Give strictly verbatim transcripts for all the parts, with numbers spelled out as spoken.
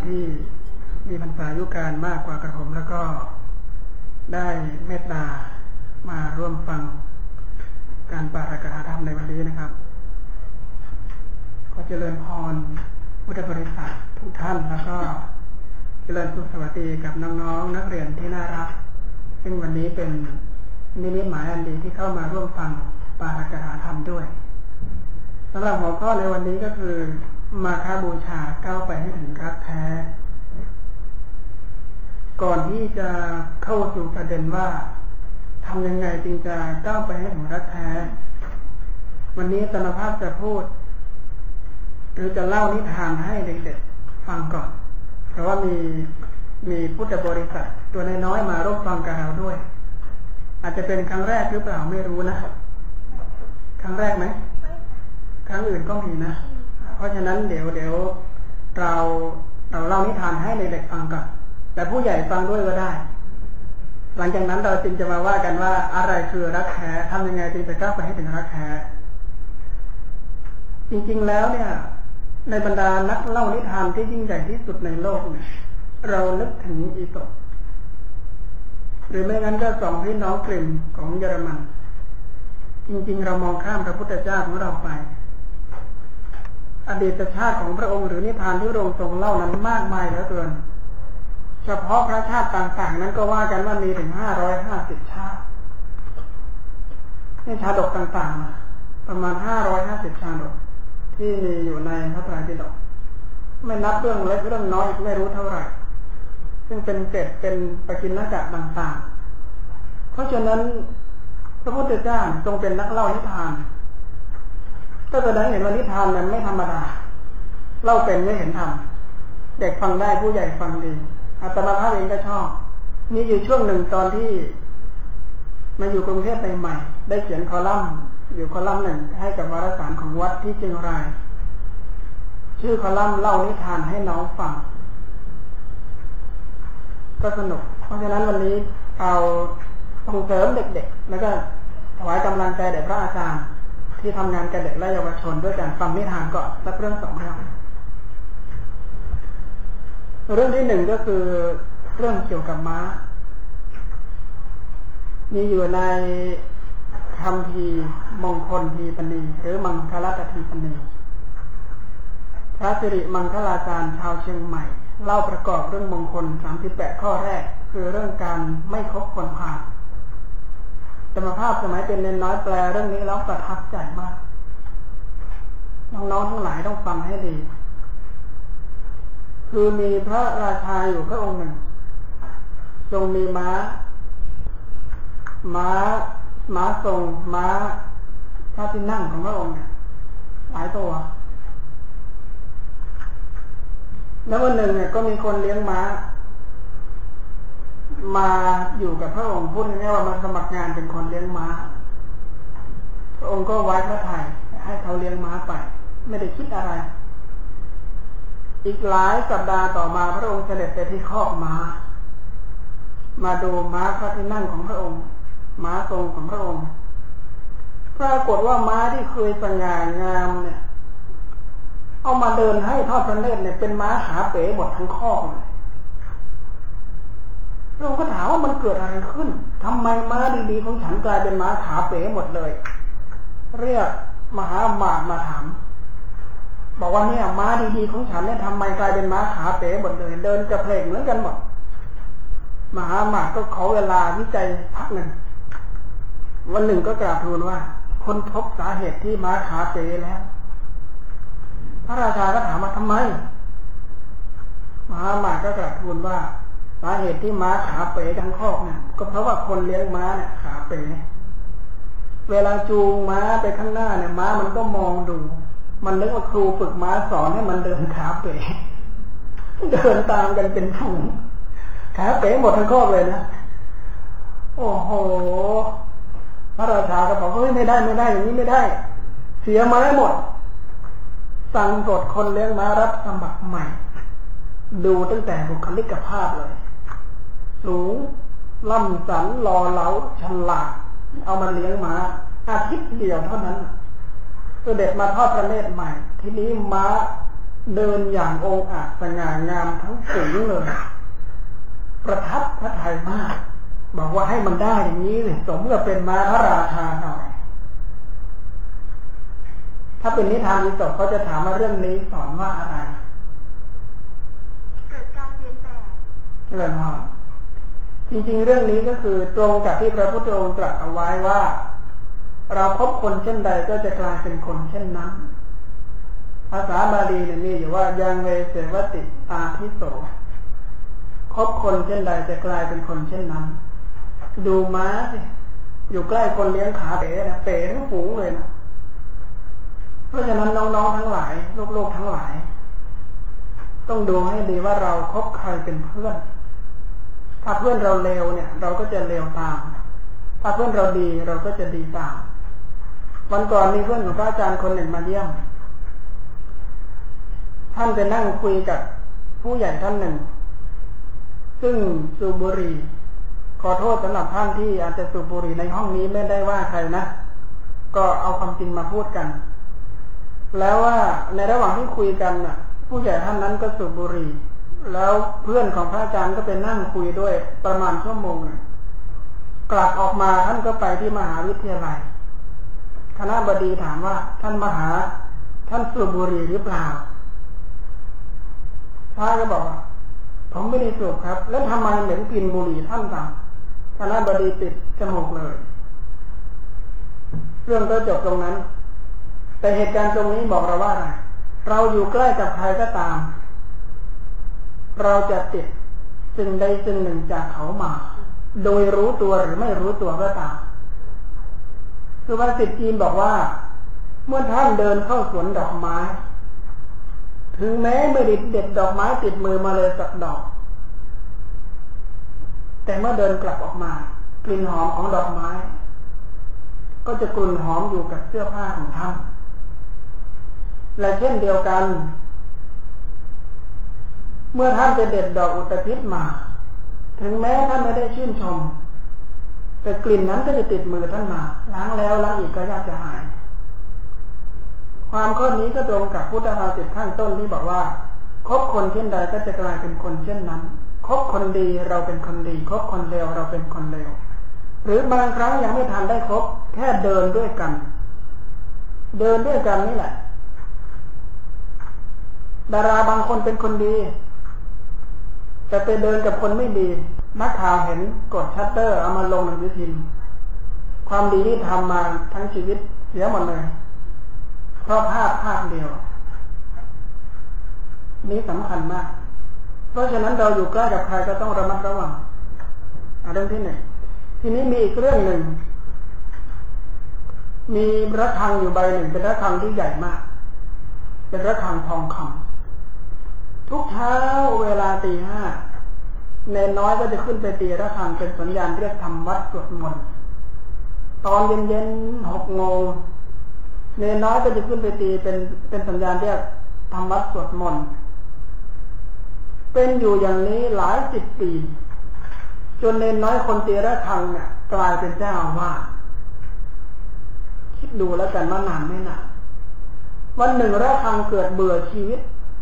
ที่มีพรรษายุการมากกว่ากระผมแล้วก็ได้เมตตามาร่วมฟังการปาฐกถาธรรมในวันนี้นะครับก็เจริญพรพุทธบริษัททุกท่านแล้วก็เจริญสุขสวัสดีกับน้องๆนักเรียนที่น่ารักซึ่งวันนี้เป็นนิมิตหมายอันดีที่เข้ามาร่วมฟังปาฐกถาธรรมด้วยสำหรับหัวข้อในวันนี้ก็คือมาฆบูชาก้าวไปให้ถึงรักแท้ก่อนที่จะเข้าสู่ประเด็นว่าทำยังไงจึงจะก้าวไปให้ถึงรักแท้วันนี้อาจารย์ภาพจะพูดหรือจะเล่านิทานให้เด็กๆฟังก่อนเพราะว่ามีมีพุทธบริษัทตัวน้อยๆมาร่วมฟังกับเราด้วยอาจจะเป็นครั้งแรกหรือเปล่าไม่รู้นะครั้งแรกไหมครั้งอื่นก็มีนะเพราะฉะนั้นเดี๋ยวเดี๋ยวเราเราเล่านิทานให้เด็กๆฟังก่อนแต่ผู้ใหญ่ฟังด้วยก็ได้หลังจากนั้นเราจึงจะมาว่ากันว่าอะไรคือรักแท้ทำยังไงจึงจะก้าวไปให้ถึงรักแท้จริงๆแล้วเนี่ยในบรรดานักเล่านิทานที่ยิ่งใหญ่ที่สุดในโลกเนี่ยเรานึกถึงอีโตปหรือไม่งั้นก็สองพี่น้องกริมของเยอรมันจริงๆเรามองข้ามพระพุทธเจ้าของเราไปอดีตชาติของพระองค์หรือนิทานที่พระองค์ทรงเล่านั้นมากมายเหลือเกินเฉพาะพระชาติต่างๆนั้นก็ว่ากันว่ามีถึงห้าร้อยห้าสิบชาตินี่ชาดกต่างๆประมาณห้าร้อยห้าสิบชาดกที่มีอยู่ในพระไตรปิฎกไม่นับเรื่องเล็กเรื่องน้อยไม่รู้เท่าไหร่ซึ่งเป็นเกศเป็นปกิณกะต่างๆเพราะฉะนั้นพระพุทธเจ้าทรงเป็นนักเล่านิทานก็แสดงเห็นว่านิทานนั้นไม่ธรรมดาเล่าเป็นไม่เห็นธรรมเด็กฟังได้ผู้ใหญ่ฟังดีอาตมาภาพเองก็ชอบมีอยู่ช่วงหนึ่งตอนที่มาอยู่กรุงเทพใหม่ๆได้เขียนคอลัมน์อยู่คอลัมน์หนึ่งให้กับวารสารของวัดที่เชียงรายชื่อคอลัมน์เล่านิทานให้น้องฟังก็สนุกเพราะฉะนั้นวันนี้เอาส่งเสริมเด็กๆแล้วก็ถวายกำลังใจแด่พระอาจารย์ที่ทำงานกับเด็กและเยาวชนด้วยการฟังนิทานก่อนสักเรื่องสองเรื่องเรื่องที่หนึ่งก็คือเรื่องเกี่ยวกับม้ามีอยู่ในคัมภีร์มงคลทีปณีหรือมังคลทีปณีพระสิริมังคลาจารย์ชาวเชียงใหม่เล่าประกอบเรื่องมงคลสามสิบแปดข้อแรกคือเรื่องการไม่คบคนพาลธรรมภาพสมัยเป็นเนนน้อยแปลเรื่องนี้แล้วประทับใจมากน้องๆทั้งหลายต้องฟังให้ดีคือมีพระราชาอยู่พระองค์หนึ่งทรงมีม้าม้าม้าทรงม้าพระที่นั่งของพระองค์เนี่ยหลายตัวแล้ววันหนึ่งเนี่ยก็มีคนเลี้ยงม้ามาอยู่กับพระองค์พูดง่ายๆว่ามาสมัครงานเป็นคนเลี้ยงม้าพระองค์ก็ไว้พระทัยให้เขาเลี้ยงม้าไปไม่ได้คิดอะไรอีกหลายสัปดาห์ต่อมาพระองค์เสด็จไปที่คอกม้ามาดูม้าพระที่นั่งของพระองค์ม้าทรงของพระองค์ปรากฏว่าม้าที่เคยสง่างามเนี่ยเอามาเดินให้ทอดพระเนตรเนี่ยเป็นม้าขาเป๋หมดทั้งคอกเลยพระองค์ก็ถามว่ามันเกิดอะไรขึ้นทำไมม้าดีๆของฉันกลายเป็นม้าขาเป๋หมดเลยเรียกมหาอมาตย์มาถามบอกว่าเนี่ยม้าดีๆของฉันเนี่ยทำไมกลายเป็นม้าขาเป๋หมดเลยเดินกระเพลกเหมือนกันหมดมหาอมาตย์ก็ขอเวลาวิจัยพักหนึ่งวันหนึ่งก็กราบทูลว่าคนพบสาเหตุที่ม้าขาเป๋แล้วพระราชาก็ถามว่าทำไมมหาอมาตย์ก็กราบทูลว่าสาเหตุที่ม้าขาเป๋ทั้งคอกเนี่ยก็เพราะว่าคนเลี้ยงม้าเนี่ยขาเป๋เวลาจูงม้าไปข้างหน้าเนี่ยม้ามันก็มองดูมันนึกว่าครูฝึกม้าสอนให้มันเดินขาเป๋เดินตามกันเป็นฝูงขาเป๋หมดทั้งคอกเลยนะโอ้โหพระราชาก็บอกเฮ้ยไม่ได้ไม่ได้อย่างนี้ไม่ได้เสียม้าหมดสั่งกดคนเลี้ยงม้ารับสมัครใหม่ดูตั้งแต่บุคลิกภาพเลยสูงล่ำสันหล่อเหลาฉลาดเอามาเลี้ยงม้าอาทิตย์เดียวเท่านั้นเสด็จมาทอดพระเนตรใหม่ทีนี้ม้าเดินอย่างองอาจสง่างามทั้งสูงเลยประทับพระทัยมากบอกว่าให้มันได้อย่างนี้เลยสมกับเป็นม้าพระราชาหน่อยถ้าเป็นนิทานอีสปเขาจะถามว่าเรื่องนี้สอนว่าอะไรเกิดการเรียนแบบเรื่องว่าจริงๆเรื่องนี้ก็คือตรงกับที่พระพุทธองค์ตรัสเอาไว้ว่าเราพบคนเช่นใดก็จะกลายเป็นคนเช่นนั้นภาษาบาลีเนี่ยมีอยู่ว่ายังเวเสวติอาทิโสคบคนเช่นใดจะกลายเป็นคนเช่นนั้นดูม้าสิอยู่ใกล้คนเลี้ยงขาเป๋นะเป๋ทั้งฝูงเลยนะเพราะฉะนั้นน้องๆทั้งหลายลูกๆทั้งหลายต้องดูให้ดีว่าเราคบใครเป็นเพื่อนถ้าเพื่อนเราเลวเนี่ยเราก็จะเลวตามถ้าเพื่อนเราดีเราก็จะดีตามวันก่อนมีเพื่อนของพระอาจารย์คนหนึ่งมาเยี่ยมท่านไปนั่งคุยกับผู้ใหญ่ท่านหนึ่งซึ่งสูบบุหรี่ขอโทษสำหรับท่านที่อาจจะสูบบุหรี่ในห้องนี้ไม่ได้ว่าใครนะก็เอาความจริงมาพูดกันแล้วว่าในระหว่างที่คุยกันน่ะผู้ใหญ่ท่านนั้นก็สูบบุหรี่แล้วเพื่อนของพระอาจารย์ก็ไปนั่งคุยด้วยประมาณชั่วโมงกลับออกมาท่านก็ไปที่มหาวิทยาลัยคณบดีถามว่าท่านมหาท่านสูบบุหรี่หรือเปล่าพระก็บอกว่าผมไม่ได้สูบครับแล้วทำไมเหม็นกลิ่นบุหรี่ท่านจังคณบดีติดจมูกเลยเรื่องก็จบตรงนั้นแต่เหตุการณ์ตรงนี้บอกเราว่าอะไรเราอยู่ใกล้กับใครก็ตามเราจะติดสิ่งใดสิ่งหนึ่งจากเขามาโดยรู้ตัวหรือไม่รู้ตัวก็ตามคือว่าสิทธิจีนบอกว่าเมื่อท่านเดินเข้าสวนดอกไม้ถึงแม้ไม่ได้เด็ดดอกไม้ติดมือมาเลยสักดอกแต่เมื่อเดินกลับออกมากลิ่นหอมของดอกไม้ก็จะกลุ่นหอมอยู่กับเสื้อผ้าของท่านและเช่นเดียวกันเมื่อท่านไปเด็ดดอกอุตภิษมาถึงแม้ท่านไม่ได้ชื่นชมแต่กลิ่นนั้นก็จะติดมือท่านมาล้างแล้วล้างอีกก็ยากจะหายความข้อนี้ก็ตรงกับพุทธภาษิตข้างต้นที่บอกว่าคบคนเช่นใดก็จะกลายเป็นคนเช่นนั้นคบคนดีเราเป็นคนดีคบคนเลวเราเป็นคนเลวหรือบางครั้งยังไม่ทันได้คบแค่เดินด้วยกันเดินด้วยกันนี่แหละดาราบางคนเป็นคนดีแต่ไปเดินกับคนไม่ดีนักข่าวเห็นกดชัตเตอร์เอามาลงหนังสือพิมพ์ความดีที่ทำมาทั้งชีวิตเสียหมดเลยเพราะภาพภาพเดียวนี้สำคัญมากเพราะฉะนั้นเราอยู่ใกล้กับใครก็ต้องระมัดระวังเรื่องที่หนึ่งทีนี้มีอีกเรื่องหนึ่งมีระฆังอยู่ใบหนึ่งเป็นระฆังที่ใหญ่มากเป็นระฆังทองคำทุกเช้าเวลาตีห้าเนนน้อยก็จะขึ้นไปตีระฆังเป็นสัญญาณเรียกทำวัดสวดมนต์ตอนเย็นๆหกโมงเนนน้อยก็จะขึ้นไปตีเป็นเป็นสัญญาณเรียกทำวัดสวดมนต์เป็นอยู่อย่างนี้หลายสิบปีจนเนนน้อยคนตีระฆังเนี่ยกลายเป็นเจ้าอาวาสคิดดูแล้วกันว่านานไม่นานวันหนึ่งระฆังเกิดเบื่อชีวิต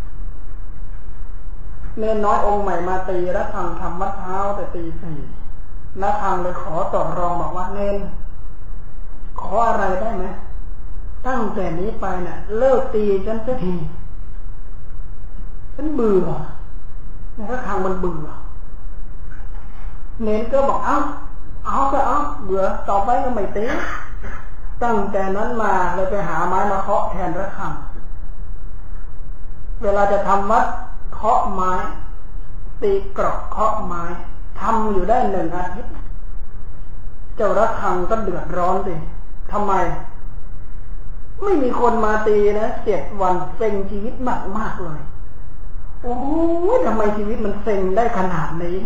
เนนน้อยองค์ใหม่มาตีระฆังทำวัดเช้าแต่ตีสี่ระฆังเลยขอต่อรองบอกว่าเนนขออะไรได้ไหมตั้งแต่นี้ไปเนี่ยเลิกตีฉันสักทีฉันเบื่อในระฆังมันเบื่อเนนก็บอกเอ้าเอาก็เอาเบื่อต่อไปก็ไม่ตีตั้งแต่นั้นมาเลยไปหาไม้มาเคาะแทนระฆังเวลาจะทำวัดเคาะไม้ตีกรอกเคาะไม้ทำอยู่ได้หนึ่งอาทิตย์เจ้าระฆังก็เดือดร้อนสิทำไมไม่มีคนมาตีนะเจ็ดวันเซ็งชีวิตมากมากเลยโอ้โหทำไมชีวิตมันเซ็งได้ขนาดนี้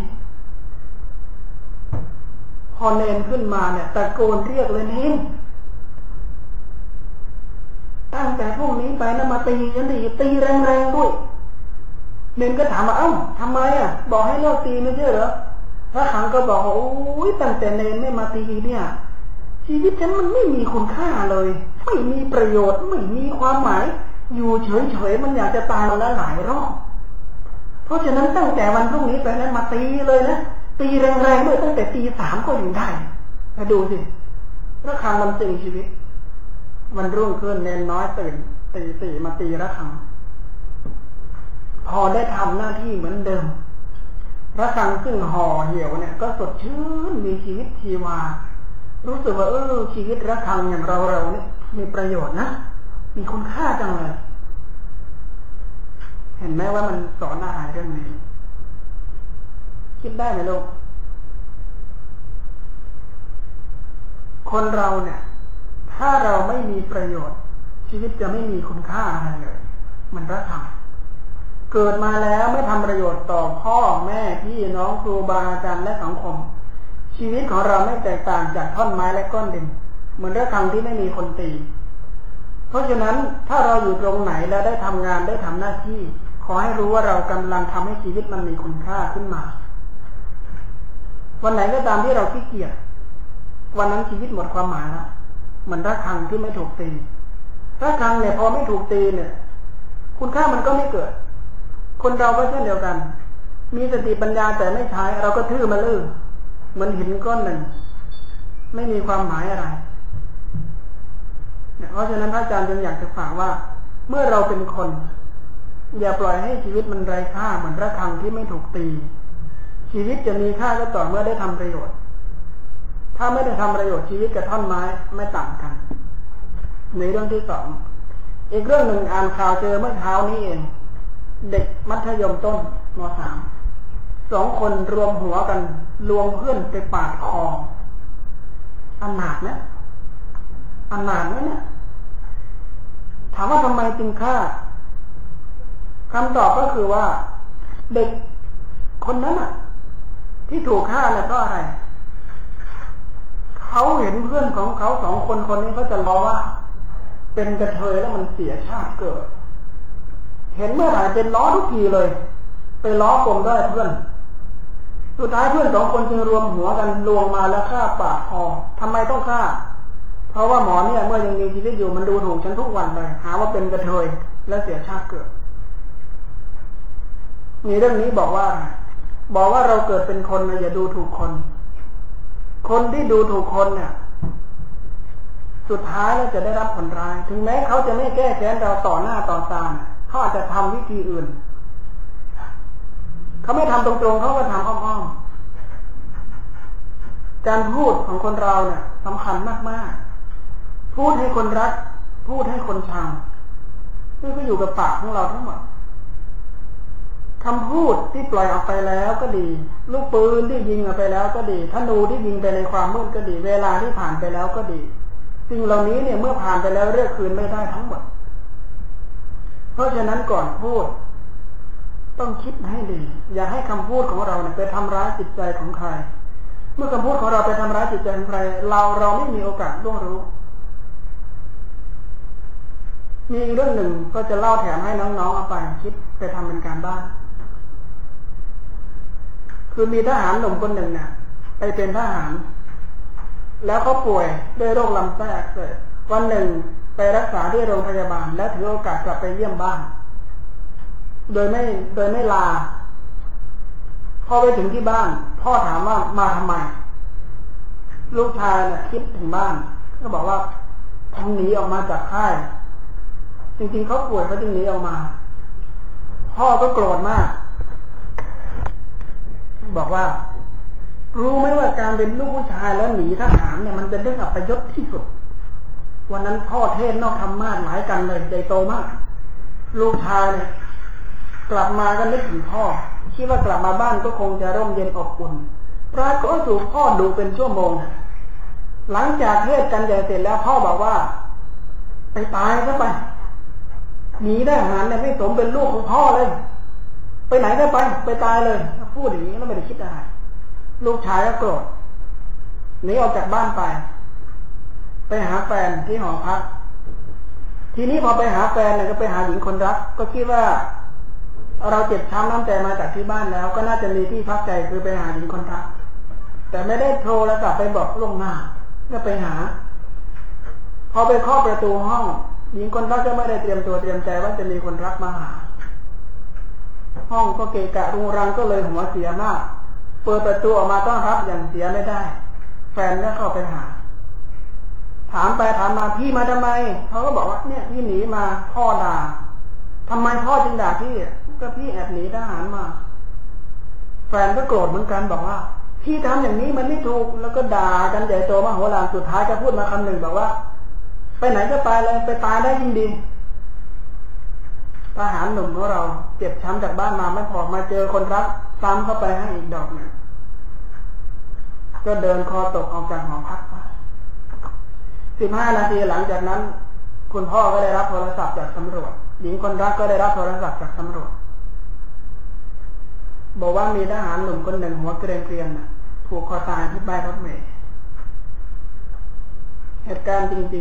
พอเนนขึ้นมาเนี่ยตะโกนเรียกเลยเนนตั้งแต่พวกนี้ไปนะมาตีฉันดิตีแรงๆด้วยเนนก็ถามว่าเอ้าทำไมอ่ะบอกให้เลิกตีไม่ใช่เหรอพระขังก็บอกว่าโอ้ยตั้งแต่เนนไม่มาตีเนี่ยชีวิตฉันมันไม่มีคุณค่าเลยไม่มีประโยชน์ไม่มีความหมายอยู่เฉยๆมันอยากจะตายมาแล้วหลายรอบเพราะฉะนั้นตั้งแต่วันพรุ่งนี้ไปนั้นมาตีเลยนะตีแรงๆด้วยตั้งแต่ตีสามก็อยู่ได้มาดูสิระฆังมันจริงชีวิตวันรุ่งขึ้นเนนน้อยตื่นตีสี่มาตีระฆังพอได้ทำหน้าที่เหมือนเดิมระฆังซึ่งห่อเหี่ยวเนี่ยก็สดชื่นมีชีวิตชีวารู้สึกว่าเออชีวิตระฆังอย่างเราเราเนี่ยมีประโยชน์นะมีคุณค่าจังเลยเห็นไหมว่ามันสอนอะไรเรื่องนี้คิดได้ไหมลูกคนเราเนี่ยถ้าเราไม่มีประโยชน์ชีวิตจะไม่มีคุณค่าอะไรเลยมันระฆังเกิดมาแล้วไม่ทำประโยชน์ต่อพ่อแม่พี่น้องครูบาอาจารย์และสังคมชีวิตของเราไม่แตกต่างจากท่อนไม้และก้อนดินเหมือนระฆังที่ไม่มีคนตีเพราะฉะนั้นถ้าเราอยู่ตรงไหนแล้วได้ทำงานได้ทำหน้าที่ขอให้รู้ว่าเรากำลังทำให้ชีวิตมันมีคุณค่าขึ้นมาวันไหนก็ตามที่เราขี้เกียจวันนั้นชีวิตหมดความหมายแล้วเหมือนระฆังที่ไม่ถูกตีระฆังเนี่ยพอไม่ถูกตีเนี่ยคุณค่ามันก็ไม่เกิดคนเราก็เช่นเดียวกันมีสติปัญญาแต่ไม่ใช้เราก็ทื่อมาลื้อเหมือนหินก้อนหนึ่งไม่มีความหมายอะไรเพราะฉะนั้นพระอาจารย์จึงอยากจะฝากว่าเมื่อเราเป็นคนอย่าปล่อยให้ชีวิตมันไร้ค่าเหมือนระฆังที่ไม่ถูกตีชีวิตจะมีค่าก็ต่อเมื่อได้ทำประโยชน์ถ้าไม่ได้ทำประโยชน์ชีวิตกับท่อนไม้ไม่ต่างกันในเรื่องที่สองอีกเรื่องหนึ่งอ่านข่าวเจอเมื่อเช้านี้เองเด็กมัธยมต้นม.สาม สองคนรวมหัวกันลวงเพื่อนไปปาดคออนาถนะอนาถนะเนี่ยถามว่าทำไมจึงฆ่าคำตอบก็คือว่าเด็กคนนั้นน่ะที่ถูกฆ่าเนี่ยเพราะอะไรเขาเห็นเพื่อนของเขาสองคนคนนี้เขาจะล้อว่าเป็นกระเทยแล้วมันเสียชาติเกิดเห็นเมื่อไหร่เป็นล้อทุกทีเลยไปล้อปมได้เพื่อนสุดท้ายเพื่อนสองคนจึงรวมหัวกันลวงมาแล้วฆ่าปาดคอทำไมต้องฆ่าเพราะว่าหมอเนี่ยเมื่อยังมีชีวิตอยู่มันดูถูกฉันทุกวันเลยหาว่าเป็นกระเทยและเสียชาติเกิดมีเรื่องนี้บอกว่าบอกว่าเราเกิดเป็นคนนะอย่าดูถูกคนคนที่ดูถูกคนเนี่ยสุดท้ายแล้วจะได้รับผลร้ายถึงแม้เขาจะไม่แก้แค้นเราต่อหน้าต่อตาเขาอาจจะทำวิธีอื่นเขาไม่ทำตรงๆเขาก็ทำอ้อมๆการพูดของคนเราเนี่ยสำคัญมากๆพูดให้คนรักพูดให้คนชังนี่ก็อยู่กับปากของเราทั้งหมดคำพูดที่ปล่อยออกไปแล้วก็ดีลูกปืนที่ยิงออกไปแล้วก็ดีธนูที่ยิงไปในความมืดก็ดีเวลาที่ผ่านไปแล้วก็ดีสิ่งเหล่านี้เนี่ยเมื่อผ่านไปแล้วเรียกคืนไม่ได้ทั้งหมดเพราะฉะนั้นก่อนพูดต้องคิดให้ดีอย่าให้คำพูดของเราเนี่ยไปทำร้ายจิตใจของใครเมื่อคำพูดของเราไปทำร้ายจิตใจของใครเราเราไม่มีโอกาสล่วงรู้มีเรื่องหนึ่งก็จะเล่าแถมให้น้องๆเอาไปคิดไปทำเป็นการบ้านคือมีทหารหนุ่มคนหนึ่งเนี่ยไปเป็นทหารแล้วเขาป่วยด้วยโรคลำไส้อักเสบวันหนึ่งไปรักษาที่โรงพยาบาลและถือโอกาสกลับไปเยี่ยมบ้านโดยไม่โดยไม่ลาพอไปถึงที่บ้านพ่อถามว่ามาทำไมลูกชายเนี่ยคิดถึงบ้านก็บอกว่าผมหนีออกมาจากค่ายจริงๆเขาป่วยเขาจึงหนีออกมาพ่อก็โกรธมากบอกว่ารู้ไหมว่าการเป็นลูกผู้ชายแล้วหนีทหารเนี่ยมันจะได้อัปยศที่สุดวันนั้นพ่อเทศนอกธรรมาสหลายกันเลยใหญ่โตมากลูกชายเนี่ยกลับมาก็นึกถึงพ่อคิดว่ากลับมาบ้านก็คงจะร่มเย็นอบอุ่นปรากฏว่าถูกพ่อดูเป็นชั่วโมงหลังจากเทศกันใหญ่เสร็จแล้วพ่อบอกว่าไปตายซะไปหนีได้หารเนี่ยไม่สมเป็นลูกของพ่อเลยไปไหนได้ไปไปตายเลยพูดอย่างนี้แล้วไม่ได้คิดอะไรลูกชายก็โกรธหนีออกจากบ้านไปไปหาแฟนที่หอพักทีนี้พอไปหาแฟนเนี่ยก็ไปหาหญิงคนรักก็คิดว่าเราเจ็บช้ำน้ำใจมาจากที่บ้านแล้วก็น่าจะมีที่พักใจคือไปหาหญิงคนรักแต่ไม่ได้โทรแล้วกลับไปบอกล่วงหน้าก็ไปหาพอไปเคาะประตูห้องหญิงคนรักก็ไม่ได้เตรียมตัวเตรียมใจว่าจะมีคนรักมาหาห้องก็เกะกะรุงรังก็เลยหัวเสียมากเปิดประตูออกมาต้อนรับอย่างเสียไม่ได้แฟนก็เข้าไปหาถามไปถามมาพี่มาทำไมเขาก็บอกว่าเนี่ยพี่หนีมาพ่อด่าทำไมพ่อจึงด่าพี่ก็พี่แอบหนีทหารมาแฟนก็โกรธเหมือนกันบอกว่าพี่ทำอย่างนี้มันไม่ถูกแล้วก็ด่ากันใหญ่โตมโหฬารสุดท้ายก็พูดมาคำหนึ่งบอกว่าไปไหนก็ไปเลยไปตายได้ยิ่งดีทหารหนุ่มของเราเจ็บช้ำจากบ้านมาไม่พอมาเจอคนรักซ้ำเข้าไปให้อีกดอกหนึ่งก็เดินคอตกออกจากหอพักสิบห้านาทีหลังจากนั้นคุณพ่อก็ได้รับโทรศัพท์จากตำรวจหญิงคนรักก็ได้รับโทรศัพท์จากตำรวจบอกว่ามีทหารหนุ่มคนหนึ่งหัวเกรียนเกรียนผูกคอตายที่ป้ายรถเมล์เหตุการณ์จริง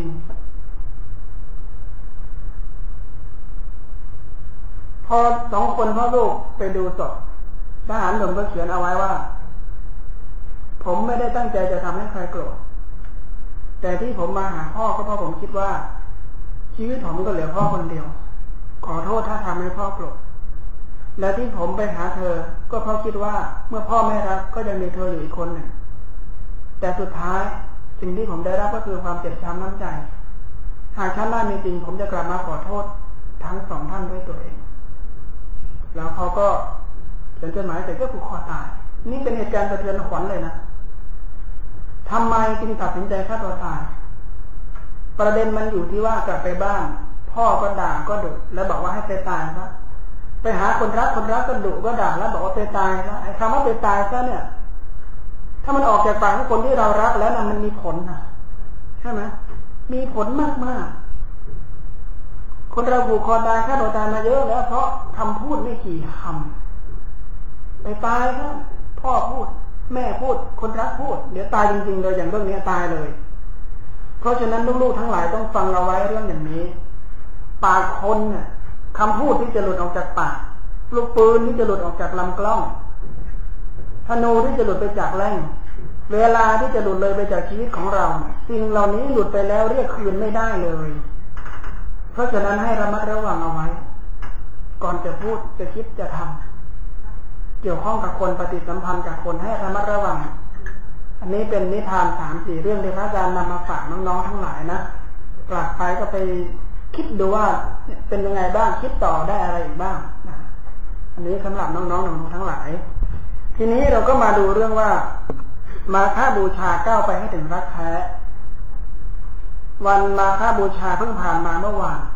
ๆพอสองคนพ่อลูกไปดูศพทหารหนุ่มก็เขียนเอาไว้ว่าผมไม่ได้ตั้งใจจะทำให้ใครโกรธแต่ที่ผมมาหาพ่อก็เพราะผมคิดว่าชีวิตผมก็เหลือพ่อคนเดียวขอโทษถ้าทำให้พ่อโกรธและที่ผมไปหาเธอก็เพราะคิดว่าเมื่อพ่อไม่รักก็ยังมีเธออยู่อีกคนหนึ่งแต่สุดท้ายสิ่งที่ผมได้รับก็คือความเจ็บช้ำน้ำใจหากชาติหน้ามีจริงผมจะกลับมาขอโทษทั้งสองท่านด้วยตัวเองแล้วเขาก็เขียนจดหมายเสร็จก็ผูกคอตายนี่เป็นเหตุการณ์สะเทือนขวัญเลยนะทำไมจึงตัดสินใจฆ่าตัวตายประเด็นมันอยู่ที่ว่ากลับไปบ้านพ่อก็ด่าก็ดุแล้วบอกว่าให้ไปตายซะไปหาคนรักคนรักก็ดุก็ด่าแล้วบอกว่าไปตายซะไอ้คำว่าไปตายซะเนี่ยถ้ามันออกจากปากของคนที่เรารักแล้วนะมันมีผลนะใช่ไหมมีผลมากมากคนเราผูกคอตายฆ่าตัวตายมาเยอะแล้วเพราะคำพูดไม่กี่คำไปตายซะพ่อพูดแม่พูดคนรักพูดเดี๋ยวตายจริงๆเลยอย่างเรื่องนี้ตายเลยเพราะฉะนั้นลูกๆทั้งหลายต้องฟังเราไว้เรื่องอย่างนี้ปากคนเนี่ยคำพูดที่จะหลุดออกจากปากลูกปืนที่จะหลุดออกจากลำกล้องธนูที่จะหลุดไปจากแร่งเวลาที่จะหลุดเลยไปจากชีวิตของเราสิ่งเหล่านี้หลุดไปแล้วเรียกคืนไม่ได้เลยเพราะฉะนั้นให้ระมัดระวังเอาไว้ก่อนจะพูดจะคิดจะทำเกี่ยวข้องกับคนปฏิสัมพันธ์กับคนให้ระมัดระวังอันนี้เป็นนิทานสามสี่เรื่องที่พระอาจารย์นำมาฝากน้องๆทั้งหลายนะกลับไปก็ไปคิดดูว่าเป็นยังไงบ้างคิดต่อได้อะไรอีกบ้างอันนี้สำหรับน้องๆหนูๆทั้งหลายทีนี้เราก็มาดูเรื่องว่ามาฆบูชาก้าวไปให้ถึงรักแท้วันมาฆบูชาเพิ่งผ่านมาเมื่อวาน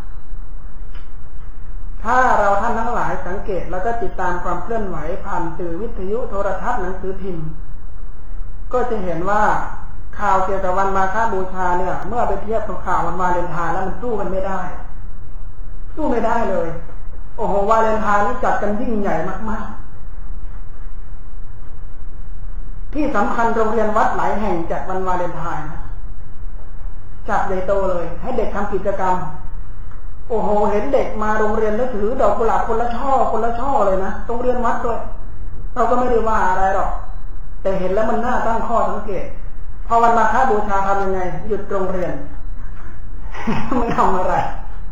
ถ้าเราท่านทั้งหลายสังเกตแล้วก็ติดตามความเคลื่อนไหวผ่านสื่อวิทยุโทรทัศน์หนังสือพิมพ์ก็จะเห็นว่าข่าวเกี่ยวกับวันมาฆบูชาเนี่ยเมื่อไปเทียบกับข่าววันวาเลนไทน์แล้วมันสู้กันไม่ได้สู้ไม่ได้เลยโอ้โหวาเลนไทน์นี่จัดกันยิ่งใหญ่มากๆที่สำคัญโรงเรียนวัดหลายแห่งจัดวันวาเลนไทน์นะจัดใหญ่โตเลยให้เด็กทำกิจกรรมโอ้โหเห็นเด็กมาโรงเรียนแล้วถือดอกกุหลาบคนละช่อคนละช่อเลยนะโรงเรียนวัดด้วยเราก็ไม่ได้ว่าอะไรหรอกแต่เห็นแล้วมันน่าตั้งข้อสังเกตพอวันมาฆบูชาทำยังไงหยุดโรงเรียนไม่ทำอะไร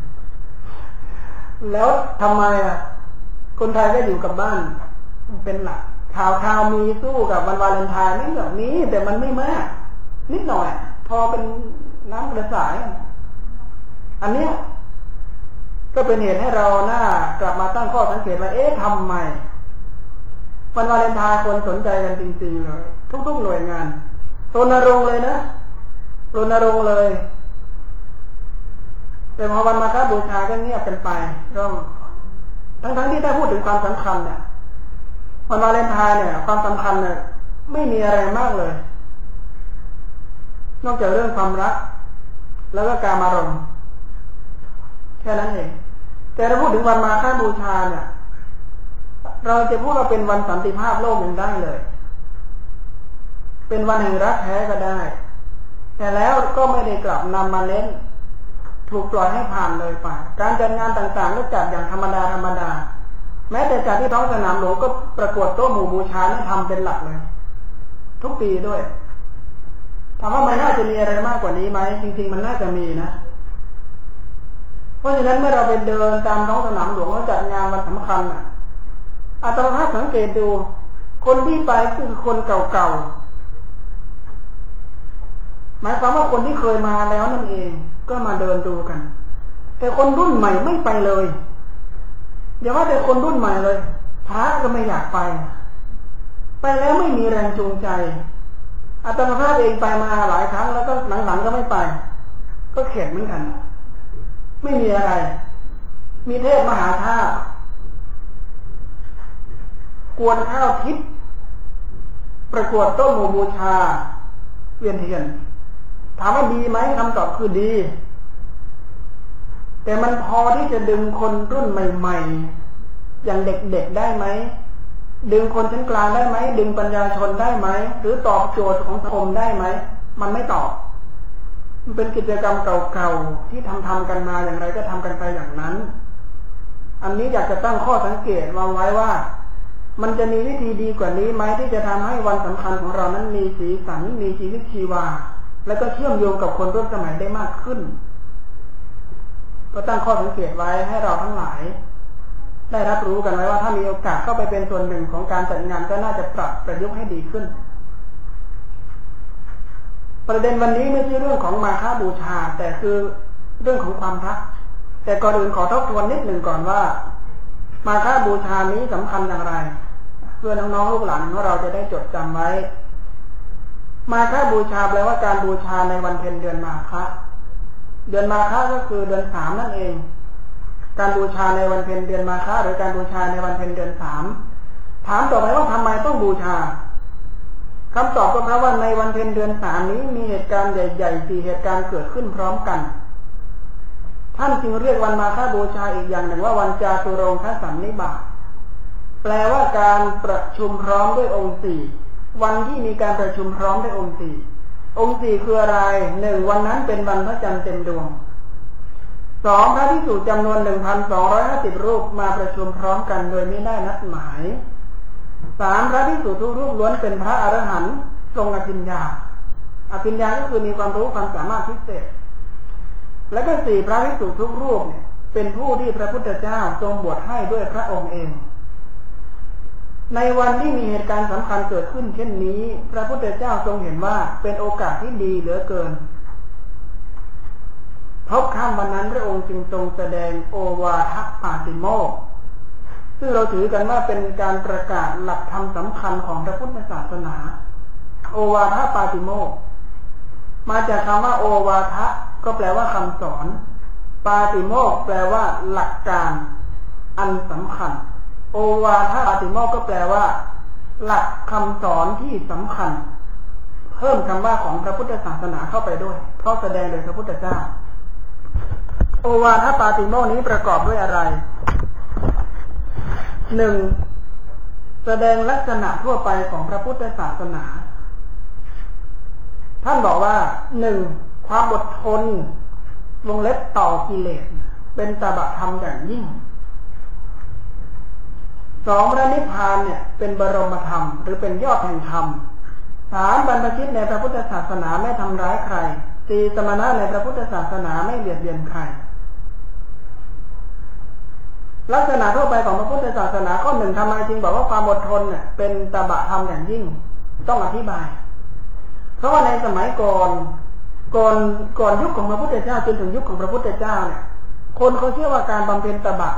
แล้วทำไมอ่ะคนไทยก็อยู่กับบ้านเป็นหลักข่าวข่าวมีสู้กับวันวาเลนไทน์ไม่แบบนี้แต่มันไม่มากนิดหน่อยพอเป็นน้ำกระสายอันเนี้ยก็เป็นเหตุให้เราหน้ากลับมาตั้งข้อสังเกตว่าเอ๊ะทำไมวันวาเลนไทน์คนสนใจกันจริงๆเลยทุกๆหน่วยงานรณรงค์เลยนะรณรงค์เลยแต่พอวันมาฆบูชาก็เงียบกันไปก็ทั้งๆที่ถ้าพูดถึงความสำคัญเนี่ยวันวาเลนไทน์เนี่ยความสำคัญเนี่ยไม่มีอะไรมากเลยนอกจากเรื่องความรักแล้วก็การอารมณ์แค่นั้นเองแต่ถ้าพูดถึงวันมาฆบูชาเนี่ยเราจะพูดว่าเป็นวันสันติภาพโลกยังได้เลยเป็นวันแห่งรักแท้ก็ได้แต่แล้วก็ไม่ได้กลับนำมาเน้นถูกปล่อยให้ผ่านเลยไปการจัดงานต่างๆก็จัดอย่างธรรมดาธรรมดาแม้แต่จัดที่ท้องสนามหลวงก็ประกวดโต๊ะหมู่บูชานี่ทำเป็นหลักเลยทุกปีด้วยถามว่ามันน่าจะมีอะไรมากกว่านี้ไหมจริงๆมันน่าจะมีนะเพราะฉะนั้นเมื่อเราไปเดินตามท้องสนามหลวงเขาจัดงานวันสำคัญอ่ะอาตมาภาพสังเกตดูคนที่ไปคือคนเก่าๆหมายความว่าคนที่เคยมาแล้วนั่นเองก็มาเดินดูกันแต่คนรุ่นใหม่ไม่ไปเลยอย่าว่าแต่คนรุ่นใหม่เลยพระก็ไม่อยากไปไปแล้วไม่มีแรงจูงใจอาตมาภาพเองไปมาหลายครั้งแล้วก็หลังๆก็ไม่ไปก็เข็ดเหมือนกันไม่มีอะไรมีเทศมหาธาตุกวนข้าวทิพย์ประกวดต้นโมบูชาเวียนเทียนถามว่าดีไหมคำตอบคือดีแต่มันพอที่จะดึงคนรุ่นใหม่ๆอย่างเด็กๆได้ไหมดึงคนชั้นกลางได้ไหมดึงปัญญาชนได้ไหมหรือตอบโจทย์ของสังคมได้ไหมมันไม่ตอบมันเป็นกิจกรรมเก่าๆที่ทำทำกันมาอย่างไรก็ทำกันไปอย่างนั้นอันนี้อยากจะตั้งข้อสังเกตวางไว้ว่ามันจะมีวิธีดีกว่านี้ไหมที่จะทำให้วันสำคัญของเรานั้นมีสีสันมีชีวิตชีวาและก็เชื่อมโยงกับคนรุ่นสมัยได้มากขึ้นก็ตั้งข้อสังเกตไว้ให้เราทั้งหลายได้รับรู้กันไว้ว่าถ้ามีโอกาสเข้าไปเป็นส่วนหนึ่งของการจัดงานก็น่าจะปรับประยุกต์ให้ดีขึ้นประเด็นวันนี้ไม่ใช่เรื่องของมาฆบูชาแต่คือเรื่องของความรักแต่ก่อนอื่นขอทบทวนนิดหนึ่งก่อนว่ามาฆบูชานี้สำคัญอย่างไรเพื่อน้องๆลูกหลานของเราจะได้จดจำไว้มาฆบูชาแปลว่าการบูชาในวันเพ็ญเดือนมาฆเดือนมาฆก็คือเดือนสามนั่นเองการบูชาในวันเพ็ญเดือนมาฆหรือการบูชาในวันเพ็ญเดือนสามถามต่อไปว่าทำไมต้องบูชาคำตอบก็เพราะว่าในวันเพ็ญเดือนสามนี้มีเหตุการณ์ใหญ่ๆสี่เหตุการณ์เกิดขึ้นพร้อมกันท่านจึงเรียกวันมาฆบูชาอีกอย่างหนึ่งว่าวันจาตุรงคสันนิบาตแปลว่าการประชุมพร้อมด้วยองค์สี่วันที่มีการประชุมพร้อมด้วยองค์สี่องค์สี่คืออะไรหนึ่งวันนั้นเป็นวันพระจันทร์เต็มดวงสองพระภิกษุจำนวนหนึ่งพันสองร้อยห้าสิบรูปมาประชุมพร้อมกันโดยไม่ได้นัดหมายสามพระภิกษุทุกรูปล้วนเป็นพระอรหันต์ทรงอภิญญาอภิญญาก็คือมีความรู้ความสามารถพิเศษและก็สี่พระภิกษุทุกรูปเนี่ยเป็นผู้ที่พระพุทธเจ้าทรงบวชให้ด้วยพระองค์เองในวันที่มีเหตุการณ์สำคัญเกิดขึ้นเช่นนี้พระพุทธเจ้าทรงเห็นว่าเป็นโอกาสที่ดีเหลือเกินพบค่ำวันนั้นพระองค์จึงทรงแสดงโอวาทปาติโมกข์ซึ่งเราถือกันว่าเป็นการประกาศหลักธรรมสำคัญของพระพุทธศาสนาโอวาทปาติโมกข์มาจากคำว่าโอวาทะก็แปลว่าคำสอนปาติโมกข์แปลว่าหลักการอันสำคัญโอวาทปาติโมกข์ก็แปลว่าหลักคำสอนที่สำคัญเพิ่มคำว่าของพระพุทธศาสนาเข้าไปด้วยเพราะแสดงโดยพระพุทธเจ้าโอวาทปาติโมกข์นี้ประกอบด้วยอะไรหนึ่งแสดงลักษณะทั่วไปของพระพุทธศาสนาท่านบอกว่าหนึ่งความอดทนวงเล็บต่อกิเลสเป็นตบะธรรมอย่างยิ่งสองพระนิพพานเนี่ยเป็นบรมธรรมหรือเป็นยอดแห่งธรรมสามบรรพชิตในพระพุทธศาสนาไม่ทำร้ายใครสี่สมณะในพระพุทธศาสนาไม่เบียดเบียนใครลักษณะทั่วไปของพระพุทธศาสนาข้อหนึ่งทำไมจึงบอกว่าความอดทนเนี่ยเป็นตบะธรรมอย่างยิ่งต้องอธิบายเพราะว่าในสมัยก่อนก่อนก่อนยุคของพระพุทธเจ้าจนถึงยุคของพระพุทธเจ้าเนี่ยคนเขาเชื่อว่าการบำเพ็ญตบะ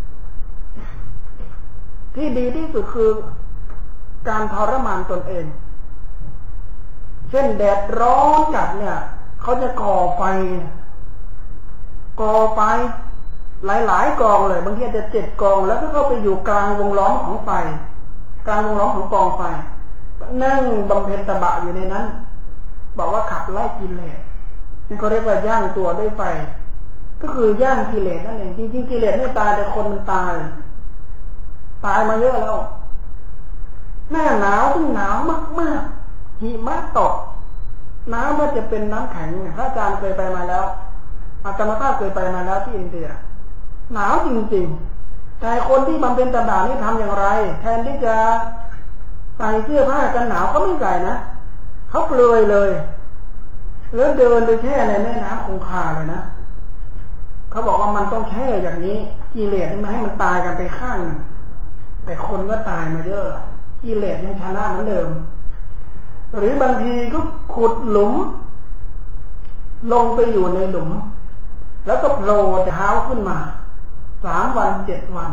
ที่ดีที่สุดคือการทรมานตนเองเช่นแดดร้อนจัดเนี่ยเขาจะก่อไฟก่อไฟหลายๆกองเลยบางทีอาจจะเจ็ดกองแล้วก็เข้าไปอยู่กลางวงล้อมของไฟกลางวงล้อมของกองไฟนั่งบำเพ็ญตบะอยู่ในนั้นบอกว่าขับไล่กิเลสนี่เขาเรียกว่าย่างตัวด้วยไฟก็คือย่างกิเลสนั่นเองจริงๆกิเลสไม่ตายแต่คนมันตายตายมาเยอะแล้วหน้าหนาวที่หนาวมากๆหิมะตกน้ำมันจะเป็นน้ำแข็งพระอาจารย์เคยไปมาแล้วอาตมาภาพเคยไปมาแล้วที่อินเดียหนาวจริงๆแต่คนที่บำเพ็ญตบะนี่ทำอย่างไรแทนที่จะใส่เสื้อผ้ากันหนาวเขาไม่ใส่นะเขาเปลือยเลยแล้วเดินไปแช่ในแม่น้ำคงคาเลยนะเขเขาบอกว่ามันต้องแช่อย่างนี้กิเลสไม่ให้มันตายกันไปข้างแต่คนก็ตายมาเยอะกิเลสยังชนะเหมือนเดิมหรือบางทีก็ขุดหลุมลงไปอยู่ในหลุมแล้วก็โผล่เท้าขึ้นมาสามวันเจ็ดวัน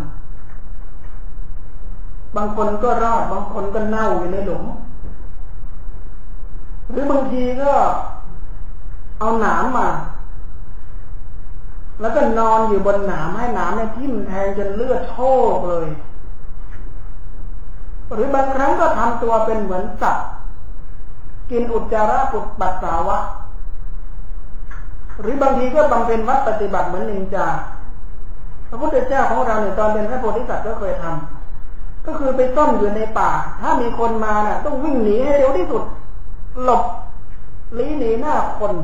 บางคนก็รอดบางคนก็เน่าอยู่ในหลุมหรือบางทีก็เอาหนามมาแล้วก็นอนอยู่บนหนามให้หนามเนี่ยทิ่มแทงจนเลือดโชกเลยหรือบางครั้งก็ทำตัวเป็นเหมือนสัตว์กินอุจจาระปุดปัสสาวะหรือบางทีก็บำเพ็ญวัดปฏิบัติเหมือนนินจาพระพุทธเจ้าของเราเนี่ยตอนเป็นพระโพธิสัตว์ก็เคยทำก็คือไปซ่อนอยู่ในป่าถ้ามีคนมาเนี่ยต้องวิ่งหนีให้เร็วที่สุดหลบลี้หนีหน้าคน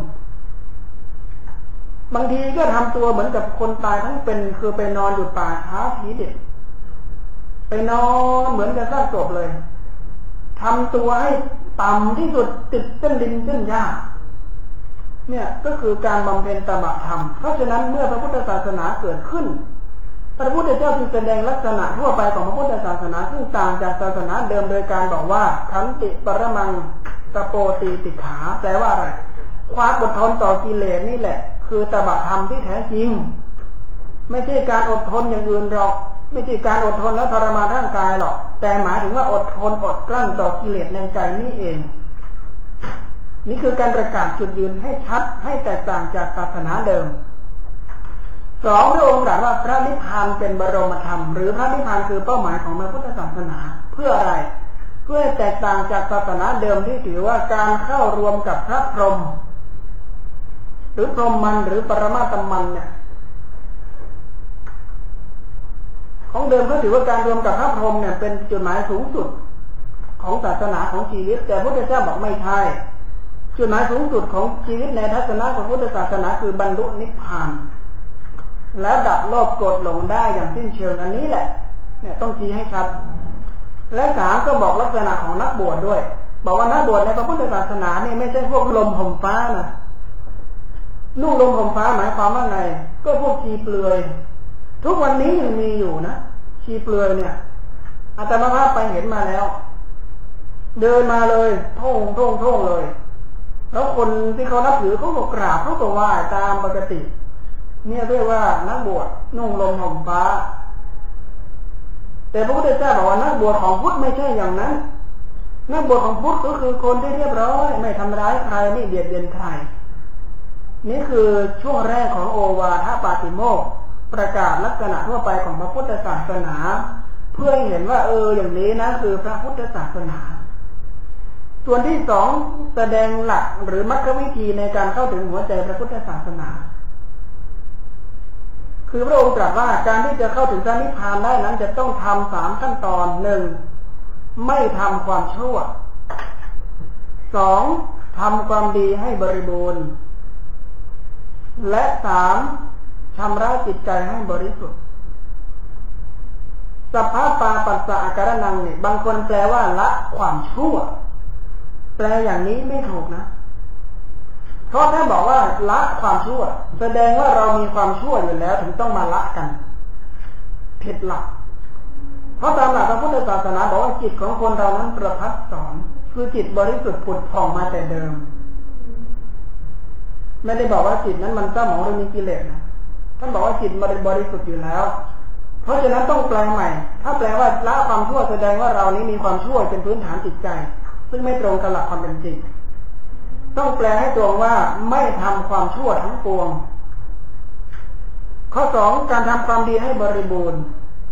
บางทีก็ทำตัวเหมือนกับคนตายทั้งเป็นคือไปนอนอยู่ป่าช้าผีเด็กไปนอนเหมือนกับซากศพเลยทำตัวให้ต่ำที่สุดติดเส้นดินเส้นหญ้าเนี่ยก็คือการบำเพ็ญตบะธรรมเพราะฉะนั้นเมื่อพระพุทธศาสนาเกิดขึ้นพระพุทธเจ้าจึงแสดงลักษณะทั่วไปของพระพุทธศาสนาซึ่งต่างจากศาสนาเดิมโดยการบอกว่าขันติปรมังตโปตีติขาแปลว่าอะไรความอดทนต่อกิเลสนี่แหละคือตบะธรรมที่แท้จริงไม่ใช่การอดทนอย่างอื่นหรอกไม่ใช่การอดทนแล้วทรมานร่างกายหรอกแต่หมายถึงว่าอดทนอดกลั้นต่อกิเลสในใจนี่เองนี่คือการประกาศจุดยืนให้ชัดให้แตกต่างจากศาสนาเดิมสองพระองค์ตรัสว่าพระนิพพานเป็นบรมธรรมหรือพระนิพพานคือเป้าหมายของพระพุทธศาสนาเพื่ออะไรเพื่อแตกต่างจากศาสนาเดิมที่ถือว่าการเข้ารวมกับพระพรหมหรือพรหมมันหรือปรมาตมันเนี่ยของเดิมเขาถือว่าการรวมกับพระพรหมเนี่ยเป็นจุดหมายสูงสุดของศาสนาของชีวิตแต่พระพุทธเจ้าบอกไม่ใช่จุดหมายสูงสุดของชีวิตในทัศนะของพุทธศาสนาคือบรรลุนิพพานและดับโลภโกรธหลงได้อย่างสิ้นเชิงอันนี้แหละเนี่ยต้องชี้ให้ชัดและสามก็บอกลักษณะของนักบวชด้วยบอกว่านักบวชในพระพุทธศาสนานี่ไม่ใช่พวกลมห่มฟ้านะนุ่งลมห่มฟ้าหมายความว่าไงก็พวกชีเปลือยทุกวันนี้ยังมีอยู่นะชีเปลือยเนี่ยอาตมาภาพไปเห็นมาแล้วเดินมาเลยท่องท่องท่องเลยแล้วคนที่เขานับถือเขาก็กราบเขาก็ไหว้ตามปกติเนี่ยเรียกว่านักบวชนุ่งลมห่มฟ้าแต่พระพุทธเจ้าบอกว่านักบวชของพุทธไม่ใช่อย่างนั้นนักบวชของพุทธก็คือคนที่เรียบร้อยไม่ทำร้ายใครไม่เบียดเบียนใครนี่คือช่วงแรกของโอวาทปาติโมกข์ประกาศลักษณะทั่วไปของพระพุทธศาสนาเพื่อให้เห็นว่าเอออย่างนี้นะคือพระพุทธศาสนาส่วนที่สองแสดงหลักหรือมรรควิธีในการเข้าถึงหัวใจพระพุทธศาสนาคือพระองค์ตรัสว่าการที่จะเข้าถึงพระนิพพานได้นั้นจะต้องทำสามขั้นตอนหนึ่งไม่ทำความชั่วสองทำความดีให้บริบูรณ์และสามชำระจิตใจให้บริสุทธิ์สัพพะปาปัสสะอาการนังเนี่ยบางคนแปลว่าละความชั่วแปลอย่างนี้ไม่ถูกนะเพราะถ้าบอกว่าละความชั่วแสดงว่าเรามีความชั่วอยู่แล้วถึงต้องมาละกันผิดหลักเพราะตามหลักพระพุทธศาสนาบอกว่าจิตของคนเรานั้นประพัดสอนคือจิตบริสุทธิ์ผุดผ่องมาแต่เดิมไม่ได้บอกว่าจิตนั้นมันเศร้าหมองหรือมีกิเลสนะท่านบอกว่าจิตมันบริสุทธิ์อยู่แล้วเพราะฉะนั้นต้องแปลใหม่ถ้าแปลว่าละความชั่วแสดงว่าเรานี้มีความชั่วเป็นพื้นฐานจิตใจซึ่งไม่ตรงกับหลักความเป็นจริงต้องแปลให้ตรงว่าไม่ทำความชั่วทั้งปวงข้อสองการทำความดีให้บริบูรณ์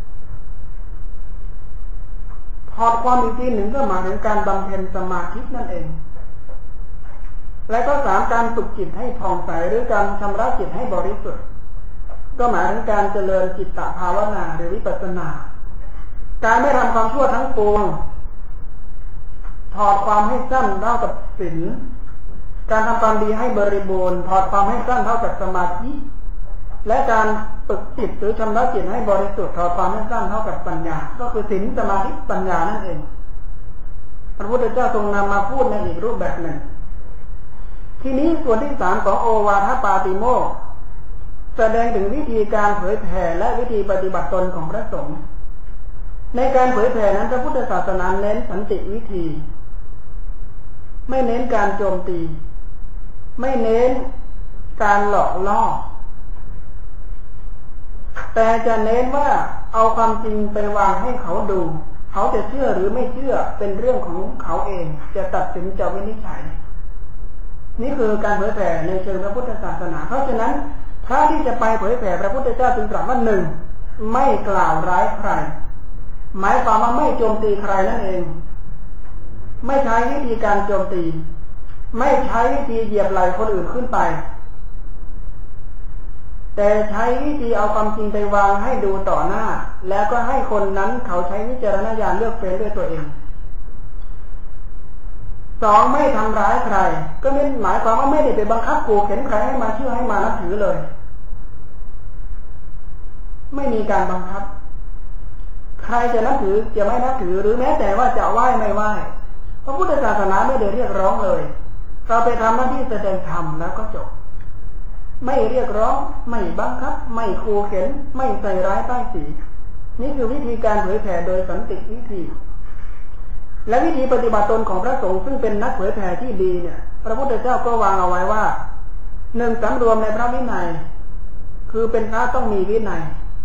ถอดความอีกทีหนึ่งก็หมายถึงการบำเพ็ญสมาธินั่นเองและข้อสามการฝึกจิตให้ผ่องใสหรือการชำระจิตให้บริสุทธิ์ก็หมายถึงการเจริญจิตตภาวนาหรือวิปัสสนาการไม่ทำความชั่วทั้งปวงถอดความให้สั้นเท่ากับศีลการทำความดีให้บริบูรณ์ถอดความให้สั้นเท่ากับสมาธิและการฝึกจิตหรือชำระจิตให้บริสุทธิ์ถอดความให้สั้นเท่ากับปัญญาก็คือศีลสมาธิปัญญานั่นเองพระพุทธเจ้าทรงนำมาพูดในอีกรูปแบบหนึ่งทีนี้ส่วนที่สามของโอวาทปาติโมกข์แสดงถึงวิธีการเผยแผ่และวิธีปฏิบัติตนของพระสงฆ์ในการเผยแผ่นั้นพระพุทธศาสนาเน้นสันติวิธีไม่เน้นการโจมตีไม่เน้นการหลอกล่อแต่จะเน้นว่าเอาความจริงไปวางให้เขาดูเขาจะเชื่อหรือไม่เชื่อเป็นเรื่องของเขาเองจะตัดสินจะวินิจฉัยนี่คือการเผยแผ่ในเชิงพระพุทธศาสนาเพราะฉะนั้นพระที่จะไปเผยแผ่พระพุทธเจ้าจึงตรัสว่าหนึ่งไม่กล่าวร้ายใครหมายความว่าไม่โจมตีใครนั่นเองไม่ใช้วิธีการโจมตีไม่ใช้วิธีเหยียบไหล่คนอื่นขึ้นไปแต่ใช้วิธีเอาความจริงไปวางให้ดูต่อหน้าแล้วก็ให้คนนั้นเขาใช้วิจารณญาณเลือกเฟ้นด้วยตัวเองสองไม่ทำร้ายใครก็ไม่หมายความว่าไม่ได้ไปบังคับขู่เข็นใครให้มาเชื่อให้มานับถือเลยไม่มีการบังคับใครจะนับถือจะไม่นับถือหรือแม้แต่ว่าจะไหว้ไม่ไหว้พระพุทธศาสนาไม่ได้เรียกร้องเลยเราไปทำหน้าที่แสดงธรรมแล้วก็จบไม่เรียกร้องไม่บังคับไม่ขู่เข็นไม่ใส่ร้ายป้ายสีนี่คือวิธีการเผยแผ่โดยสันติวิธีและวิธีปฏิบัติตนของพระสงฆ์ซึ่งเป็นนักเผยแผ่ที่ดีเนี่ยพระพุทธเจ้าก็วางเอาไว้ว่าหนึ่งสำรวมในพระวินัยคือเป็นพระต้องมีวินัย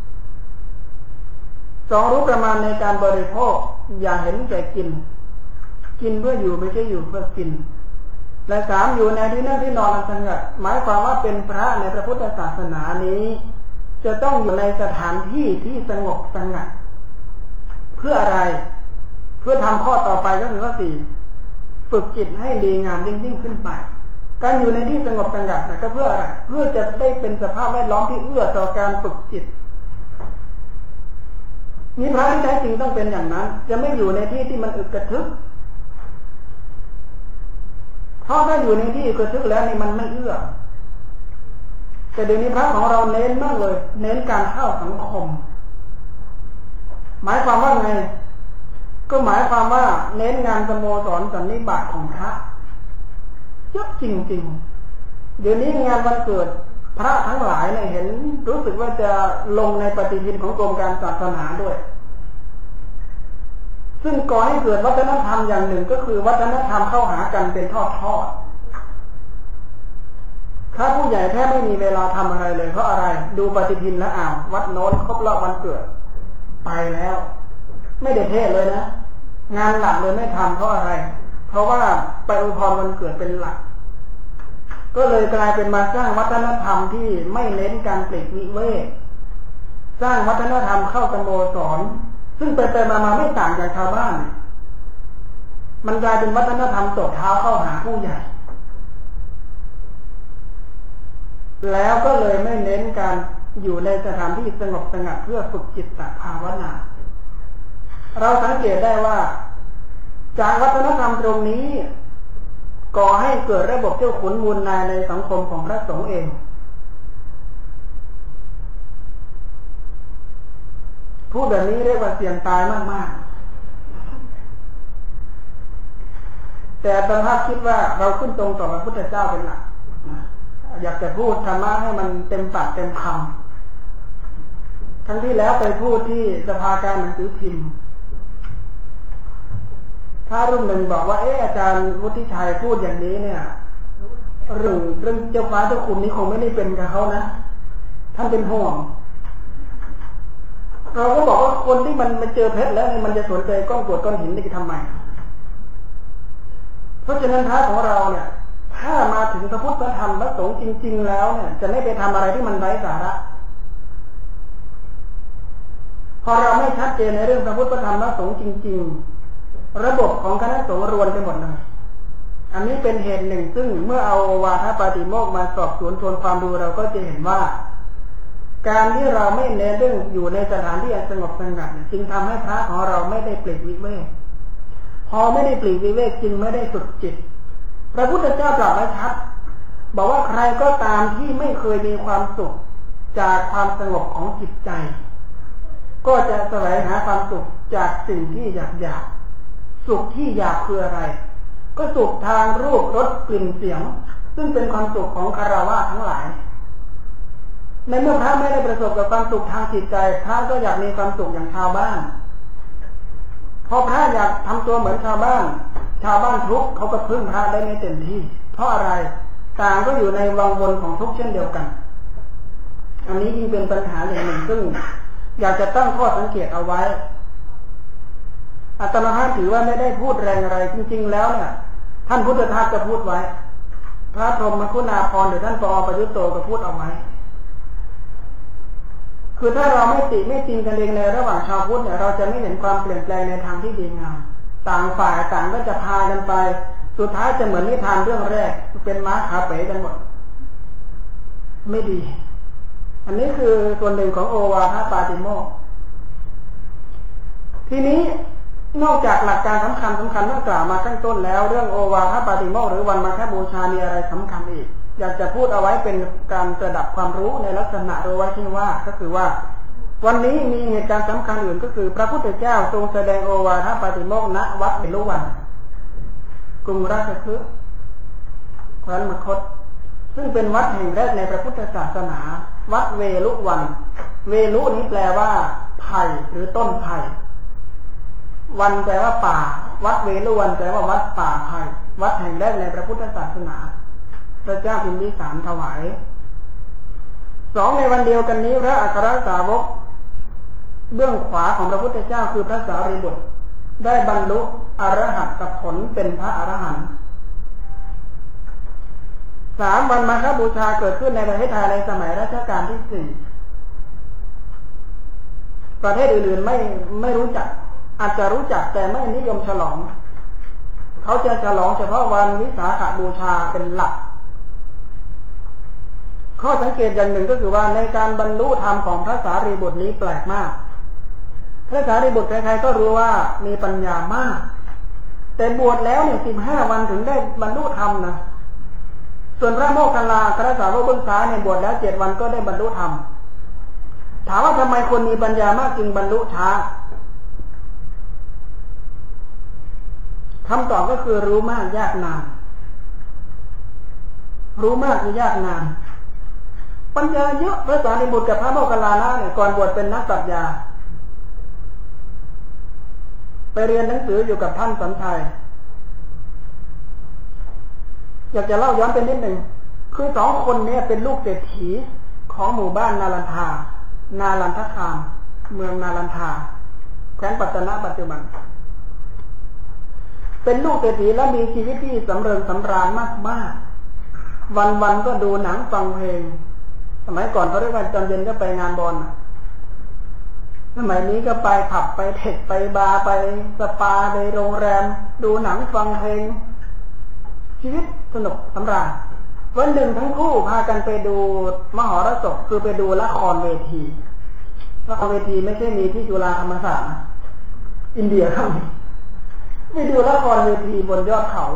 สองรู้ประมาณในการบริโภคอย่าเห็นแก่กินกินเพื่ออยู่ไม่ใช่อยู่เพื่อกินและสามอยู่ในที่นั่งที่นอนอันสงัดหมายความว่าเป็นพระในพระพุทธศาสนานี้จะต้องอยู่ในสถานที่ที่สงบสงัดเพื่ออะไรเพื่อทำข้อต่อไปก็คือข้อสี่ฝึกจิตให้ดีงามยิ่งยิ่งขึ้นไปการอยู่ในที่สงบสงัดก็เพื่ออะไรเพื่อจะได้เป็นสภาพแวดล้อมที่เอื้อต่อการฝึกจิตนี่พระที่แท้จริงต้องเป็นอย่างนั้นจะไม่อยู่ในที่ที่มันอึกกระทึกเพราะถ้าอยู่ในที่อึกกระทึกแล้วนี่มันไม่เอื้อแต่เดี๋ยวนี้พระของเราเน้นมากเลยเน้นการเข้าสังคมหมายความว่าไงก็หมายความว่าเน้นงานสโมสรสันนิบาตของพระเยอะจริงๆเดี๋ยวนี้งานวันเกิดพระทั้งหลายเนี่ยเห็นรู้สึกว่าจะลงในปฏิทินของกรมการศาสนาด้วยซึ่งก่อให้เกิดวัฒนธรรมอย่างหนึ่งก็คือวัฒนธรรมเข้าหากันเป็นทอดทอดถ้าผู้ใหญ่แทบไม่มีเวลาทำอะไรเลยเพราะอะไรดูปฏิทินแล้วอ้าววัดโน้นครบรอบวันเกิดไปแล้วไม่ได้เทศเลยนะงานหลักเลยไม่ทำเพราะอะไรเพราะว่าไปอวยพรวันเกิดเป็นหลักก็เลยกลายเป็นมาสร้างวัฒนธรรมที่ไม่เน้นการปลีกวิเวกสร้างวัฒนธรรมเข้าสโมสรซึ่งไปไปมาไม่ต่างจากชาวบ้านมันกลายเป็นวัฒนธรรมตบเท้าเข้าหาผู้ใหญ่แล้วก็เลยไม่เน้นการอยู่ในสถานที่สงบสงัดเพื่อฝึกจิตตภาวนาเราสังเกตได้ว่าจากวัฒนธรรมตรงนี้ก่อให้เกิดระบบเจ้าขุนมูลนายในสังคมของพระสงฆ์เองพูดแบบนี้เรียกว่าเสี่ยงตายมากๆแต่ตอนท่านคิดว่าเราขึ้นตรงต่อพระพุทธเจ้าเป็นหลักอยากจะพูดธรรมะให้มันเต็มปากเต็มคำทั้งที่แล้วไปพูดที่สภาการหนังสือพิมพ์ถ้ารุ่นหนึ่งบอกว่าเอออาจารย์วุฒิชัยพูดอย่างนี้เนี่ยเรื่องเรื่องเจ้าฟ้าเจ้าคุณนี้คงไม่ได้เป็นกับเขานะท่านเป็นห่วงเราก็บอกว่าคนที่มันมาเจอเพชรแล้วมันจะสนใจก้อนกรวดก้อนหินได้ทำไมเพราะฉะนั้นพระของเราเนี่ยถ้ามาถึงพระพุทธธรรมพระสงฆ์จริงๆแล้วเนี่ยจะไม่ไปทำอะไรที่มันไร้สาระพอเราไม่ชัดเจนในเรื่องพระพุทธธรรมพระสงฆ์จริงๆระบบของคณะสงฆ์รวนไปหมดเลยอันนี้เป็นเหตุหนึ่งซึ่งเมื่อเอาวาทปาติโมกข์มาสอบสวนทวนความดูเราก็จะเห็นว่าการที่เราไม่เน้นเรื่องอยู่ในสถานที่สงบสงัดจึงทำให้พระของเราไม่ได้ปลีกวิเวกพอไม่ได้ปลีกวิเวกจึงไม่ได้ฝึกจิตพระพุทธเจ้าตรัสไว้ชัดบอกว่าใครก็ตามที่ไม่เคยมีความสุขจากความสงบของจิตใจก็จะแสวงหาความสุขจากสิ่งที่อยากอยากสุขที่อยากคืออะไรก็สุขทางรูปรสกลิ่นเสียงซึ่งเป็นความสุขของคฤหัสถ์ทั้งหลายในเมื่อพระไม่ได้ประสบกับความสุขทางจิตใจพระก็อยากมีความสุขอย่างชาวบ้านพอพระอยากทำตัวเหมือนชาวบ้านชาวบ้านทุกข์เขาก็พึ่งพระได้ไม่เต็มที่เพราะอะไรต่างก็อยู่ในวังวนของทุกข์เช่นเดียวกันอันนี้ยิ่งเป็นปัญหาอย่างหนึ่งซึ่งอยากจะตั้งข้อสังเกตเอาไว้อาตมาถือว่าไม่ได้พูดแรงอะไรจริงๆแล้วเนี่ยท่านพุทธทาสก็พูดไว้พระพรหมคุณาภรณ์หรือท่านปอประยุตโตก็พูดเอาไว้คือถ้าเราไม่ติไม่ติงกันเองในระหว่างชาวพุทธเนี่ยเราจะไม่เห็นความเปลี่ยนแปลงในทางที่ดีงามต่างฝ่ายต่างก็จะพากันไปสุดท้ายจะเหมือนนิทานเรื่องแรกเป็นม้าขาเป๋กันหมดไม่ดีอันนี้คือส่วนหนึ่งของโอวาทปาติโมกข์ทีนี้นอกจากหลักการสำคัญสำคัญที่กล่าวมาข้างต้นแล้วเรื่องโอวาทปาติโมกข์หรือวันมาฆบูชามีอะไรสำคัญอีกอยากจะพูดเอาไว้เป็นการประดับความรู้ในลักษณะโดยไว้ที่ว่าก็คือว่าวันนี้มีเหตุการณ์สำคัญอื่นก็คือพระพุทธเจ้าทรงแสดงโอวาทปาติโมกข์ณวัดเวฬุวันกรุงราชคฤห์แคว้นมคธซึ่งเป็นวัดแห่งแรกในพระพุทธศาสนาวัดเวฬุวันเวฬุนี้แปลว่าไผ่หรือต้นไผ่วันแปลว่าป่าวัดเวฬุวันแปลว่าวัดป่าไผ่วัดแห่งแรกในพระพุทธศาสนาพระเจ้าพิมพิสารถวายสองในวันเดียวกันนี้พระอัครสาวกเบื้องขวาของพระพุทธเจ้าคือพระสารีบุตรได้บรรลุอรหัตผลเป็นพระอรหันต์สามวันมาฆบูชาเกิดขึ้นในประเทศไทยในสมัยรัชกาลที่สี่ประเทศอื่นๆไม่ไม่รู้จักอาจจะรู้จักแต่ไม่นิยมฉลองเขาจะฉลองเฉพาะวันวิสาขบูชาเป็นหลักข้อสังเกตอย่างหนึ่งก็คือว่าในการบรรลุธรรมของพระสารีบุตรนี้แปลกมากพระสารีบุตรใครๆก็รู้ว่ามีปัญญามากแต่บวชแล้วเนี่ยสิบห้าวันถึงได้บรรลุธรรมนะส่วนพระโมคคัลลาพระสาวกเบื้องซ้ายเนี่ยบวชแล้วเจ็ดวันก็ได้บรรลุธรรมถามว่าทำไมคนมีปัญญามากจึงบรรลุช้าคำตอบก็คือรู้มากยากนานรู้มากคือยากนานปัญญาเยอะพระสารีบุตรกับพระโมคคัลลานะเนี่ยก่อนบวชเป็นนักปรัชญาไปเรียนหนังสืออยู่กับท่านสันชัยอยากจะเล่าย้อนไปนิดหนึ่งคือสองคนนี้เป็นลูกเศรษฐีของหมู่บ้านนาลันทานาลันทคามเมืองนาลันทาแคว้นปัตตนะปัจจุบันเป็นลูกเศรษฐีและมีชีวิตที่สำเริงสำราญมากๆวันๆก็ดูหนังฟังเพลงสมัยก่อนเขาเรียกว่าตอนเย็นก็ไปงานบอลสมัยนี้ก็ไปผับไปเทคไปบาร์ไปสปาไปโรงแรมดูหนังฟังเพลงชีวิตสนุกสำราญวันหนึ่งทั้งคู่พากันไปดูมหรสพคือไปดูละครเวทีละครเวทีไม่ใช่มีที่จุฬาธรรมศาสตร์อินเดียครับไปดูละครเวทีบนยอดเขา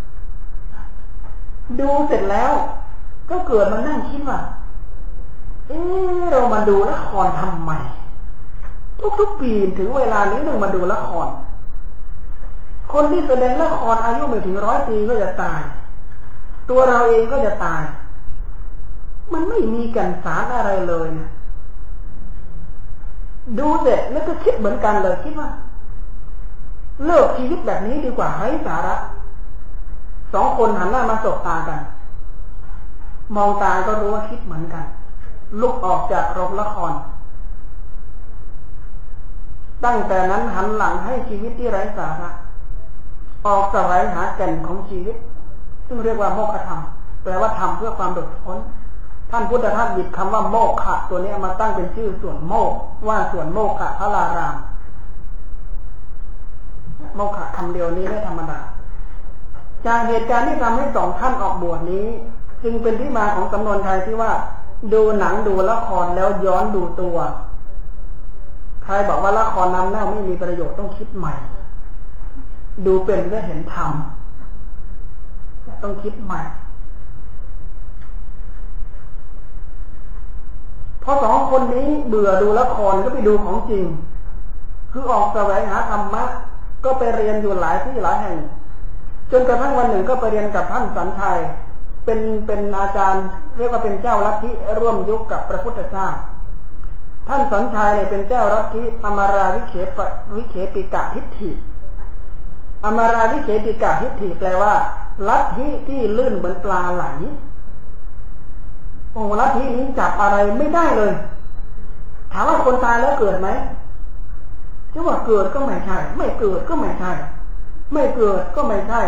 ดูเสร็จแล้วก็เกิดมานั่งคิดว่าเออเรามาดูละครทำไมทุกๆปีถึงเวลานี้ต้องมาดูละครคนที่แสดงละครอายุไม่ถึงร้อยปีก็จะตายตัวเราเองก็จะตายมันไม่มีแก่นสารอะไรเลยนะดูเสร็จแล้วก็คิดเหมือนกันเลยคิดว่าเลิกชีวิตแบบนี้ดีกว่าไร้สาระสองคนหันหน้ามาสบตากันมองตาก็รู้ว่าคิดเหมือนกันลุกออกจากโรงละครตั้งแต่นั้นหันหลังให้ชีวิตที่ไร้สาระออกแสวงหาแก่นของชีวิตซึ่งเรียกว่าโมฆะธรรมแปลว่าธรรมเพื่อความหลุดพ้นท่านพุทธทาสหยิบคำว่าโมฆะตัวนี้มาตั้งเป็นชื่อส่วนโมกว่าส่วนโมฆะพระลารามโมฆะคำเดียวนี้ไม่ธรรมดาจากเหตุการณ์ที่ทำให้สองท่านออกบวชนี้จึงเป็นที่มาของสำนวนไทยที่ว่าดูหนังดูละครแล้วย้อนดูตัวใครบอกว่าละครน้ำเน่าไม่มีประโยชน์ต้องคิดใหม่ดูเป็นก็เห็นธรรมต้องคิดใหม่พอสองคนนี้เบื่อดูละครก็ไปดูของจริงคือออกแสวงหาธรรมะก็ไปเรียนอยู่หลายที่หลายแห่งจนกระทั่งวันหนึ่งก็ไปเรียนกับท่านสันชัยเป็นเป็นอาจารย์เรียกว่าเป็นเจ้าลัทธิร่วมยุคกับพระพุทธเจ้าท่านสอนชัยเนี่ยเป็นเจ้าลัทธิอมราวิเขปวิเขปิกะทิฏฐิอมราวิเขปิกะทิฏฐิแปลว่าลัทธิที่ลื่นเหมือนปลาไหลโอ้ลัทธินี้จับอะไรไม่ได้เลยถามว่าคนตายแล้วเกิดไหมจะว่าเกิดก็ไม่ใช่ไม่เกิดก็ไม่ใช่ไม่เกิดก็ไม่ใช่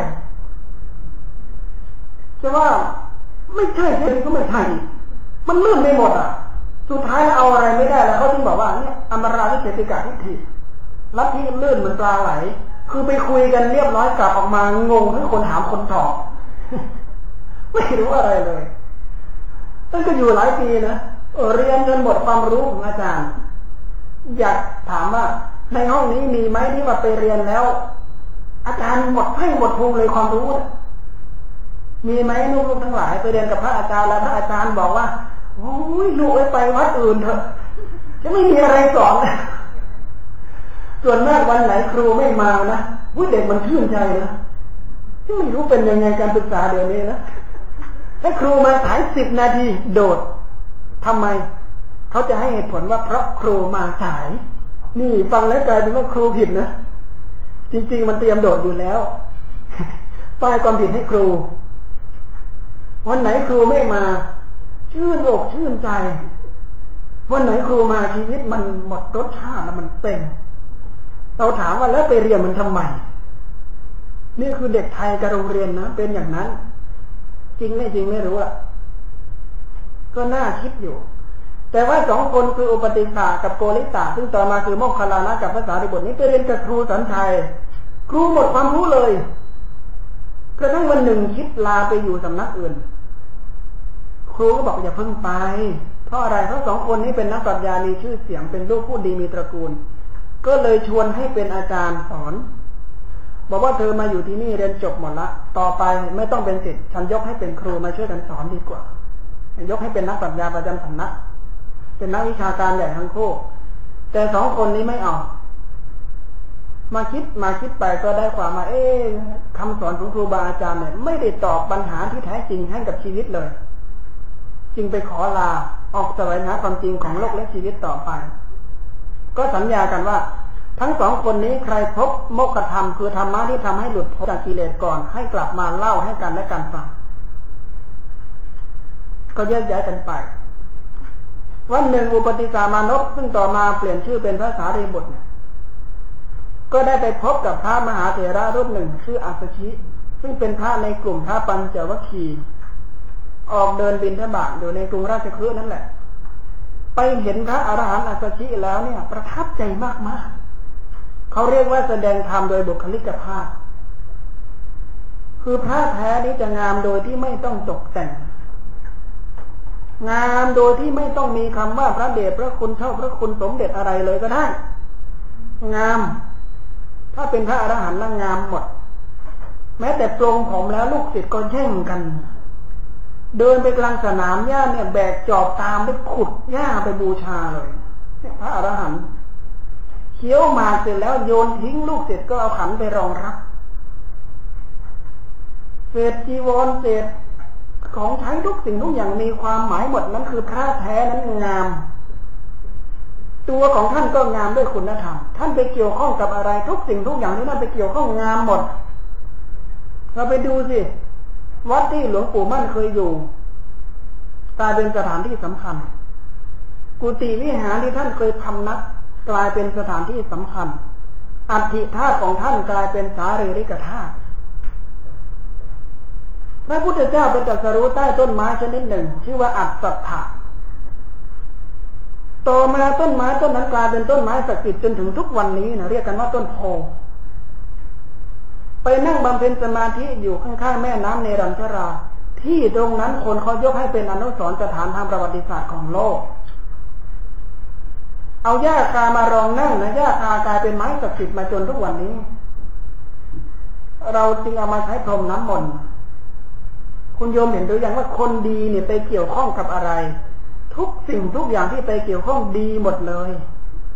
จะว่าไม่ใช่ใช่ก็ไม่ใช่มันลื่นไปหมดอ่ะสุดท้ายเอาอะไรไม่ได้แล้วเขาถึงบอกว่าเนี่ยอมราวิเศษติกาทิฏฐิลัทธิลื่นเหมือนปลาไหลคือไปคุยกันเรียบร้อยกลับออกมางงทั้งคนถามคนตอบไม่รู้อะไรเลยตั้งก็อยู่หลายปีนะเรียนจนหมดความรู้ของอาจารย์อยากถามว่าในห้องนี้มีไหมที่ว่าไปเรียนแล้วอาจารย์หมดให้หมดภูมิเลยความรู้มีไหมลูกๆทั้งหลายไปเรียนกับพระอาจารย์แล้วพระอาจารย์บอกว่าโอ้ยลูกไปวัดอื่นเถอะจะไม่มีอะไรสอนส่วนมากวันไหนครูไม่มานะผู้เด็กมันชื่นใจนะที่ไม่รู้เป็นยังไงการศึกษาเดี๋ยวนี้นะถ้าครูมาสายสิบนาทีโดดทำไมเขาจะให้เหตุผลว่าเพราะครูมาสายนี่ฟังแล้วกลายเป็นว่าครูผิดนะจริงๆมันเตรียมโดดอยู่แล้วป้ายความผิดให้ครูวันไหนครูไม่มาชื่นอกชื่นใจวันไหนครูมาชีวิตมันหมดรสชาติแล้วมันเต็มเราถามว่าแล้วไปเรียนมันทำไมนี่คือเด็กไทยกับโรงเรียนนะเป็นอย่างนั้นจริงไม่จริงไม่รู้อ่ะก็น่าคิดอยู่แต่ว่าสองคนคืออุปติสสะกับโกริตะซึ่งต่อมาคือโมคคัลลานะกับภาษาริบุตรนี้ไปเรียนกับครูสันชัยครูหมดความรู้เลยกระทั่งวันหนึ่งคิดลาไปอยู่สำนักอื่นครูก็บอกอย่าเพิ่งไปเพราะอะไรเพราะสองคนนี้เป็นนักปรัชญามีชื่อเสียงเป็นลูกผู้ดีมีตระกูลก็เลยชวนให้เป็นอาจารย์สอนบอกว่าเธอมาอยู่ที่นี่เรียนจบหมดละต่อไปไม่ต้องเป็นศิษย์ฉันยกให้เป็นครูมาช่วยกันสอนดีกว่ายกให้เป็นนักปรัชญาประจำสำนักเป็นนักวิชาการใหญ่ทั้งคู่แต่สองคนนี้ไม่เอามาคิดมาคิดไปก็ได้ความมาเอ๊ะคำสอนของครูบาอาจารย์เนี่ยไม่ได้ตอบปัญหาที่แท้จริงให้กับชีวิตเลยจึงไปขอลาออกแสวงหาความจริงของโลกและชีวิตต่อไปก็สัญญากันว่าทั้งสองคนนี้ใครพบโมกขธรรมคือธรรมะที่ทำให้หลุดพ้นจากกิเลสก่อนให้กลับมาเล่าให้กันและกันฟังก็แยกย้ายกันไปวันหนึ่งอุปติสามานพซึ่งต่อมาเปลี่ยนชื่อเป็นพระสารีบุตรก็ได้ไปพบกับพระมหาเถระรูปหนึ่งชื่ออัสสชิซึ่งเป็นพระในกลุ่มพระปัญจวัคคีย์ออกเดินบิณฑบาตอยู่ในกรุงราชคฤห์นั่นแหละไปเห็นพระอรหันต์อัสสชิแล้วเนี่ยประทับใจมากๆเขาเรียกว่าแสดงธรรมโดยบุคลิกภาพคือพระแท้นี้จะงามโดยที่ไม่ต้องตกแต่งงามโดยที่ไม่ต้องมีคำว่าพระเดชพระคุณเท่าพระคุณสมเด็จอะไรเลยก็ได้งามถ้าเป็นพระอรหันต์แล้วงามหมดแม้แต่ปลงผมแล้วลูกศิษย์ก็แย่งกันเดินไปกลางสนามหญ้าเนี่ยแบกจอบตามไปขุดหญ้าไปบูชาเลยพระอรหันต์เคี้ยวหมากเสร็จแล้วโยนทิ้งลูกศิษย์ก็เอาขันไปรองรับเศษจีวรเศษของใช้ทุกสิ่งทุกอย่างมีความหมายหมดนั้นคือพระแท้นั้นงามตัวของท่านก็งามด้วยคุณธรรมท่านไปเกี่ยวข้องกับอะไรทุกสิ่งทุกอย่างที่ท่านไปเกี่ยวข้องงามหมดเราไปดูสิวัดที่หลวงปู่มั่นเคยอยู่กลายเป็นสถานที่สำคัญกุฏิวิหารที่ท่านเคยพำนักกลายเป็นสถานที่สำคัญอัฐิธาตุของท่านกลายเป็นสารีริกธาตุพระพุทธเจ้าเป็นตรัสรู้ใต้ต้นไม้ชนิดหนึ่งชื่อว่าอัฏฐัฐะต่อมาต้นไม้ต้นนั้นกลายเป็นต้นไม้ศักดิ์สิทธิ์จนถึงทุกวันนี้นะเรียกกันว่าต้นโพไปนั่งบำเพ็ญสมาธิอยู่ข้างๆแม่น้ำเนรัญชราที่ตรงนั้นคนเขายกให้เป็นอนุสรณ์สถานทางประวัติศาสตร์ของโลกเอาหญ้าคามารองนั่งนะหญ้าคากลายเป็นไม้ศักดิ์สิทธิ์มาจนทุกวันนี้เราจึงเอามาใช้พรมน้ำมนต์คุณโยมเห็นหรือยังว่าคนดีเนี่ยไปเกี่ยวข้องกับอะไรทุกสิ่งทุกอย่างที่ไปเกี่ยวข้องดีหมดเลย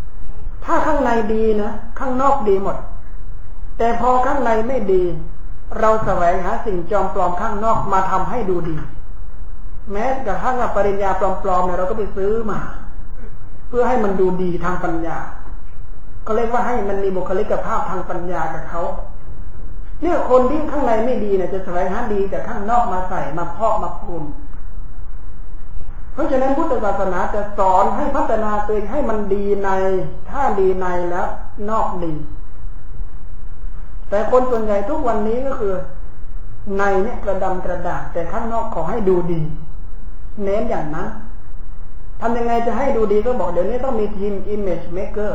ถ้าข้างในดีนะข้างนอกดีหมดแต่พอข้างในไม่ดีเราแสวงหาสิ่งจอมปลอมข้างนอกมาทำให้ดูดีแม้กระทั่งปริญญาปลอมๆเนี่ยเราก็ไปซื้อมาเพื่อให้มันดูดีทางปัญญาก็เรียกว่าให้มันมีบุคลิกภาพทางปัญญากับเขาเนี่ยคนที่ข้างในไม่ดีเนี่ยจะแสวงหาดีแต่ข้างนอกมาใส่มาเพาะมาพูนเพราะฉะนั้นพุทธศาสนาจะสอนให้พัฒนาตัวเองให้มันดีในถ้าดีในแล้วนอกดีแต่คนส่วนใหญ่ทุกวันนี้ก็คือในเนี่ยกระดำกระดาษแต่ข้างนอกขอให้ดูดีเน้นอย่างนั้นทำยังไงจะให้ดูดีก็บอกเดี๋ยวนี้ต้องมีทีม image maker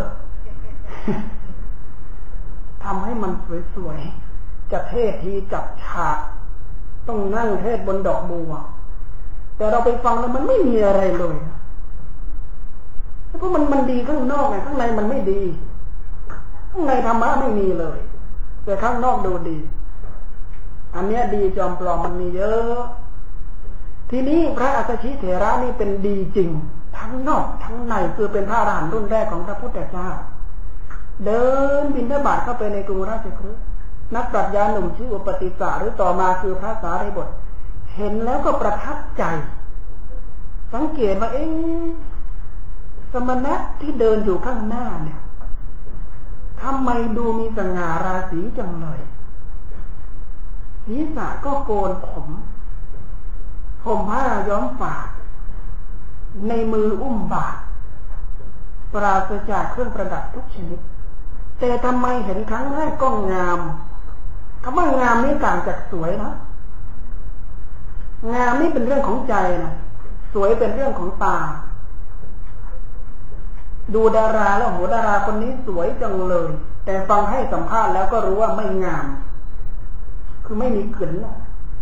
ทำให้มันสวยๆจะเทศทีจับฉากต้องนั่งเทศบนดอกบัวแต่เราไปฟังแล้วมันไม่มีอะไรเลยเพราะมันมันดีข้างนอกไงข้างในมันไม่ดีข้างในธรรมะไม่มีเลยแต่ข้างนอกดูดีอันเนี้ยดีจอมปลอมมันมีเยอะทีนี้พระอัสสชิเถระนี่เป็นดีจริงทั้งนอกทั้งในคือเป็นพระอรหันต์รุ่นแรกของพระพุทธเจ้าเดินบิณฑบาตเข้าไปในกรุงราชคฤห์นักปรัชญาหนุ่มชื่ออุปติสสะหรือต่อมาคือพระสารีบุตรเห็นแล้วก็ประทับใจสังเกตว่าเอ๊ะสมณะที่เดินอยู่ข้างหน้าเนี่ยทำไมดูมีสง่าราศีจังเลยศีรษะก็โกนผมผมผ้าย้อมฝาดในมืออุ้มบาตรปราศจากเครื่องประดับทุกชนิดแต่ทำไมเห็นครั้งแรกก็งามคำว่างามนี่ต่างจากสวยนะงามนี่เป็นเรื่องของใจนะสวยเป็นเรื่องของตาดูดาราแล้วโหดาราคนนี้สวยจังเลยแต่ฟังให้สัมภาษณ์แล้วก็รู้ว่าไม่งามคือไม่มีกลิ่นนะ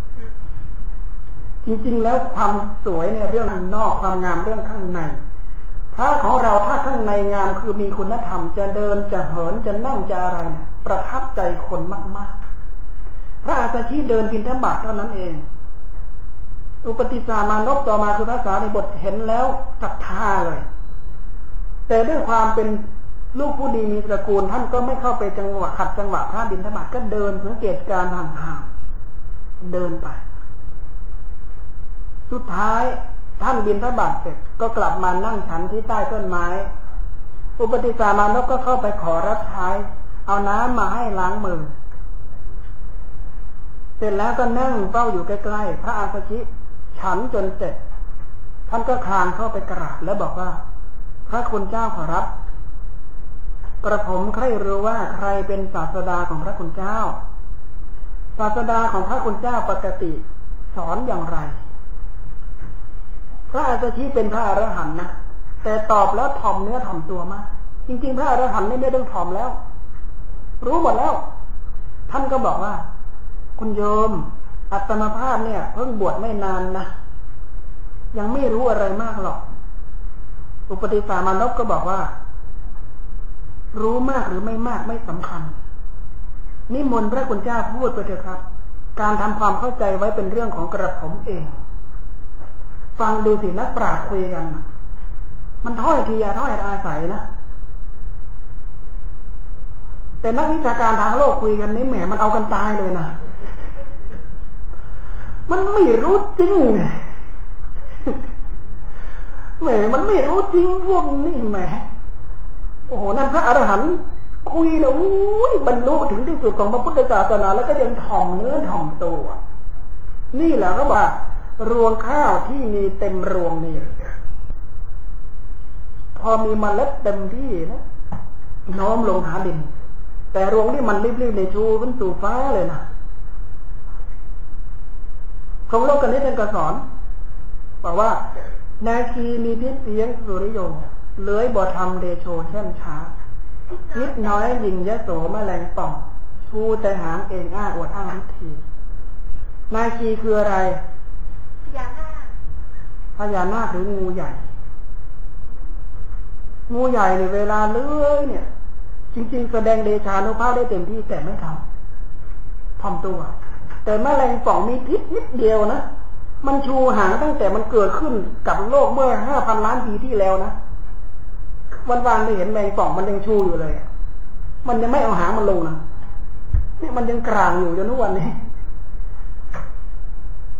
จริงๆแล้วความสวยเนี่ยเรื่องข้างนอกความงามเรื่องข้างในพระของเราถ้าข้างในงามคือมีคุณธรรมจะเดินจะเหินจะนั่งจะอะไรเนี่ยประทับใจคนมากๆพระอาสสชิเดินบิณฑบาตเท่านั้นเองอุปติสสะมานพต่อมาคือพระสารีบุตรเห็นแล้วศรัทธาเลยแต่ด้วยความเป็นลูกผู้ดีมีตระกูลท่านก็ไม่เข้าไปจังหวะขัดจังหวะพระบิณฑบาตก็เดินสังเกตการณ์ห่างๆเดินไปสุดท้ายท่านบิณฑบาตเสร็จก็กลับมานั่งฉันที่ใต้ต้นไม้อุปติสสะมานพก็เข้าไปขอรับใช้เอาน้ำมาให้ล้างมือเสร็จแล้วก็นั่งเฝ้าอยู่ใกล้ๆพระอาสสชิฉันจนเสร็จท่านก็คลานเข้าไปกราบแล้วบอกว่าพระคุณเจ้าขอรับกระผมใคร่รู้ว่าใครเป็นศาสดาของพระคุณเจ้าศาสดาของพระคุณเจ้าปกติสอนอย่างไรพระอาสสชิเป็นพระอรหันต์นะแต่ตอบแล้วถ่อมเนื้อถ่อมตัวมากจริงๆพระอรหันต์ไม่ต้องถ่อมแล้วรู้หมดแล้วท่านก็บอกว่าคุณโยมอัตมาภาพเนี่ยเพิ่งบวชไม่นานนะยังไม่รู้อะไรมากหรอกอุปติสสะมานพก็บอกว่ารู้มากหรือไม่มากไม่สำคัญนิมนต์พระคุณเจ้าพูดไปเถอะครับการทำความเข้าใจไว้เป็นเรื่องของกระผมเองฟังดูสินักปราชญ์คุยกันมันถ้อยทีถ้อยอาศัยนะแต่นักวิชาการทางโลกคุยกันนี่แหมมันเอากันตายเลยนะมันไม่รู้จริงแหมมันไม่รู้จริงพวกนี้แหมโอ้โหนั่นพระอรหันต์คุยแล้วอุ้ยบรรลุถึงที่สุดของพระพุทธศาสนาแล้วก็ยังถ่อมเนื้อถ่อมตัวนี่แหละเขาบอกรวงข้าวที่มีเต็มรวงนี่พอมีเมล็ดเต็มที่นะโน้มลงหาดินแต่รวงที่มันรีบๆในชูขึ้นสู่ฟ้าเลยนะคงโลกกันนี้ท่านก็สอนบอกว่านาคีมีพิษเสียงสุริโยเลื้อยบ่ทำเดโชเช่นช้าพิษน้อยยิงยโสแมลงป่องชูแต่หางเองอ้าอวดอ้างวิธีนาคีคืออะไรพญานาคพญานาคหรืองูใหญ่งูใหญ่เนี่ยเวลาเลื้อยเนี่ยจริงๆแสดงเดชานุภาพได้เต็มที่แต่ไม่ทำทำตัวแต่แมลงป่องมีพิษนิดเดียวนะมันชูหางตั้งแต่มันเกิดขึ้นกับโลกเมื่อห้าพันล้านปีที่แล้วนะวันวานได้เห็นแมลงป่องมันยังชูอยู่เลยมันยังไม่เอาหางมันลงนะนี่มันยังกลางอยู่จนทุกวันนี้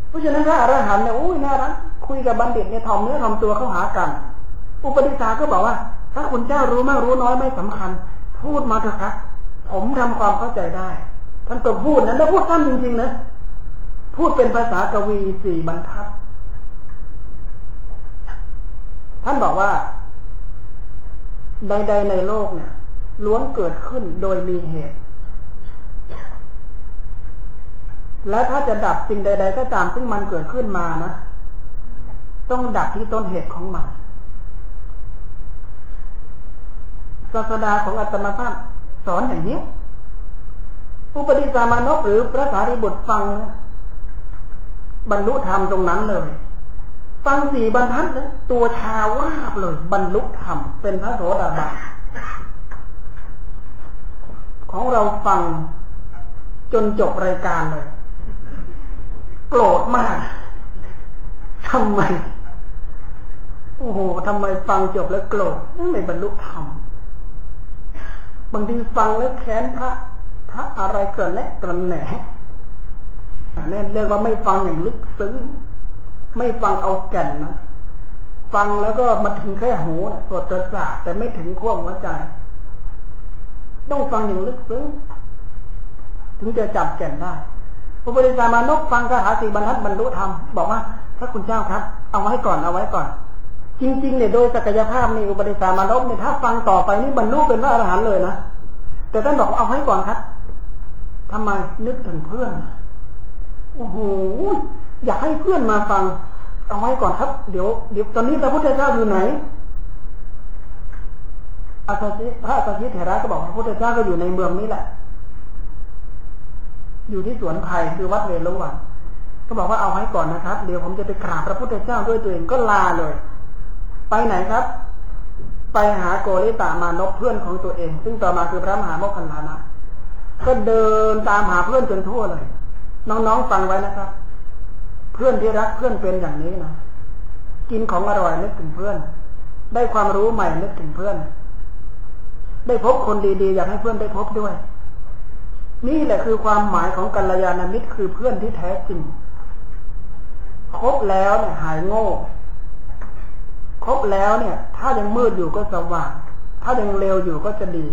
เพราะฉะนั้นพระอรหันต์เนี่ยอุ้ยน่ารักคุยกับบัณฑิตเนี่ยถ่อมเนื้อถ่อมตัวเข้าหากันอุปติสสะก็บอกว่าถ้าคุณเจ้ารู้มากรู้น้อยไม่สำคัญพูดมาเถอะครับผมทำความเข้าใจได้ท่านก็พูดนะแล้วพูดสั้นจริงๆนะพูดเป็นภาษากวีสี่บรรทัดท่านบอกว่าใดๆในโลกเนี่ยล้วนเกิดขึ้นโดยมีเหตุและถ้าจะดับสิ่งใดๆก็ตามซึ่งมันเกิดขึ้นมานะต้องดับที่ต้นเหตุของมันศาสดาของอาตมาภาพสอนอย่างนี้อุปติสามานพหรือพระสารีบุตรฟังบรรลุธรรมตรงนั้นเลยฟังสี่บรรทัดเลยตัวชาวาบเลยบรรลุธรรมเป็นพระโสดาบันของเราฟังจนจบรายการเลยโกรธมากทำไมโอ้โหทำไมฟังจบแล้วโกรธไม่บรรลุธรรมบางทีฟังแล้วแค้นพระพระอะไรเกิดและกระแหน่นี่เรียกว่าไม่ฟังอย่างลึกซึ้งไม่ฟังเอาแก่นนะฟังแล้วก็มาถึงแค่หูสวดประสาทแต่ไม่ถึงขั้วหัวใจต้องฟังอย่างลึกซึ้งถึงจะจับแก่นได้พระพุทธเจ้ามานพฟังคาถาสี่บรรทัดบรรลุธรรมบอกว่าพระคุณเจ้าครับเอาไว้ก่อนเอาไว้ก่อนจริงๆเนี่ยโดยศักยภาพนี่อุปติสสามานพเนี่ยถ้าฟังต่อไปนี่บรรลุเป็นพระอรหันต์เลยนะแต่ท่านบอกเอาไว้ก่อนครับทำไมนึกถึงเพื่อนโอ้โหอยากให้เพื่อนมาฟังเอาไว้ก่อนครับเดี๋ยวเดี๋ยวตอนนี้พระพุทธเจ้าอยู่ไหนอาสชิพระอาสชิเถระก็บอกพระพุทธเจ้าก็อยู่ในเมืองนี้แหละอยู่ที่สวนไผ่คือวัดเวรุวันก็บอกว่าเอาไว้ก่อนนะครับเดี๋ยวผมจะไปกราบพระพุทธเจ้าด้วยตัวเองก็ลาเลยไปไหนครับไปหาโกริตามานพเพื่อนของตัวเองซึ่งต่อมาคือพระมหาโมคคัลลานะก็เดินตามหาเพื่อนจนทั่วเลยน้องๆฟังไว้นะครับเพื่อนที่รักเพื่อนเป็นอย่างนี้นะกินของอร่อยนึกถึงเพื่อนได้ความรู้ใหม่นึกถึงเพื่อนได้พบคนดีๆอยากให้เพื่อนได้พบด้วยนี่แหละคือความหมายของกัลยาณมิตรคือเพื่อนที่แท้จริงคบแล้วเนี่ยหายโง่คบแล้วเนี่ยถ้ายังมืดอยู่ก็สว่างถ้ายังเลวอยู่ก็จะดี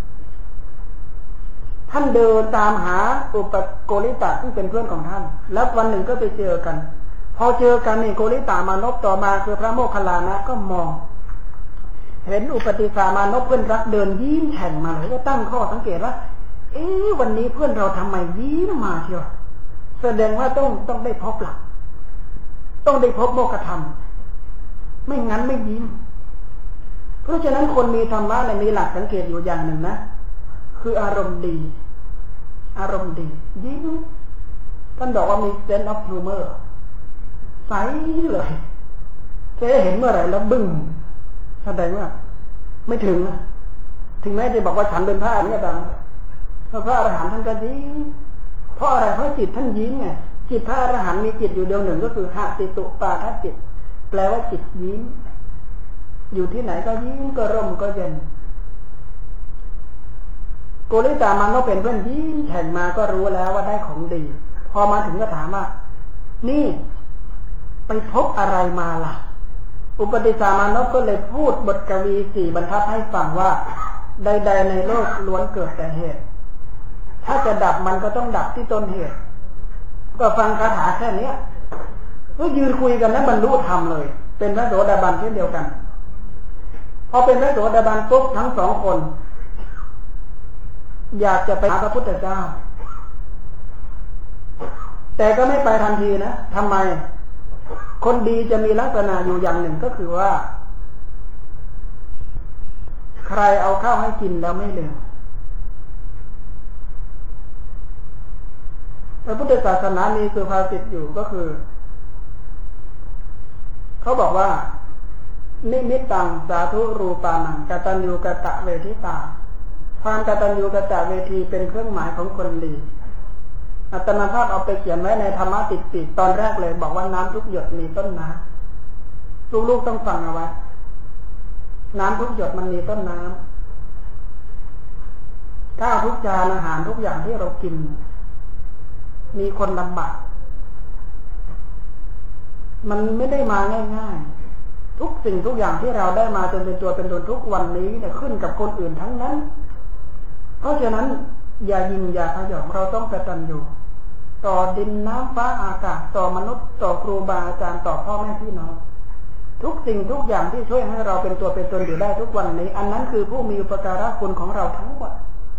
ท่านเดินตามหาอุปโกริตะซึ่งเป็นเพื่อนของท่านแล้ววันหนึ่งก็ไปเจอกันพอเจอกันนี่โกริตามานพต่อมาคือพระโมคคัลลานะก็มองเห็นอุปติสสามานพเพื่อนรักเดินยิ้มแฉ่งมาเลยก็ตั้งข้อสังเกตว่าเอ๊ะวันนี้เพื่อนเราทำไมยิ้มมาเชียวแสดงว่าต้องต้องได้พบหลักต้องได้พบโมกขธรรมไม่งั้นไม่ยิ้มเพราะฉะนั้นคนมีธรรมะเนี่ยมีหลักสังเกตอยู่อย่างหนึ่งนะคืออารมณ์ดีอารมณ์ดียิ้มท่านบอกว่ามี sense of humor ใสเลยแค่เห็นเมื่อไหร่แล้วบึ้งแสดงว่าไม่ถึงถึงแม้จะบอกว่าฉันเป็นพระอรหันต์ก็ตามเพราะพระอรหันต์ท่านก็ยิ้มเพราะอะไรเพราะจิตท่านยิ้มไงจิตพระอรหันต์มีจิตอยู่เดียวหนึ่งก็คือหะติตุปาทจิตแปลว่าจิตยิ้มอยู่ที่ไหนก็ยิ้มก็ร่มก็เย็นโกริตามานพเป็นเพื่อนยิ้มแข่งมาก็รู้แล้วว่าได้ของดีพอมาถึงก็ถามว่านี่ไปพบอะไรมาล่ะอุปติสสามานพก็เลยพูดบทกวีสี่บรรทัดให้ฟังว่าใดๆในโลกล้วนเกิดแต่เหตุถ้าจะดับมันก็ต้องดับที่ต้นเหตุก็ฟังคาถาแค่นี้ก็ยืนคุยกันแล้วบรรลุธรรมเลยเป็นพระโสดาบันเช่นเดียวกันพอเป็นพระโสดาบันปุ๊บทั้งสองคนอยากจะไปหาพระพุทธเจ้าแต่ก็ไม่ไปทันทีนะทำไมคนดีจะมีลักษณะอยู่อย่างหนึ่งก็คือว่าใครเอาข้าวให้กินแล้วไม่ลืมพระพุทธศาสนามีสุภาษิตอยู่ก็คือเขาบอกว่านิมิตตังสาธุรูปานังกตัญญูกตเวทิตาความกตัญญูกตเวทีเป็นเครื่องหมายของคนดีอาตมาภาพเอาไปเขียนไว้ในธรรมะติดติตอนแรกเลยบอกว่าน้ำทุกหยดมีต้นน้ำลูกๆต้องฟังเอาไว้น้ำทุกหยดมันมีต้นน้ำข้าวทุกจานอาหารทุกอย่างที่เรากินมีคนลำบากมันไม่ได้มาง่ายๆทุกสิ่งทุกอย่างที่เราได้มาจนเป็นตัวเป็นตนทุกวันนี้เนี่ยขึ้นกับคนอื่นทั้งนั้นเพราะฉะนั้นอย่ายิงอย่าพยองเราต้องกตัญญูต่อดินน้ำฟ้าอากาศต่อมนุษย์ต่อครูบาอาจารย์ต่อพ่อแม่พี่น้องทุกสิ่งทุกอย่างที่ช่วยให้เราเป็นตัวเป็นตนอยู่ได้ทุกวันนี้อันนั้นคือผู้มีอุปการะคุณของเราทั้งหมด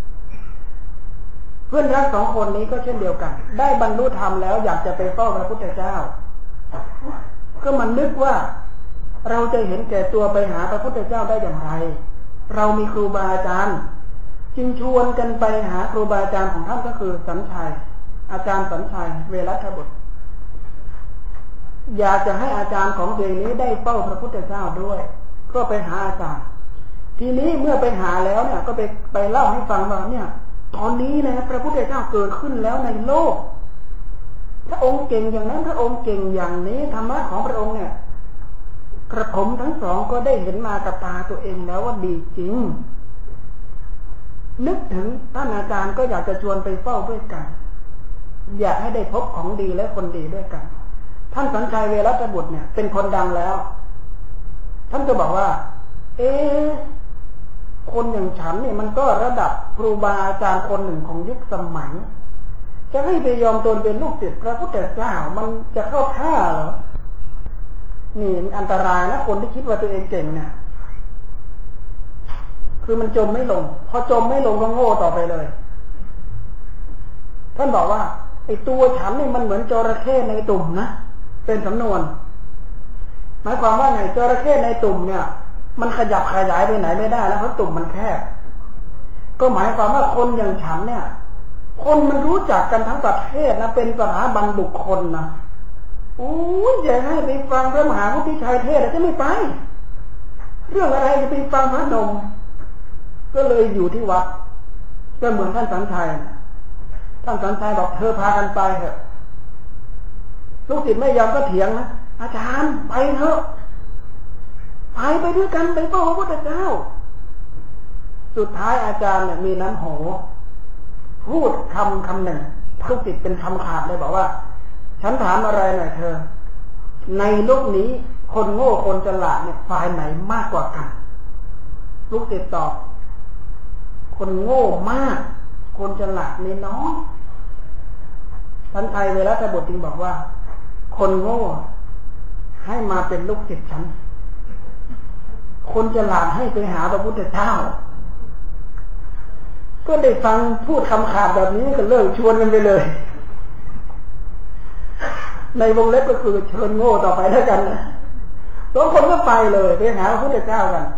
เพื่อนรักสองคนนี้ก็เช่นเดียวกันได้บรรลุธรรมแล้วอยากจะไปเฝ้าพระพุทธเจ้าก็มันนึกว่าเราจะเห็นแก่ตัวไปหาพระพุทธเจ้าได้อย่างไรเรามีครูบาอาจารย์จึงชวนกันไปหาครูบาอาจารย์ของท่านก็คือสัญชัยอาจารย์สัญชัยเวรัตบุตรอยากจะให้อาจารย์ของตัวเองนี้ได้เฝ้าพระพุทธเจ้าด้วยก็ไปหาอาจารย์ทีนี้เมื่อไปหาแล้วเนี่ยก็ไปไปเล่าให้ฟังว่าเนี่ยตอนนี้นะพระพุทธเจ้าเกิดขึ้นแล้วในโลกพระองค์เก่งอย่างนั้นพระองค์เก่งอย่างนี้ธรรมะของพระองค์เนี่ยกระผมทั้งสองก็ได้เห็นมากับตาตัวเองแล้วว่าดีจริงนึกถึงท่านอาจารย์ก็อยากจะชวนไปเฝ้าด้วยกันอยากให้ได้พบของดีและคนดีด้วยกันท่านสัญชัยเวรัตบุตรเนี่ยเป็นคนดังแล้วท่านก็บอกว่าเอ๊ะคนอย่างฉันเนี่ยมันก็ระดับครูบาอาจารย์คนหนึ่งของยุคสมัยจะให้ไปยอมตนเป็นลูกศิษย์พระพุทธเจ้ามันจะเข้าท่าเหรอนี่อันตรายนะคนที่คิดว่าตัวเองเก่งเนี่ยคือมันจมไม่ลงพอจมไม่ลงก็โง่ต่อไปเลยท่านบอกว่าไอ้ตัวฉันนี่มันเหมือนจระเข้ในตุ่มนะเป็นสำนวนหมายความว่าไงจระเข้ในตุ่มเนี่ยมันขยับขยายไปไหนไม่ได้แล้วเพราะตุ่มมันแคบก็หมายความว่าคนอย่างฉันเนี่ยคนมันรู้จักกันทั้งประเทศนะเป็นสถาบันบุคคลนะอู้ยอย่าให้ไปฟังพระมหาวุฒิชัยเทศจะไม่ไปเรื่องอะไรจะไปฟังพระนมก็เลยอยู่ที่วัดก็เหมือนท่านสัญชัยนะท่านสัญชัยบอกเธอพากันไปเถอะลูกศิษย์ไม่ยอมก็เถียงนะอาจารย์ไปเถอะไปไปด้วยกันไปเฝ้าพระพุทธเจ้าสุดท้ายอาจารย์เนี่ยมีน้ำโหพูดคำคำหนึ่งลูกศิษย์เป็นคำขาดเลยบอกว่าฉันถามอะไรหน่อยเธอในโลกนี้คนโง่คนฉลาดเนี่ยฝ่ายไหนมากกว่ากันลูกศิษย์ตอบคนโง่มากคนฉลาดในน้อยท่านไทยเวรัตบุตรจึงบอกว่าคนโง่ให้มาเป็นลูกศิษย์ฉันคนฉลาดให้ไปหาพระพุทธเจ้าก็ได้ฟังพูดคำขาดแบบนี้ก็เลิกชวนกันไปเลยในวงเล็บก็คือเชิญโง่ต่อไปแล้วกันนะสองคนก็ไปเลยไปหาพระพุทธเจ้ากัน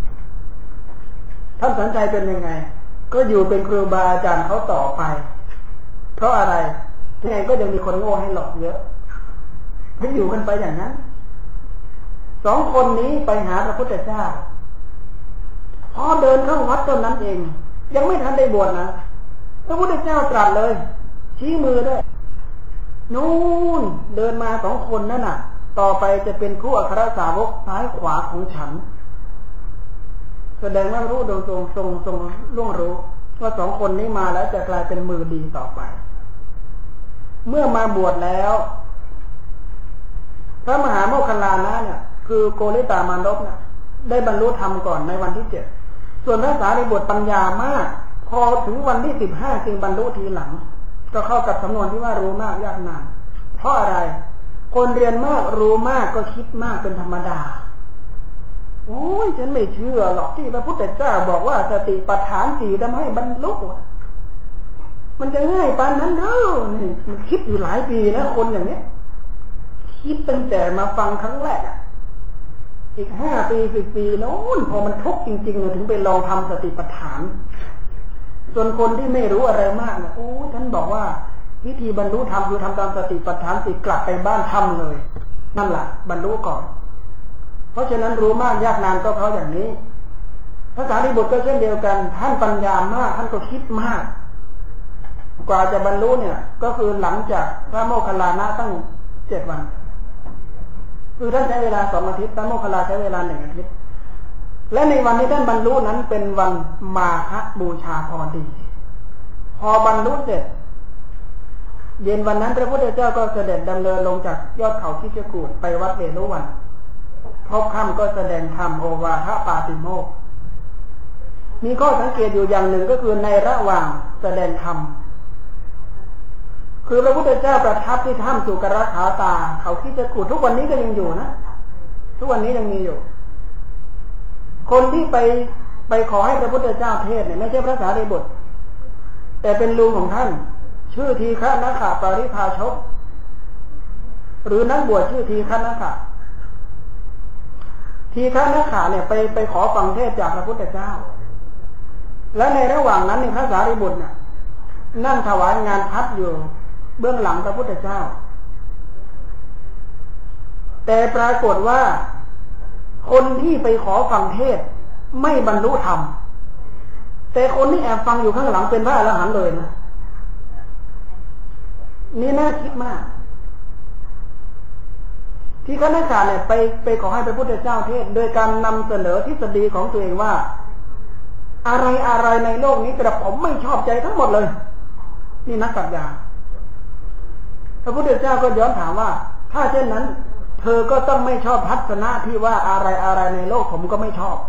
ท่านสัญชัยเป็นยังไงก็อยู่เป็นครูบาอาจารย์เขาต่อไปเพราะอะไรที่ไหนก็ยังมีคนโง่ให้หลอกเยอะให้อยู่กันไปอย่างนั้นสองคนนี้ไปหาพระพุทธเจ้าพอเดินเข้าวัดตอนนั้นเองยังไม่ทันได้บวชนะพระพุทธเจ้าตรัสเลยชี้มือด้วยนู่นเดินมาสองคนนั่นน่ะต่อไปจะเป็นคู่อัครสาวกซ้ายขวาของฉันแสดงว่ารู้โดยทรงทรงทรงล่วงรู้ว่าสองคนนี้มาแล้วจะกลายเป็นมือดีต่อไปเมื่อมาบวชแล้วพระมหาโมคคัลลานะเนี่ยคือโกริตามานพเนี่ยได้บรรลุธรรมก่อนในวันที่เจ็ดส่วนพระสารีบุตรปัญญามากพอถึงวันที่สิบห้าจึงบรรลุทีหลังก็เข้ากับสำนวนที่ว่ารู้มากยากนานเพราะอะไรคนเรียนมากรู้มากก็คิดมากเป็นธรรมดาโอ้ยฉันไม่เชื่อหรอกที่พระพุทธเจ้าบอกว่าสติปัฏฐานสี่ทำให้บรรลุมันจะง่ายปานนั้นเด้อนี่มันคิดอยู่หลายปีนะคนอย่างนี้คิดตั้งแต่มาฟังครั้งแรกอีกห้าปีสิบปีโน้นพอมันทุกข์จริงๆถึงไปลองทำสติปัฏฐานส่วนคนที่ไม่รู้อะไรมากนะโอ้ท่านบอกว่าวิธีบรรลุธรรมคือทำตามสติปัฏฐานสิกลับไปบ้านทำเลยนั่นแหละบรรลุก่อนเพราะฉะนั้นรู้มากยากนานก็เพราะอย่างนี้พระสารีบุตรก็เช่นเดียวกันท่านปัญญามากท่านก็คิดมากกว่าจะบรรลุเนี่ยก็คือหลังจากพระโมคคัลลานะตั้งเจ็ดวันคือท่านใช้เวลาสองอาทิตย์พระโมคคัลลาใช้เวลาหนึ่งอาทิตย์และในวันที่ท่านบรรลุนั้นเป็นวันมาฆบูชาพอดีพอบรรลุเสร็จเย็นวันนั้นพระพุทธเจ้าก็เสด็จดำเนินลงจากยอดเขาคิชกูฏไปวัดเวฬุวันพบค่ำก็แสดงธรรมโอวาทปาติโมกข์มีข้อสังเกตอยู่อย่างหนึ่งก็คือในระหว่างแสดงธรรมคือพระพุทธเจ้าประทับที่ถ้ำสุกรขาตาเขาคิชกูฏทุกวันนี้ก็ยังอยู่นะทุกวันนี้ยังมีอยู่คนที่ไปไปขอให้พระพุทธเจ้าเทศน์เนี่ยไม่ใช่พระสารีบุตรแต่เป็นลุงของท่านชื่อทีฆะนัคขะปริภาชกหรือนักบวชชื่อทีฆะนัคขะทีฆะนัคขะเนี่ยไปไปขอฟังเทศน์จากพระพุทธเจ้าและในระหว่างนั้นพระสารีบุตรเนี่ยนั่งถวายงานพัดอยู่เบื้องหลังพระพุทธเจ้าแต่ปรากฏว่าคนที่ไปขอฟังเทศน์ไม่บรรลุธรรมแต่คนที่แอบฟังอยู่ข้างหลังเป็นพระอรหันต์เลยนะนี่น่าคิดมากที่คณะกาเนี่ยไปไปขอให้พระพุทธเจ้าเทศน์โดยการนำเสนอทฤษฎีของตัวเองว่าอะไรอะไรในโลกนี้กระผมไม่ชอบใจทั้งหมดเลยนี่นักปรัชญาพระพุทธเจ้าก็ย้อนถามว่าถ้าเช่นนั้นเธอก็ต้องไม่ชอบทัศนะที่ว่าอะไรอะไรในโลกผมก็ไม่ชอบ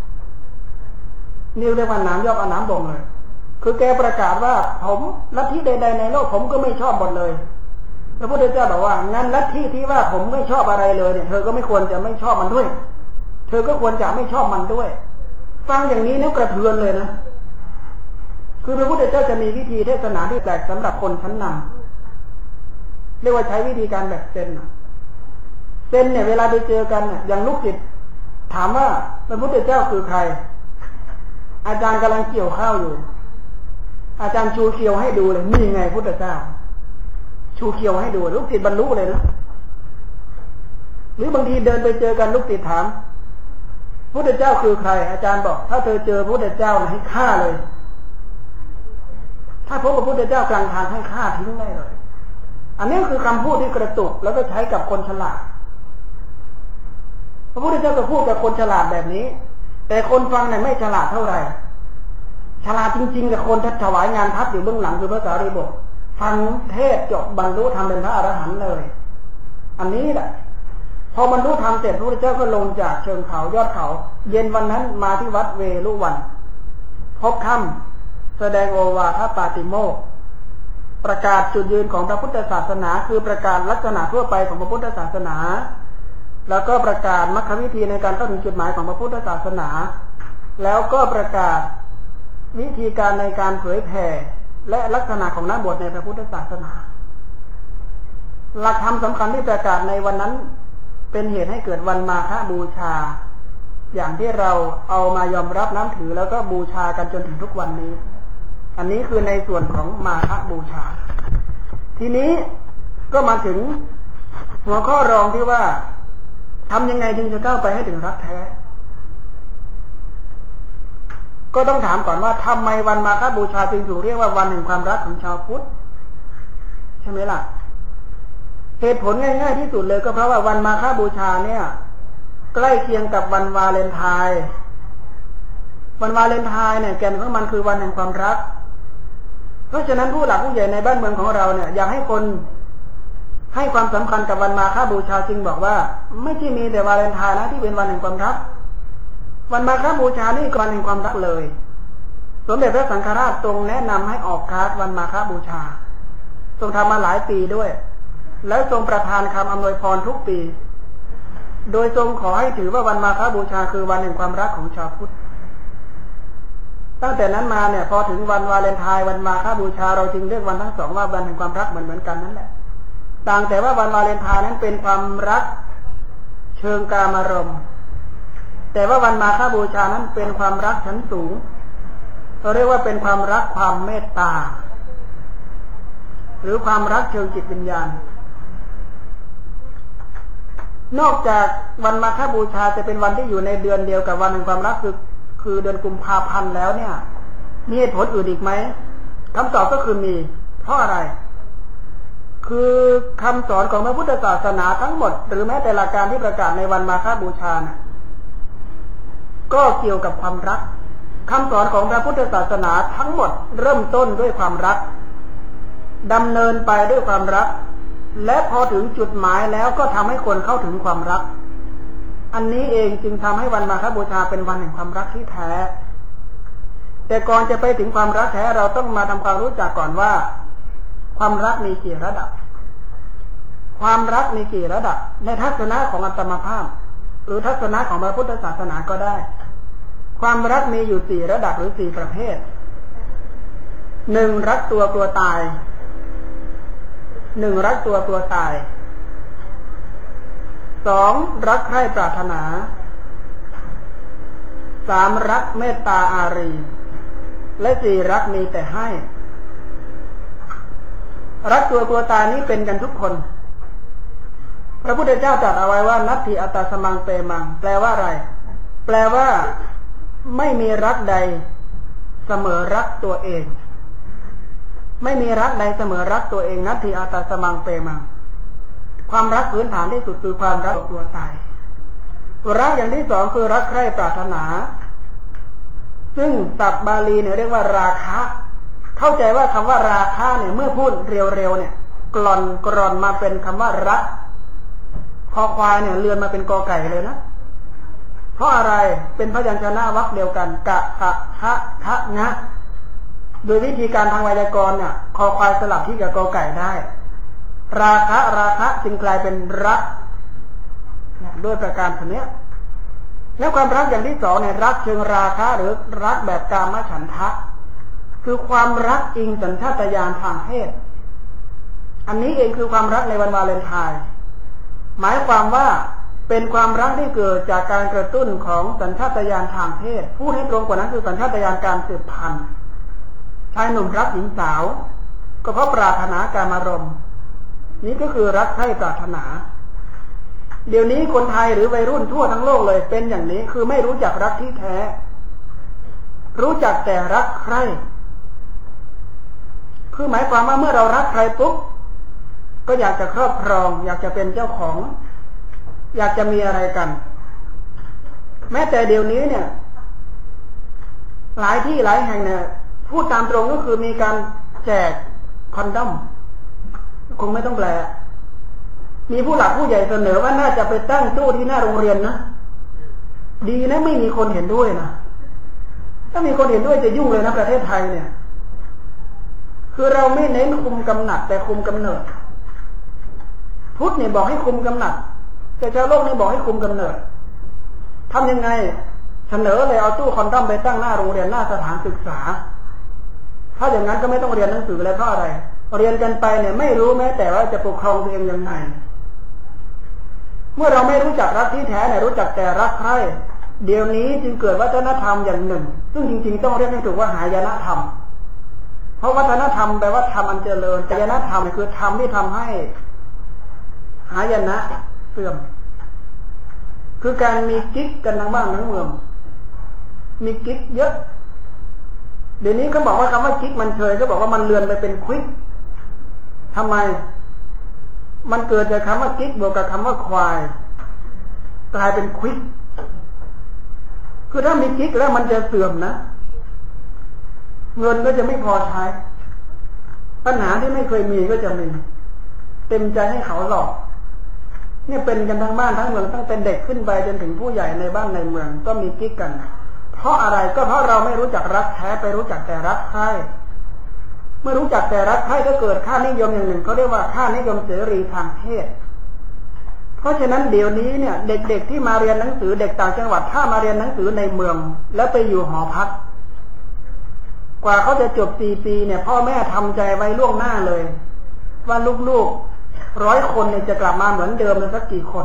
นี่เรียกว่าน้ำยอกเอาน้ำบ่งเลยคือแกประกาศว่าผมลัทธิใดๆในโลกผมก็ไม่ชอบหมดเลยพระพุทธเจ้าบอกว่างั้นลัทธิที่ว่าผมไม่ชอบอะไรเลยเนี่ยเธอก็ไม่ควรจะไม่ชอบมันด้วยเธอก็ควรจะไม่ชอบมันด้วยฟังอย่างนี้เนี่ยกระเทือนเลยนะคือพระพุทธเจ้าจะมีวิธีเทศนาที่แปลกสำหรับคนชั้นนำเรียกว่าใช้วิธีการแบบเซนเซนเนี่ยเวลาไปเจอกันเนี่ยอย่างลูกศิษย์ถามว่าพระพุทธเจ้าคือใครอาจารย์กำลังเกี่ยวข้าวอยู่อาจารย์ชูเขียวให้ดูเลยนี่ไงพุทธเจ้าชูเขียวให้ดูลูกศิษย์บรรลุเลยนะหรือบางทีเดินไปเจอกันลูกศิษย์ถามพุทธเจ้าคือใครอาจารย์บอกถ้าเธอเจอพุทธเจ้าให้ฆ่าเลยถ้าพบกับพุทธเจ้ากลางทางให้ฆ่าทิ้งได้เลยอันนี้คือคำพูดที่กระตุกแล้วก็ใช้กับคนฉลาดพระพุทธเจ้าก็พูดกับคนฉลาดแบบนี้แต่คนฟังเนี่ยไม่ฉลาดเท่าไหร่ฉลาดจริงๆกับคนที่ถวายงานพัดอยู่เบื้องหลังคือพระสารีบุตรฟังเทศจบบรรลุธรรมเป็นพระอรหันต์เลยอันนี้แหละพอบรรลุธรรมเสร็จพระพุทธเจ้าก็ลงจากเชิงเขายอดเขาเย็นวันนั้นมาที่วัดเวฬุวันพบค่ำแสดงโอวาทปาติโมกข์ประกาศจุดยืนของพระพุทธศาสนาคือประกาศลักษณะทั่วไปของพระพุทธศาสนาแล้วก็ประกาศมรรควิธีในการเข้าถึงจุดหมายของพระพุทธศาสนาแล้วก็ประกาศวิธีการในการเผยแผ่และลักษณะของนักบวชในพระพุทธศาสนาหลักธรรมสำคัญที่ประกาศในวันนั้นเป็นเหตุให้เกิดวันมาฆบูชาอย่างที่เราเอามายอมรับน้ำถือแล้วก็บูชากันจนถึงทุกวันนี้อันนี้คือในส่วนของมาฆบูชาทีนี้ก็มาถึงหัวข้อรองที่ว่าทำยังไงจึงจะก้าวไปให้ถึงรักแท้ก็ต้องถามก่อนว่าทำไมวันมาฆบูชาจึงถูกเรียกว่าวันแห่งความรักของชาวพุทธใช่ไหมล่ะเหตุผลง่ายๆที่สุดเลยก็เพราะว่าวันมาฆบูชาเนี่ยใกล้เคียงกับวันวาเลนไทน์วันวาเลนไทน์เนี่ยแก่นของมันคือวันแห่งความรักเพราะฉะนั้นผู้หลักผู้ใหญ่ในบ้านเมืองของเราเนี่ยอยากให้คนให้ความสำคัญกับวันมาฆบูชาจึงบอกว่าไม่ใช่มีแต่วาเลนไทน์นะที่เป็นวันแห่งความรักวันมาฆบูชานี่วันแห่งความรักเลยสมเด็จพระสังฆราชทรงแนะนำให้ออกคลาสวันมาฆบูชาทรงทำมาหลายปีด้วยแล้วทรงประทานคำอำนวยพรทุกปีโดยทรงขอให้ถือว่าวันมาฆบูชาคือวันแห่งความรักของชาวพุทธตั้งแต่นั้นมาเนี่ยพอถึงวันวาเลนไทน์วันมาฆบูชาเราจึงเรียกวันทั้งสองว่าวันแห่งความรักเหมือนเหมือนกันนั่นแหละต่างแต่ว่าวันวาเลนไทน์นั้นเป็นความรักเชิงกามารมณ์แต่ว่าวันมาฆบูชานั้นเป็นความรักชั้นสูงเราเรียกว่าเป็นความรักความเมตตาหรือความรักเชิงจิตวิญญาณนอกจากวันมาฆบูชาจะเป็นวันที่อยู่ในเดือนเดียวกับวันแห่งความรักคือคือเดือนกุมภาพันธ์แล้วเนี่ยมีเหตุผลอื่นอีกไหมคำตอบก็คือมีเพราะอะไรคือคำสอนของพระพุทธศาสนาทั้งหมดหรือแม้แต่หลักการที่ประกาศในวันมาฆบูชานะก็เกี่ยวกับความรักคำสอนของพระพุทธศาสนาทั้งหมดเริ่มต้นด้วยความรักดำเนินไปด้วยความรักและพอถึงจุดหมายแล้วก็ทำให้คนเข้าถึงความรักอันนี้เองจึงทำให้วันมาฆบูชาเป็นวันแห่งความรักที่แท้แต่ก่อนจะไปถึงความรักแท้เราต้องมาทำความรู้จักก่อนว่าความรักมีกี่ระดับความรักมีกี่ระดับในทัศนะของอัตมภาพหรือทัศนะของพระพุทธศาสนาก็ได้ความรักมีอยู่สี่ระดับหรือสี่ประเภทหนึ่งรักตัวกลัวตายหนึ่งรักตัวกลัวตายสองรักใคร่ปรารถนาสามรักเมตตาอารีและสี่รักมีแต่ให้รักตัวกลัวตายนี้เป็นกันทุกคนพระพุทธเจ้าตรัสเอาไว้ว่านัตถิอัตตสมังเปมังแปลว่าอะไรแปลว่าไม่มีรักใดเสมอรักตัวเองไม่มีรักใดเสมอรักตัวเองนัตถิอัตตสมังเปมังความรักพื้นฐานที่สุดคือความรักตัวตายรักอย่างที่สองคือรักใคร่ปรารถนาซึ่งศัพท์บาลีเนี่ยเรียกว่าราคะเข้าใจว่าคำว่าราคะเนี่ยเมื่อพูดเร็วๆเนี่ยกล่อนกร่อนมาเป็นคำว่ารักคอควายเนี่ยเลือนมาเป็นกอไก่เลยนะเพราะอะไรเป็นพยัญชนะวรรคเดียวกันกะกะทะทะงะโดยวิธีการทางไวยากรณ์เนี่ยคอควายสลับที่กับกอไก่ได้ราคะราคะจึงกลายเป็นรักด้วยประการคนนี้แล้วความรักอย่างที่สองเนี่ยรักเชิงราคะหรือรักแบบกามฉันทะคือความรักอิงสัญชาตญาณทางเพศอันนี้เองคือความรักในวันวาเลนไทน์หมายความว่าเป็นความรักที่เกิดจากการกระตุ้นของสัญชาตญาณทางเพศพูดให้ตรงกว่านั้นคือสัญชาตญาณการสืบพันธุ์ชายหนุ่มรักหญิงสาวก็เพราะปรารถนากามารมณ์นี้ก็คือรักใคร่ปรารถนาเดี๋ยวนี้คนไทยหรือวัยรุ่นทั่วทั้งโลกเลยเป็นอย่างนี้คือไม่รู้จักรักที่แท้รู้จักแต่รักใคร่คือหมายความว่าเมื่อเรารักใครปุ๊บก็อยากจะครอบครองอยากจะเป็นเจ้าของอยากจะมีอะไรกันแม้แต่เดี๋ยวนี้เนี่ยหลายที่หลายแห่งเนี่ยพูดตามตรงก็คือมีการแจกคอนดอมคงไม่ต้องแปลมีผู้หลักผู้ใหญ่เสนอว่าน่าจะไปตั้งตู้ที่หน้าโรงเรียนนะดีนะไม่มีคนเห็นด้วยนะถ้ามีคนเห็นด้วยจะยุ่งเลยนะประเทศไทยเนี่ยคือเราไม่เน้นคุมกำหนัดแต่คุมกำเนิดพุทธเนี่ยบอกให้คุมกำหนัดแต่ชาวโลกนี่บอกให้คุมกำเนิดทำยังไงเสนอเลยเอาตู้คอนดอมไปตั้งหน้าโรงเรียนหน้าสถานศึกษาถ้าอย่างนั้นก็ไม่ต้องเรียนหนังสือเลยเพราะอะไรเรียนกันไปเนี่ยไม่รู้แม้แต่ว่าจะปกครองตัวเองยังไงเมื่อเราไม่รู้จักรักที่แท้เนี่ยรู้จักแต่รักใคร่เดี๋ยวนี้จึงเกิดวัฒนธรรมอย่างหนึ่งซึ่งจริงๆต้องเรียกให้ถูกว่าหายนะธรรมเพราะวัฒนธรรมแปลว่าธรรมอันเจริญหายนะธรรมคือธรรมที่ทำให้หายนะเสื่อมคือการมีกิ๊กกันทั้งบ้านทั้งเมืองมีกิ๊กเยอะเดี๋ยวนี้เขาบอกว่าคำว่ากิ๊กมันเชยเขาบอกว่ามันเลือนไปเป็นควิกทำไมมันเกิดจากคำว่ากิ๊กบวกกับคำว่าควายกลายเป็นควิกคือถ้ามีกิ๊กแล้วมันจะเสื่อมนะเงินก็จะไม่พอใช้ปัญหาที่ไม่เคยมีก็จะมีเต็มใจให้เขาหลอกเนี่ยเป็นกันทั้งบ้านทั้งเมืองตั้งแต่เด็กขึ้นไปจนถึงผู้ใหญ่ในบ้านในเมืองก็มีกิ๊กกันเพราะอะไรก็เพราะเราไม่รู้จักรักแท้ไปรู้จักแต่รักใคร่เมื่อรู้จักแต่รักใคร่ก็เกิดค่านิยมอย่างหนึ่งเขาเรียกว่าค่านิยมเสรีทางเพศเพราะฉะนั้นเดี๋ยวนี้เนี่ยเด็กๆที่มาเรียนหนังสือเด็กต่างจังหวัดถ้ามาเรียนหนังสือในเมืองแล้วไปอยู่หอพักกว่าเขาจะจบสี่ปีเนี่ยพ่อแม่ทำใจไว้ล่วงหน้าเลยว่าลูกๆร้อยคนเนี่ยจะกลับมาเหมือนเดิมเลยสักกี่คน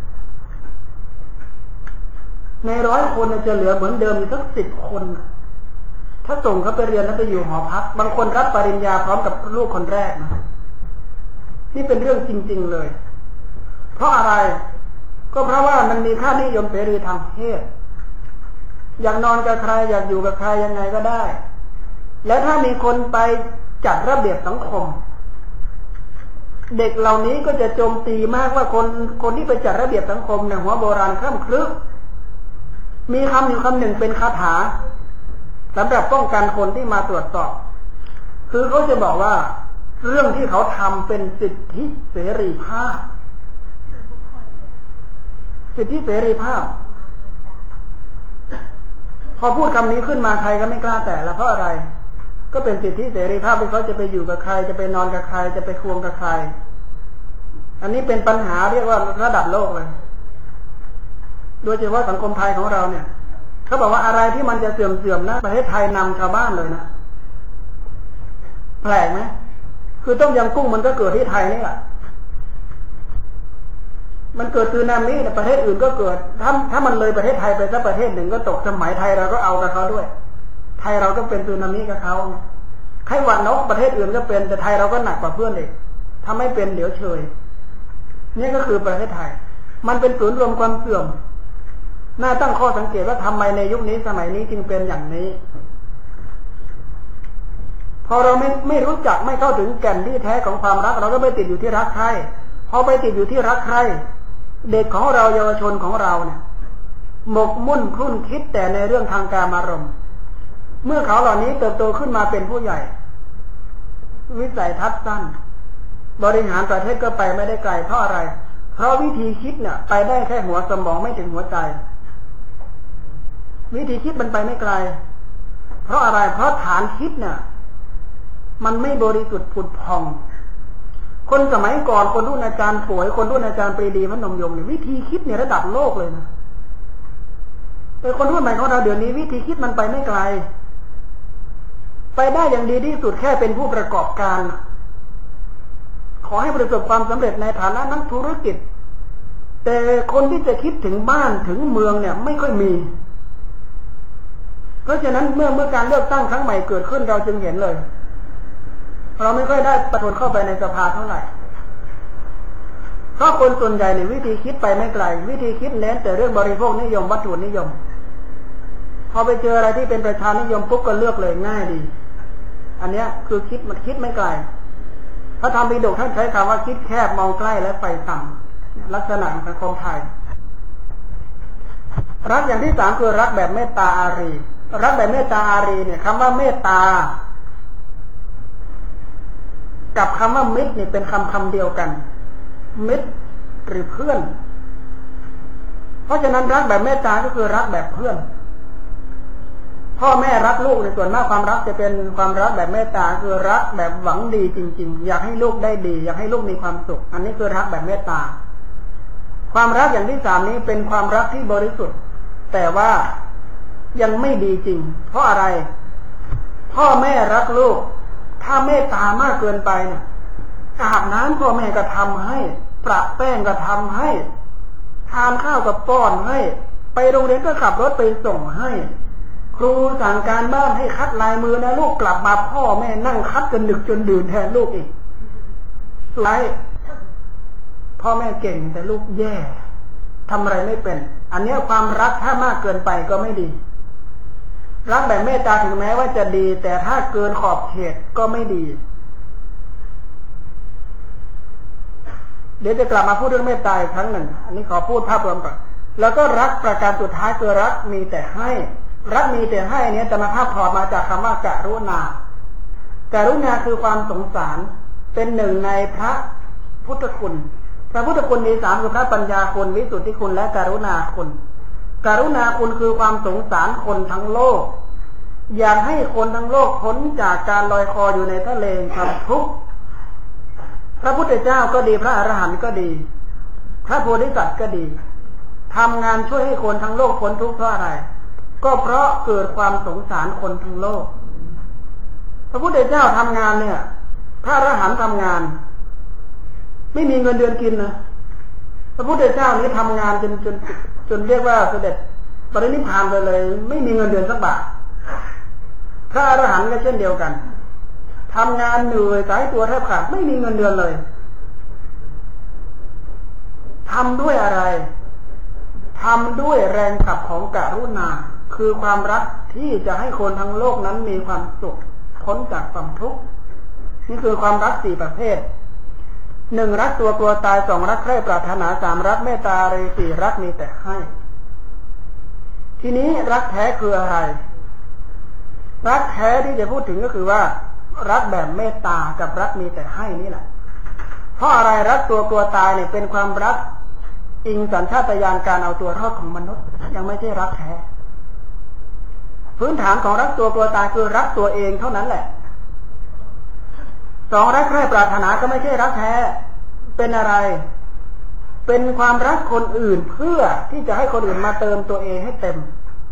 ในร้อยคนเนี่ยจะเหลือเหมือนเดิมอีกสักสิบคนถ้าส่งเขาไปเรียนแล้วไปอยู่หอพักบางคนรับปริญญาพร้อมกับลูกคนแรกนะนี่เป็นเรื่องจริงๆเลยเพราะอะไรก็เพราะว่ามันมีค่านิยมเสรีทางเพศอยากนอนกับใครอยากอยู่กับใครยังไงก็ได้และถ้ามีคนไปจัดระเบียบสังคมเด็กเหล่านี้ก็จะโจมตีมากว่าคนคนที่ไปจัดระเบียบสังคมเนี่ยหัวโบราณคล่ำคลึมีคำอยู่คำหนึ่งเป็นคาถาสำหรับป้องกันคนที่มาตรวจสอบคือเขาจะบอกว่าเรื่องที่เขาทำเป็นสิทธิเสรีภาพสิทธิเสรีภาพพอพูดคำนี้ขึ้นมาใครก็ไม่กล้าแตะแล้วเพราะอะไรก็เป็นสิทธิเสรีภาพที่เขาจะไปอยู่กับใครจะไปนอนกับใครจะไปควงกับใครอันนี้เป็นปัญหาเรียกว่าระดับโลกเลยโดยเฉพาะสังคมไทยของเราเนี่ยเขาบอกว่าอะไรที่มันจะเสื่อมๆนะประเทศไทยนำชาวบ้านเลยนะแปลกไหมคือต้มยำกุ้งมันก็เกิดที่ไทยนี่แหละมันเกิดสึนามิในประเทศอื่นก็เกิดถ้าถ้ามันเลยประเทศไทยไปสักประเทศหนึ่งก็ตกสมัยไทยเราก็เอากับเขาด้วยไทยเราก็เป็นสึนามิกับเขาไข้หวัดนกประเทศอื่นก็เป็นแต่ไทยเราก็หนักกว่าเพื่อนอีกถ้าไม่เป็นเดี๋ยวเฉยนี่ก็คือประเทศไทยมันเป็นศูนย์รวมความเสื่อมน่าตั้งข้อสังเกตว่าทำไมในยุคนี้สมัยนี้จึงเป็นอย่างนี้พอเราไม่ไม่รู้จักไม่เข้าถึงแก่นที่แท้ของความรักเราก็ไปติดอยู่ที่รักใครพอไปติดอยู่ที่รักใครเด็กของเราเยาวชนของเราเนี่ยหมกมุ่นคลุ่นคิดแต่ในเรื่องทางกามารมณ์เมื่อเขาเหล่านี้เติบโตขึ้นมาเป็นผู้ใหญ่วิสัยทัศน์สั้นบริหารประเทศก็ไปไม่ได้ไกลเพราะอะไรเพราะวิธีคิดเนี่ยไปได้แค่หัวสมองไม่ถึงหัวใจวิธีคิดมันไปไม่ไกลเพราะอะไรเพราะฐานคิดเนี่ยมันไม่บริสุทธิ์ผุดพองคนสมัยก่อนคนรุ่นอาจารย์ป่วยคนรุ่นอาจารย์ปรีดีพนมยงค์เนี่ยวิธีคิดเนี่ยระดับโลกเลยนะแต่คนรุ่นใหม่ของเราเดี๋ยวนี้วิธีคิดมันไปไม่ไกลไปได้อย่างดีที่สุดแค่เป็นผู้ประกอบการขอให้ประสบความสำเร็จในฐานะนักธุรกิจแต่คนที่จะคิดถึงบ้านถึงเมืองเนี่ยไม่ค่อยมีเพราะฉะนั้นเมื่อเมื่อการเลือกตั้งครั้งใหม่เกิดขึ้นเราจึงเห็นเลยเราไม่ค่อยได้ประทนเข้าไปในสภาเท่าไหร่เพราะคนส่วนใหญ่ในวิธีคิดไปไม่ไกลวิธีคิดเน้นแต่เรื่องบริโภคนิยมวัตถุนิยมพอไปเจออะไรที่เป็นประชานิยมปุ๊บก็เลือกเลยง่ายดีอันนี้คือคิดมันคิดไม่ไกลพระธรรมปิฎกท่านใช้คำว่าคิดแคบมองใกล้และไฟต่ำลักษณะของสังคมไทยรักอย่างที่สามคือรักแบบเมตตาอารีรักแบบเมตตาอารีเนี่ยคำว่าเมตตากับคำว่ามิตรเนี่ยเป็นคำคำเดียวกันมิตรหรือเพื่อนเพราะฉะนั้นรักแบบเมตตาก็คือรักแบบเพื่อนพ่อแม่รักลูกในส่วนมากความรักจะเป็นความรักแบบเมตตาคือรักแบบหวังดีจริงๆอยากให้ลูกได้ดีอยากให้ลูกมีความสุขอันนี้คือรักแบบเมตตาความรักอย่างที่สามนี้เป็นความรักที่บริสุทธิ์แต่ว่ายังไม่ดีจริงเพราะอะไรพ่อแม่รักลูกถ้าเมตตามากเกินไปเนี่ยอาบน้ำพ่อแม่ก็ทำให้ประแป้งก็ทำให้ทานข้าวก็ป้อนให้ไปโรงเรียนก็ขับรถไปส่งให้ครูสั่งการบ้านให้คัดลายมือนะลูกกลับมาพ่อแม่นั่งคัดจนดึกจนดื่นแทนลูกอีกสุดท้ายพ่อแม่เก่งแต่ลูกแย่ทำอะไรไม่เป็นอันนี้ความรักถ้ามากเกินไปก็ไม่ดีรักแบบเมตตาถึงแม้ว่าจะดีแต่ถ้าเกินขอบเขตก็ไม่ดีเดี๋ยวจะกลับมาพูดเรื่องเมตตาอีกครั้งหนึ่งอันนี้ขอพูดภาพรวมก่อนแล้วก็รักประการสุดท้ายคือรักมีแต่ให้รักมีแต่ให้เนี้ยจะมาภาพถอดมาจากคำว่ากรุณากรุณาคือความสงสารเป็นหนึ่งในพระพุทธคุณพระพุทธคุณมีสามคือพระปัญญาคุณวิสุทธิคุณและกรุณาคุณกรุณาคุณคือความสงสารคนทั้งโลกอยากให้คนทั้งโลกพ้นจากการลอยคออยู่ในทะเลความทุกข์พระพุทธเจ้าก็ดีพระอรหันต์ก็ดีพระโพธิสัตว์ก็ดีทำงานช่วยให้คนทั้งโลกพ้นทุกข์เพราะอะไรก็เพราะเกิดความสงสารคนทั้งโลกพระพุทธเจ้าทำงานเนี่ยพระอรหันต์ทำงานไม่มีเงินเดือนกินนะพระพุทธเจ้านี้ทำงานจนจนจนเรียกว่าเสด็จปรินิพพานไปเลยไม่มีเงินเดือนสักบาทพระอรหันต์ก็เช่นเดียวกันทำงานเหนื่อยสายตัวแทบขาดไม่มีเงินเดือนเลยทำด้วยอะไรทำด้วยแรงขับของกรุณาคือความรักที่จะให้คนทั้งโลกนั้นมีความสุขพ้นจากความทุกข์นี่คือความรักสี่ประเภทหนึ่งรักตัวกลัวตายสองรักใคร่ปรารถนาสามรักเมตตาเรสี่รักมีแต่ให้ทีนี้รักแท้คืออะไรรักแท้ที่จะพูดถึงก็คือว่ารักแบบเมตตากับรักมีแต่ให้นี่แหละเพราะอะไรรักตัวกลัวตายเนี่ยเป็นความรักอิงสัญชาตญาณการเอาตัวรอดของมนุษย์ยังไม่ใช่รักแท้พื้นฐานของรักตัวกลัวตายคือรักตัวเองเท่านั้นแหละสองรักใคร่ปรารถนาก็ไม่ใช่รักแท้เป็นอะไรเป็นความรักคนอื่นเพื่อที่จะให้คนอื่นมาเติมตัวเองให้เต็ม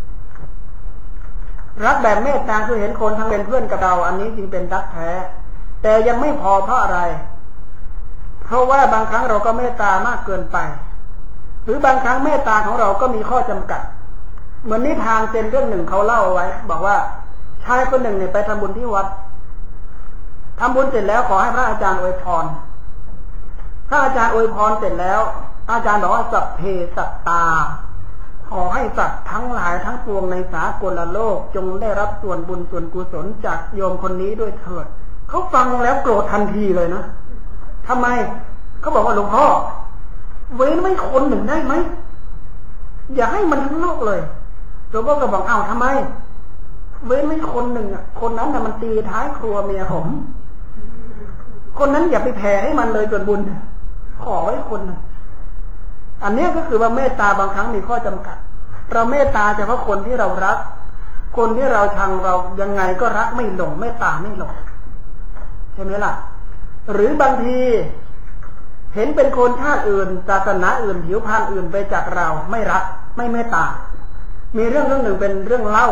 รักแบบเมตตาคือเห็นคนทั้งเป็นเพื่อนกับเราอันนี้จึงเป็นรักแท้แต่ยังไม่พอเพราะอะไรเพราะว่าบางครั้งเราก็เมตตามากเกินไปหรือบางครั้งเมตตาของเราก็มีข้อจำกัดเหมือนนิทานเซนเรื่องหนึ่งเขาเล่าไว้บอกว่าชายคนหนึ่งเนี่ยไปทำบุญที่วัดทำบุญเสร็จแล้วขอให้พระอาจารย์อวยพรพระอาจารย์อวยพรเสร็จแล้วอาจารย์บอกว่าสัพเพสัตตาขอให้สัตว์ทั้งหลายทั้งปวงในสากลโลกจงได้รับส่วนบุญส่วนกุศลจากโยมคนนี้ด้วยเถิดเขาฟังแล้วโกรธทันทีเลยนะทำไมเขาบอกว่าหลวงพ่อเว้นไม่คนหนึ่งได้ไหมอย่าให้มันทั้งโลกเลยหลวงพ่อก็บอกเอ้าทำไมเว้นไม่คนหนึ่งอ่ะคนนั้นน่ะมันตีท้ายครัวเมียผมคนนั้นอย่าไปแผ่ให้มันเลยส่วนบุญขอไว้คนนึงอันนี้ก็คือว่าเมตตาบางครั้งมีข้อจำกัดเราเมตตาเฉพาะคนที่เรารักคนที่เราชังเรายังไงก็รักไม่ลงเมตตาไม่ลงใช่ไหมล่ะหรือบางทีเห็นเป็นคนชาติอื่นศาสนาอื่นผิวพรรณอื่นไปจากเราไม่รักไม่เมตตามีเรื่องเรื่องหนึ่งเป็นเรื่องเล่า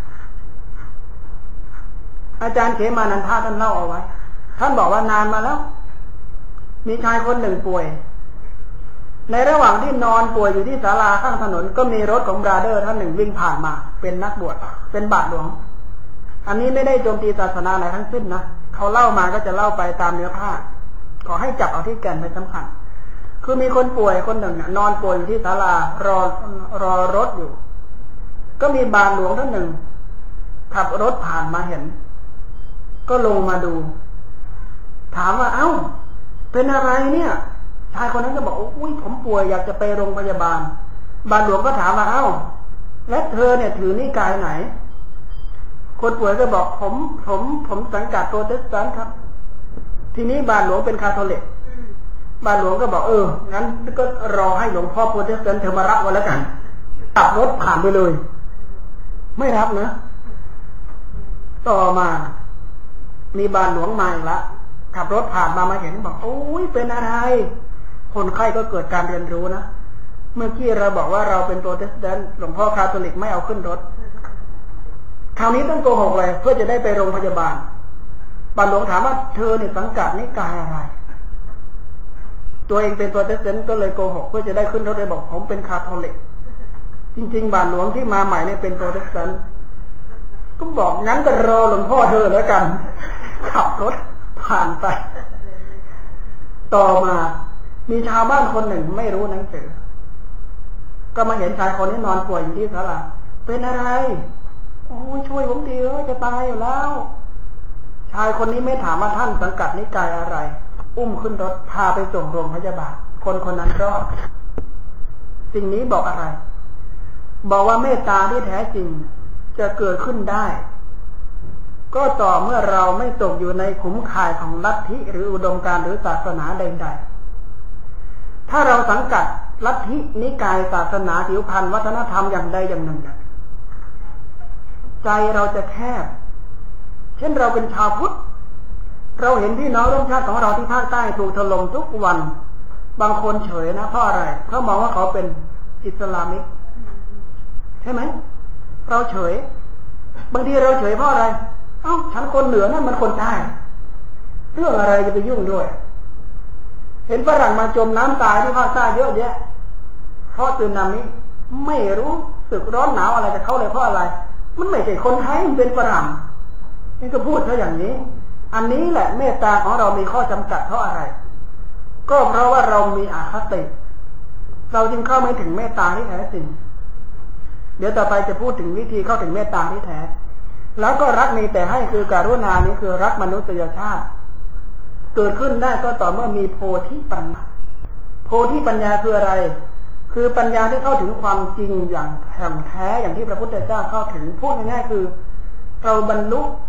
อาจารย์เขมานันทาท่านเล่าเอาไว้ท่านบอกว่านานมาแล้วมีชายคนหนึ่งป่วยในระหว่างที่นอนป่วยอยู่ที่ศาลาข้างถนนก็มีรถของบราเดอร์ท่านหนึ่งวิ่งผ่านมาเป็นนักบวชเป็นบาทหลวงอันนี้ไม่ได้โจมตีศาสนาไหนทั้งสิ้นนะเขาเล่ามาก็จะเล่าไปตามเนื้อผ้าขอให้จับเอาที่แก่นเป็นสำคัญคือมีคนป่วยคนหนึ่งนอนป่วยอยู่ที่ศาลารอรอรถอยู่ก็มีบาทหลวงท่านหนึ่งขับรถผ่านมาเห็นก็ลงมาดูถามว่าเอ้าเป็นอะไรเนี่ยชายคนนั้นก็บอกอุ้ยผมป่วยอยากจะไปโรงพยาบาลบาทหลวงก็ถามว่าเอ้าและเธอเนี่ยถือนิกายไหนคนป่วยก็บอกผมผมผมสังกัดโปรเตสแตนต์ครับทีนี้บาทหลวงเป็นคาทอลิกบาทหลวงก็บอกเอองั้นก็รอให้หลวงพ่อโปรเตสแตนต์เธอมารับวันแล้วกันขับรถผ่านไปเลยไม่รับนะต่อมามีบาทหลวงมาอีกละขับรถผ่านมามาเห็นบอกโอ้ยเป็นอะไรคนไข้ก็เกิดการเรียนรู้นะเมื่อกี้เราบอกว่าเราเป็นโปรเตสแตนต์หลวงพ่อคาทอลิกไม่เอาขึ้นรถคราวนี้ต้องโกหกเลยเพื่อจะได้ไปโรงพยาบาลบาทหลวงถามว่าเธอเนี่ยสังกัดนิกายอะไรตัวเองเป็นโปรเตสแตนต์ก็เลยโกหกเพื่อจะได้ขึ้นรถเลยบอกผมเป็นคาทอลิกจริงๆบาทหลวงที่มาใหม่เนี่ยเป็นโปรเตสแตนต์ก็บอกงั้นก็รอหลวงพ่อเธอแล้วกันขับรถผ่านไปต่อมามีชาวบ้านคนหนึ่งไม่รู้หนังสือก็มาเห็นชายคนนี้นอนป่วยอยู่ที่ศาลาเป็นอะไรโอ้ยช่วยผมทีเถอะจะตายอยู่แล้วชายคนนี้ไม่ถามว่าท่านสังกัดนิกายอะไรอุ้มขึ้นรถพาไปส่งโรงพยาบาลคนคนนั้นรอดสิ่งนี้บอกอะไรบอกว่าเมตตาที่แท้จริงจะเกิดขึ้นได้ก็ต่อเมื่อเราไม่ตกอยู่ในขุมข่ายของลัทธิหรืออุดมการณ์หรือศาสนาใดๆถ้าเราสังกัดลัทธินิกายศาสนาผิวพรรณวัฒนธรรมอย่างใดอย่างหนึ่งใจเราจะแคบเช่นเราเป็นชาวพุทธเราเห็นพี่น้องร่วมชาติของเราที่ภาคใต้ถูกถล่มทุกวันบางคนเฉยนะเพราะอะไรเพราะมองว่าเขาเป็นอิสลามิกใช่ไหมเราเฉยบางทีเราเฉยเพราะอะไรเอ้าฉันคนเหนือนั่นมันคนใต้เรื่องอะไรจะไปยุ่งด้วยเห็นฝรั่งมาจมน้ำตายที่ภาคใต้เยอะแยะเพราะสึนามิไม่รู้สึกร้อนหนาวอะไรจะเข้าเลยเพราะอะไรมันไม่ใช่คนไทยมันเป็นฝรั่งนี่ก็พูดซะอย่างนี้อันนี้แหละเมตตาของเรามีข้อจำกัดเพราะอะไรก็เพราะว่าเรามีอคติเราจึงเข้าไม่ถึงเมตตาที่แท้จริงเดี๋ยวต่อไปจะพูดถึงวิธีเข้าถึงเมตตาที่แท้แล้วก็รักมีแต่ให้คือการุณานี้คือรักมนุษยชาติเกิดขึ้นได้ก็ต่อเมื่อมีโพธิปัญญาโพธิปัญญาคืออะไรคือปัญญาที่เข้าถึงความจริงอย่างแท้อย่างที่พระพุทธเจ้าเข้าถึงพูดง่ายๆคือเราบรรลุ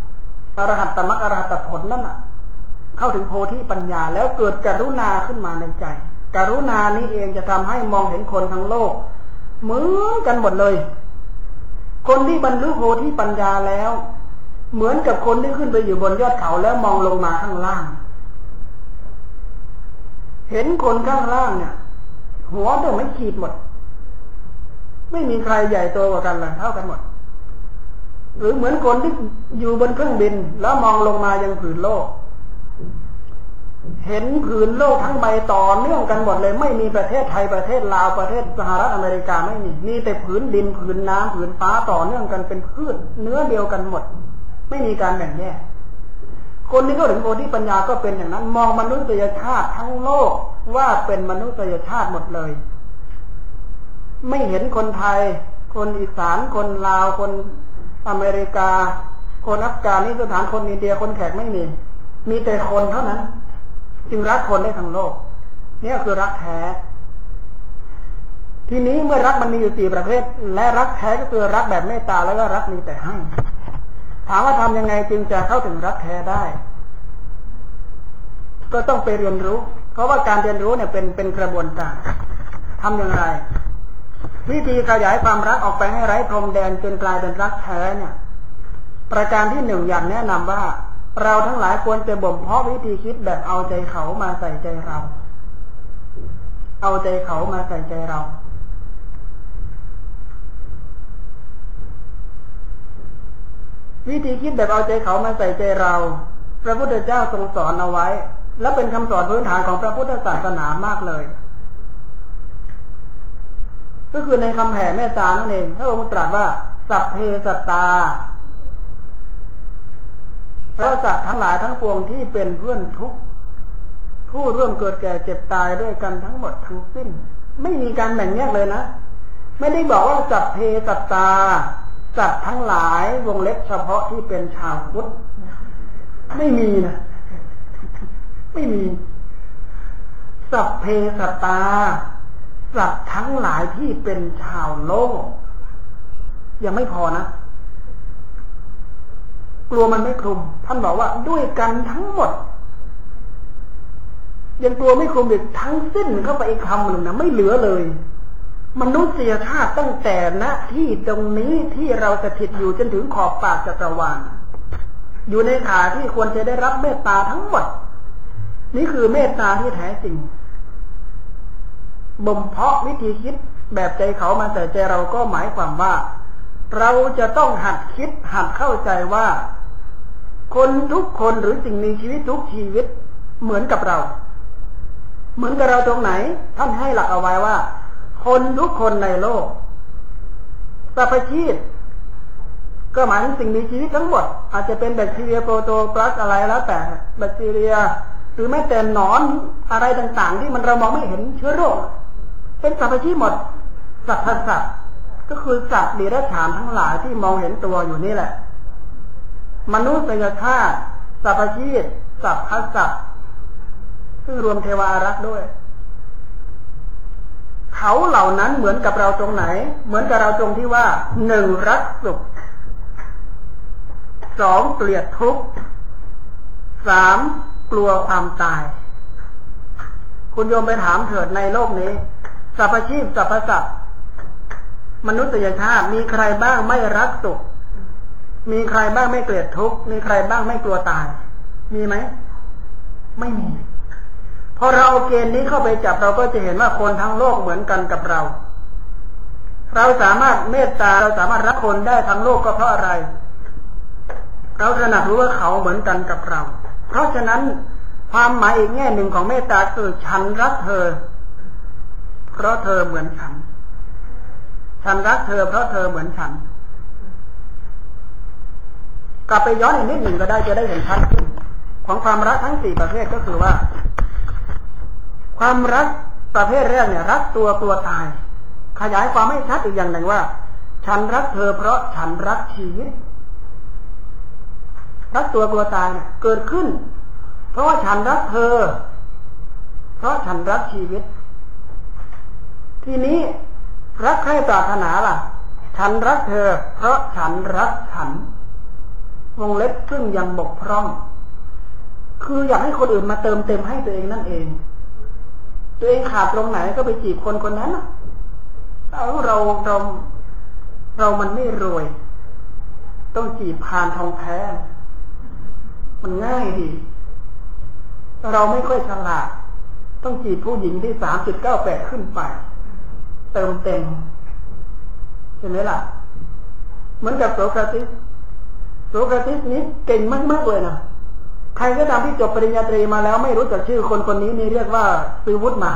อรหัตตมรรคอรหัตผลนั่นน่ะเข้าถึงโพธิปัญญาแล้วเกิดกรุณาขึ้นมาในใจกรุณานี้เองจะทำให้มองเห็นคนทั้งโลกเหมือนกันหมดเลยคนที่บรรลุโพธิปัญญาแล้วเหมือนกับคนที่ขึ้นไปอยู่บนยอดเขาแล้วมองลงมาข้างล่างเห็นคนข้างล่างเนี่ยหัวต้องไม่ขีดหมดไม่มีใครใหญ่โตกว่ากันเลยเท่ากันหมดหรือเหมือนคนที่อยู่บนเครื่องบินแล้วมองลงมายังผืนโลกเห็นผืนโลกทั้งใบต่อเนื่องกันหมดเลยไม่มีประเทศไทยประเทศลาวประเทศสหรัฐอเมริกาไม่มีมีแต่ผืนดินผืนน้ำผืนฟ้าต่อเนื่องกันเป็นพืชเนื้อเดียวกันหมดไม่มีการแบ่งแยกคนที่เข้าถึงโพธิปัญญาก็เป็นอย่างนั้นมองมนุษยชาติทั้งโลกว่าเป็นมนุษยชาติหมดเลยไม่เห็นคนไทยคนอีสานคนลาวคนอเมริกาคนอัฟกานิสถานคนอินเดียคนแขกไม่มีมีแต่คนเท่านั้นจึงรักคนได้ทั้งโลกนี่คือรักแท้ทีนี้เมื่อรักมันมีอยู่สี่ประเภทและรักแท้ก็คือรักแบบเมตตาแล้วก็รักมีแต่ให้ถามว่าทำยังไงจึงจะเข้าถึงรักแท้ได้ก็ต้องไปเรียนรู้เพราะว่าการเรียนรู้เนี่ยเป็นเป็นกระบวนการทำอย่างไรวิธีขยายความรักออกไปให้ไร้พรมแดนจนกลายเป็นรักแท้เนี่ยประการที่หนึ่งอยากแนะนำว่าเราทั้งหลายควรจะบ่มเพาะวิธีคิดแบบเอาใจเขามาใส่ใจเราเอาใจเขามาใส่ใจเราวิธีคิดแบบเอาใจเขามาใส่ใจเราพระพุทธเจ้าทรงสอนเอาไว้และเป็นคำสอนพื้นฐานของพระพุทธศาสนามากเลยก็คือในคำแผ่เมตตานั่นเองพระองค์ตรัสว่าสัพเพสัตตาเพราะสัตว์ทั้งหลายทั้งปวงที่เป็นเพื่อนทุกข์ผู้ร่วมเกิดแก่เจ็บตายด้วยกันทั้งหมดทั้งสิ้นไม่มีการแบ่งแยกเลยนะไม่ได้บอกว่าสัพเพสัตตาสัตว์ทั้งหลายวงเล็บเฉพาะที่เป็นชาวพุทธไม่มีนะไม่มีสัพเพสัตตาสัตว์ทั้งหลายที่เป็นชาวโลกยังไม่พอนะกลัวมันไม่คลุมท่านบอกว่าด้วยกันทั้งหมดยังกลัวไม่คลุมอีกทั้งสิ้นเข้าไปอีกคำหนึ่งนะไม่เหลือเลยมนุษยชาติตั้งแต่ณที่ตรงนี้ที่เราสถิตอยู่จนถึงขอบปากจักรวาลอยู่ในขาที่ควรจะได้รับเมตตาทั้งหมดนี่คือเมตตาที่แท้จริงบ่มเพาะวิธีคิดแบบใจเขามาใส่ใจเราก็หมายความว่าเราจะต้องหัดคิดหัดเข้าใจว่าคนทุกคนหรือสิ่งมีชีวิตทุกชีวิตเหมือนกับเราเหมือนกับเราตรงไหนท่านให้หลักเอาไว้ว่าคนทุกคนในโลกสรรพชีพก็หมายถึงสิ่งมีชีวิตทั้งหมดอาจจะเป็นแบคทีเรียโปรโตพลาสอะไรแล้วแต่แบคทีเรียหรือแม้แต่หนอนอะไรต่างๆที่มันเรามองไม่เห็นเชื้อโรคเป็นสรรพชีพหมดสัตว์สัตว์ก็คือสัตว์เดรัจฉานทั้งหลายที่มองเห็นตัวอยู่นี่แหละมนุษยชาติสรรพชีพสัตว์สัตว์ซึ่งรวมเทวารักษ์ด้วยเขาเหล่านั้นเหมือนกับเราตรงไหนเหมือนกับเราตรงที่ว่าหนึ่งรักสุขสองเกลียดทุกข์สามกลัวความตายคุณโยมไปถามเถิดในโลกนี้สรรพชีพสรรพสัตว์มนุษยชาติมีใครบ้างไม่รักสุขมีใครบ้างไม่เกลียดทุกข์มีใครบ้างไม่กลัวตายมีไหมไม่มีพอเราเอาเกณฑ์นี้เข้าไปจับเราก็จะเห็นว่าคนทั้งโลกเหมือนกันกับเราเราสามารถเมตตาเราสามารถรักคนได้ทั้งโลกก็เพราะอะไรเราตระหนักรู้ว่าเขาเหมือนกันกับเราเพราะฉะนั้นความหมายอีกแง่หนึ่งของเมตตาคือฉันรักเธอเพราะเธอเหมือนฉันฉันรักเธอเพราะเธอเหมือนฉันกลับไปย้อนอีกนิดหนึ่งก็ได้จะได้เห็นชัดขึ้นของความรักทั้งสี่ประเภทก็คือว่าความรักประเภทแรกเนี่ยรักตัวกลัวตายขยายความให้ชัดอีกอย่างหนึ่งว่าฉันรักเธอเพราะฉันรักชีวิตรักตัวกลัวตายเนี่ยเกิดขึ้นเพราะว่าฉันรักเธอเพราะฉันรักชีวิตทีนี้รักใครปรารถนาล่ะฉันรักเธอเพราะฉันรักฉันวงเล็บซึ่งยังบกพร่องคืออยากให้คนอื่นมาเติมเต็มให้ตัวเองนั่นเองตัวเองขาดตรงไหนก็ไปจีบคนคนนั้นเราเราเราเรามันไม่รวยต้องจีบพานทองแท้มันง่ายดีเราไม่ค่อยฉลาดต้องจีบผู้หญิงที่สามจุดเก้าแปดขึ้นไปเติมเต็มเห็นไหมล่ะเหมือนกับโสเคราติสโสเคราติสนี้เก่งมากๆเลยนะใครก็ตามที่จบปริญญาตรีมาแล้วไม่รู้จักชื่อคนคนนี้นี่เรียกว่าซื้อวุฒิมา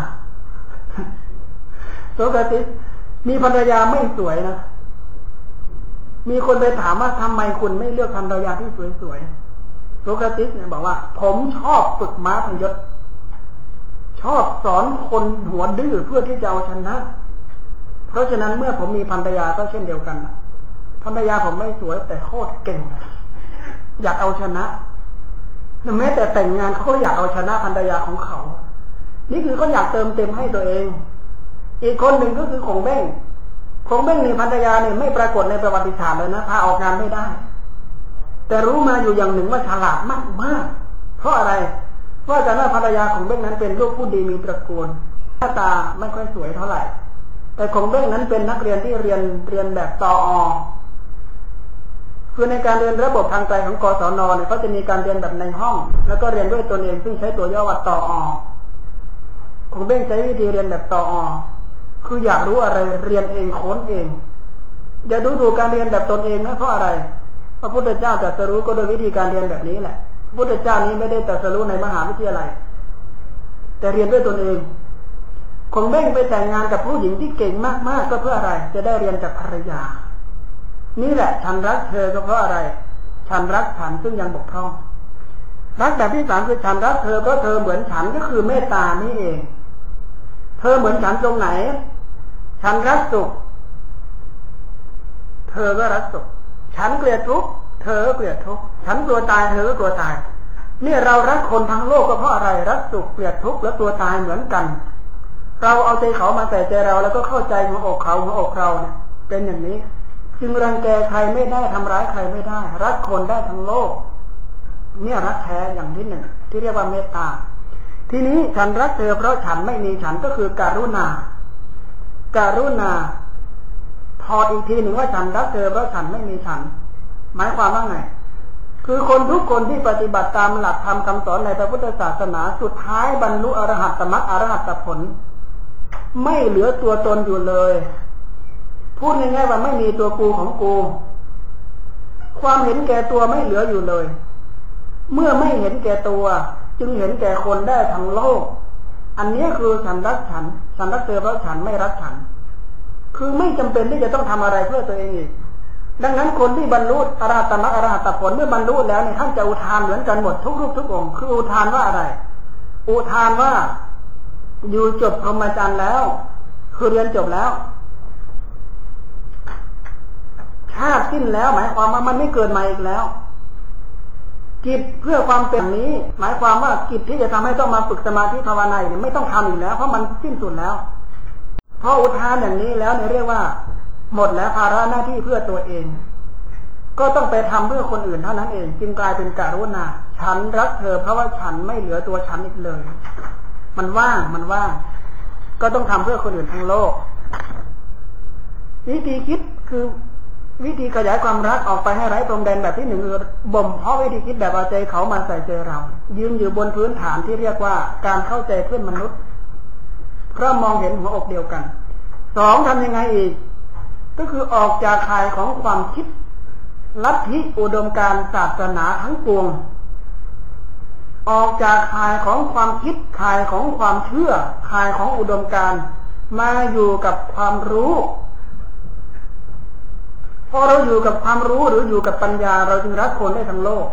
โสเคราติสมีภรรยาไม่สวยนะมีคนไปถามว่าทำไมคุณไม่เลือกภรรยาที่สวยๆโสเคราติสเนี่ยบอกว่าผมชอบฝึกม้าพยศชอบสอนคนหัวดื้อเพื่อที่จะเอาชนะเพราะฉะนั้นเมื่อผมมีภรรยาก็เช่นเดียวกันภรรยาผมไม่สวยแต่โคตรเก่งอยากเอาชนะแม้แต่แต่งงานเขาก็อยากเอาชนะภรรยาของเขานี่คือเขาอยากเติมเต็มให้ตัวเองอีกคนหนึ่งก็คือของเบ้งของเบ้งนี่ภรรยาเนี่ยไม่ปรากฏในประวัติศาสตร์เลยนะพาออกงานไม่ได้แต่รู้มาอยู่อย่างหนึ่งว่าฉลาดมากมากเพราะอะไรเพราะการว่าภรรยาของเบ้งนั้นเป็นลูกผู้ดีมีตระกูลหน้าตาไม่ค่อยสวยเท่าไหร่แต่ของเบ้งนั้นเป็นนักเรียนที่เรียนเรียนแบบตอคือในการเรียนระบบทางไกลของกศนเนี่ยเขาจะมีการเรียนแบบในห้องแล้วก็เรียนด้วยตนเองซึ่งใช้ตัวย่อว่าตอของเบ้งใช้วิธีเรียนแบบตอคืออยากรู้อะไรเรียนเองค้นเองอย่าดูถูกการเรียนแบบตนเองนะเพราะอะไรพระพุทธเจ้าตรัสรู้ก็โดยวิธีการเรียนแบบนี้แหละพระพุทธเจ้านี้ไม่ได้ตรัสรู้ในมหาวิทยาลัยแต่เรียนด้วยตนเองของเบ้งไปแต่งงานกับผู้หญิงที่เก่งมากๆก็เพื่ออะไรจะได้เรียนจากภรรยานี่แหละฉันรักเธอก็เพราะอะไรฉันรักฉันซึ่งยังบกพร่องรักแบบที่สามคือฉันรักเธอเพราะเธอเหมือนฉันก็คือเมตตานี่เองเธอเหมือนฉันตรงไหนฉันรักสุขเธอก็รักสุขฉันเกลียดทุกข์เธอก็เกลียดทุกข์ฉันกลัวตายเธอก็กลัวตายเนี่ยเรารักคนทั้งโลกก็เพราะอะไรรักสุขเกลียดทุกข์และกลัวตายเหมือนกันเราเอาใจเขามาใส่ใจเราแล้วก็เข้าใจหัวอกเขาหัวอกเราเนี่ยเป็นอย่างนี้จึงรังแกใครไม่ได้ทำร้ายใครไม่ได้รักคนได้ทั้งโลกเนี่ยรักแท้อย่างที่หนึ่งที่เรียกว่าเมตตาทีนี้ฉันรักเธอเพราะฉันไม่มีฉันก็คือการุณาการุณาพออีกทีหนึ่งว่าฉันรักเธอเพราะฉันไม่มีฉันหมายความว่าไงคือคนทุกคนที่ปฏิบัติตามหลักธรรมคำสอนในพระพุทธศาสนาสุดท้ายบรรลุอรหัตมรรคอรหัตผลไม่เหลือตัวตนอยู่เลยพูดง่ายๆว่าไม่มีตัวกูของกูความเห็นแก่ตัวไม่เหลืออยู่เลยเมื่อไม่เห็นแก่ตัวจึงเห็นแก่คนได้ทั้งโลกอันนี้คือฉันรักฉันฉันรักเธอเพราะฉันไม่รักฉันคือไม่จำเป็นที่จะต้องทำอะไรเพื่อตัวเองอีกดังนั้นคนที่บรรลุอรหัตมรรคอรหัตผลเมื่อบรรลุแล้วเนี่ยท่านจะอุทานเหมือนกันหมดทุกรูปทุกองค์คืออุทานว่าอะไรอุทานว่าอยู่จบพรหมจรรย์แล้วคือเรียนจบแล้วชาติสิ้นแล้วหมายความว่ามันไม่เกิดใหม่อีกแล้วกิจเพื่อความเป็นนี้หมายความว่ากิจที่จะทำให้ต้องมาฝึกสมาธิภาวนาเนี่ยไม่ต้องทำอีกแล้วเพราะมันสิ้นสุดแล้วพออุทานอย่างนี้แล้วเนี่ยเรียกว่าหมดแล้วภาระหน้าที่เพื่อตัวเองก็ต้องไปทำเพื่อคนอื่นเท่านั้นเองจึงกลายเป็นการุณาฉันรักเธอเพราะว่าฉันไม่เหลือตัวฉันอีกเลยมันว่างมันว่างก็ต้องทำเพื่อคนอื่นทั้งโลกวิธีคิดคือวิธีขยายความรักออกไปให้ไร้พรมแดนแบบที่หนึ่งคือบ่มเพาะวิธีคิดแบบเอาใจเขามาใส่ใจเรายืนอยู่บนพื้นฐานที่เรียกว่าการเข้าใจเพื่อนมนุษย์เพราะมองเห็นหัวอกเดียวกันสองทำยังไงอีกก็คือออกจากข่ายของความคิดลัทธิอุดมการณ์ศาสนาทั้งปวงออกจากข่ายของความคิดข่ายของความเชื่อข่ายของอุดมการณ์มาอยู่กับความรู้พอเราอยู่กับความรู้หรืออยู่กับปัญญาเราจึงรักคนได้ทั้งโลก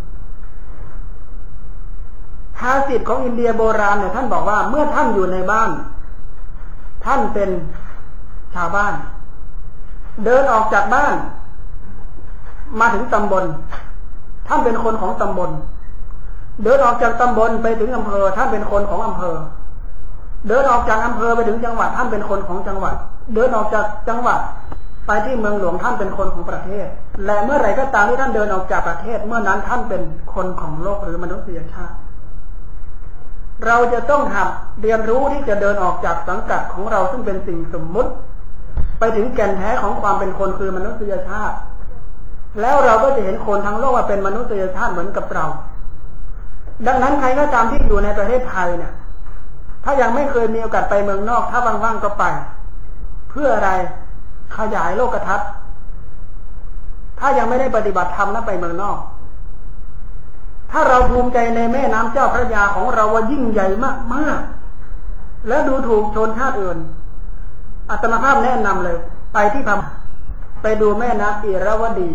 ภาษิตของอินเดียโบราณเนี่ยท่านบอกว่าเมื่อท่านอยู่ในบ้านท่านเป็นชาวบ้านเดินออกจากบ้านมาถึงตำบลท่านเป็นคนของตำบลเดินออกจากตำบลไปถึงอำเภอท่านเป็นคนของอำเภอเดินออกจากอำเภอไปถึงจังหวัดท่านเป็นคนของจังหวัดเดินออกจากจังหวัดไปที่เมืองหลวงท่านเป็นคนของประเทศและเมื่อไหร่ก็ตามที่ท่านเดินออกจากประเทศเมื่อนั้นท่านเป็นคนของโลกหรือมนุษยชาติเราจะต้องหัดเรียนรู้ที่จะเดินออกจากสังกัดของเราซึ่งเป็นสิ่งสมมุติไปถึงแก่นแท้ของความเป็นคนคือมนุษยชาติแล้วเราก็จะเห็นคนทั้งโลกว่าเป็นมนุษยชาติเหมือนกับเราดังนั้นใครก็ตามที่อยู่ในประเทศไทยเนี่ยถ้ายังไม่เคยมีโอกาสไปเมืองนอกถ้าว่างๆก็ไปเพื่ออะไรขยายโลกทัศน์ถ้ายังไม่ได้ปฏิบัติธรรมนะไปเมืองนอกถ้าเราภูมิใจในแม่น้ำเจ้าพระยาของเราว่ายิ่งใหญ่มากๆและดูถูกชนชาติอื่นอาตมาภาพแนะนำเลยไปที่พม่าไปดูแม่น้ำอิระวดี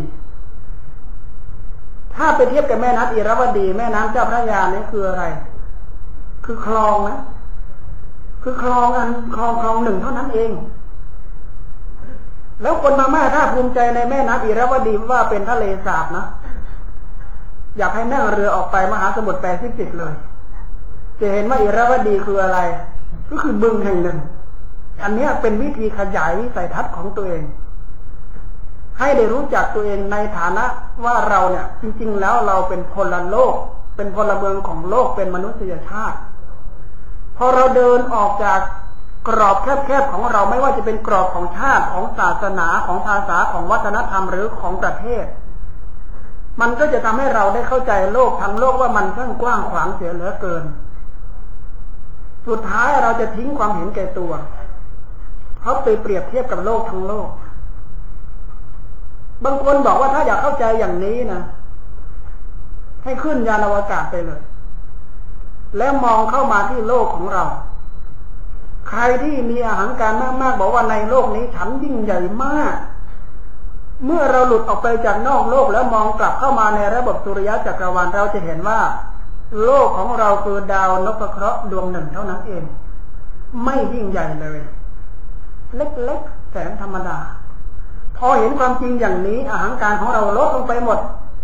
ถ้าไปเทียบกับแม่น้ำอิระวดีแม่น้ำเจ้าพระยานี่คืออะไรคือคลองนะคือคลองอันคลองคลองหนึ่งเท่านั้นเองแล้วคนมาม่าถ้าภูมิใจในแม่น้ำอิระวดีว่าเป็นทะเลสาบนะอยากให้นั่งเรือออกไปมหาสมุทรแปซิฟิกเลยจะเห็นว่าอิระวดีคืออะไรก็คือบึงแห่งหนึ่งอันนี้เป็นวิธีขยายวิสัยทัศน์ของตัวเองให้ได้รู้จักตัวเองในฐานะว่าเราเนี่ยจริงๆแล้วเราเป็นพลโลกเป็นพลเมืองของโลกเป็นมนุษยชาติพอเราเดินออกจากกรอบแคบๆของเราไม่ว่าจะเป็นกรอบของชาติของศาสนาของภาษาของวัฒนธรรมหรือของประเทศมันก็จะทำให้เราได้เข้าใจโลกทั้งโลกว่ามันช่างกว้างขวางเสียเหลือเกินสุดท้ายเราจะทิ้งความเห็นแก่ตัวเพราะไปเปรียบเทียบกับโลกทั้งโลกบางคนบอกว่าถ้าอยากเข้าใจอย่างนี้นะให้ขึ้นยานอวกาศไปเลยแล้วมองเข้ามาที่โลกของเราใครที่มีอหังการมากๆบอกว่าในโลกนี้ฉันยิ่งใหญ่มากเมื่อเราหลุดออกไปจากนอกโลกแล้วมองกลับเข้ามาในระบบสุริยะจักรวาลเราจะเห็นว่าโลกของเราคือดาวนพเคราะห์ดวงหนึ่งเท่านั้นเองไม่ยิ่งใหญ่เลยเล็กๆแสนธรรมดาพอเห็นความจริงอย่างนี้อหังการของเราลดลงไปหมด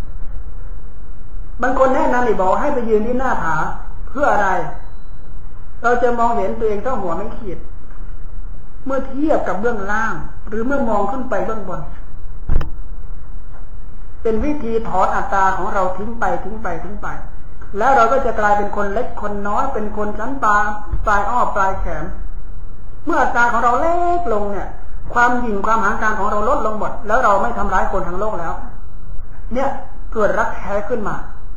บางคนแนะนำอีกบอกให้ไปยืนที่หน้าผาเพื่ออะไรเราจะมองเห็นตัวเองเท่าหัวไม่ขีดเมื่อเทียบกับเบื้องล่างหรือเมื่อมองขึ้นไปเบื้องบนเป็นวิธีถอนอัตตาของเราทิ้งไปทิ้งไปทิ้งไปแล้วเราก็จะกลายเป็นคนเล็กคนน้อยเป็นคนชั้นตาปลายอ้อปลายแขนเมื่ออัตตาของเราเล็กลงเนี่ยความหยิ่งความหางการของเราลดลงหมดแล้วเราไม่ทำร้ายคนทั้งโลกแล้วเนี่ยเกิดรักแท้ขึ้นมา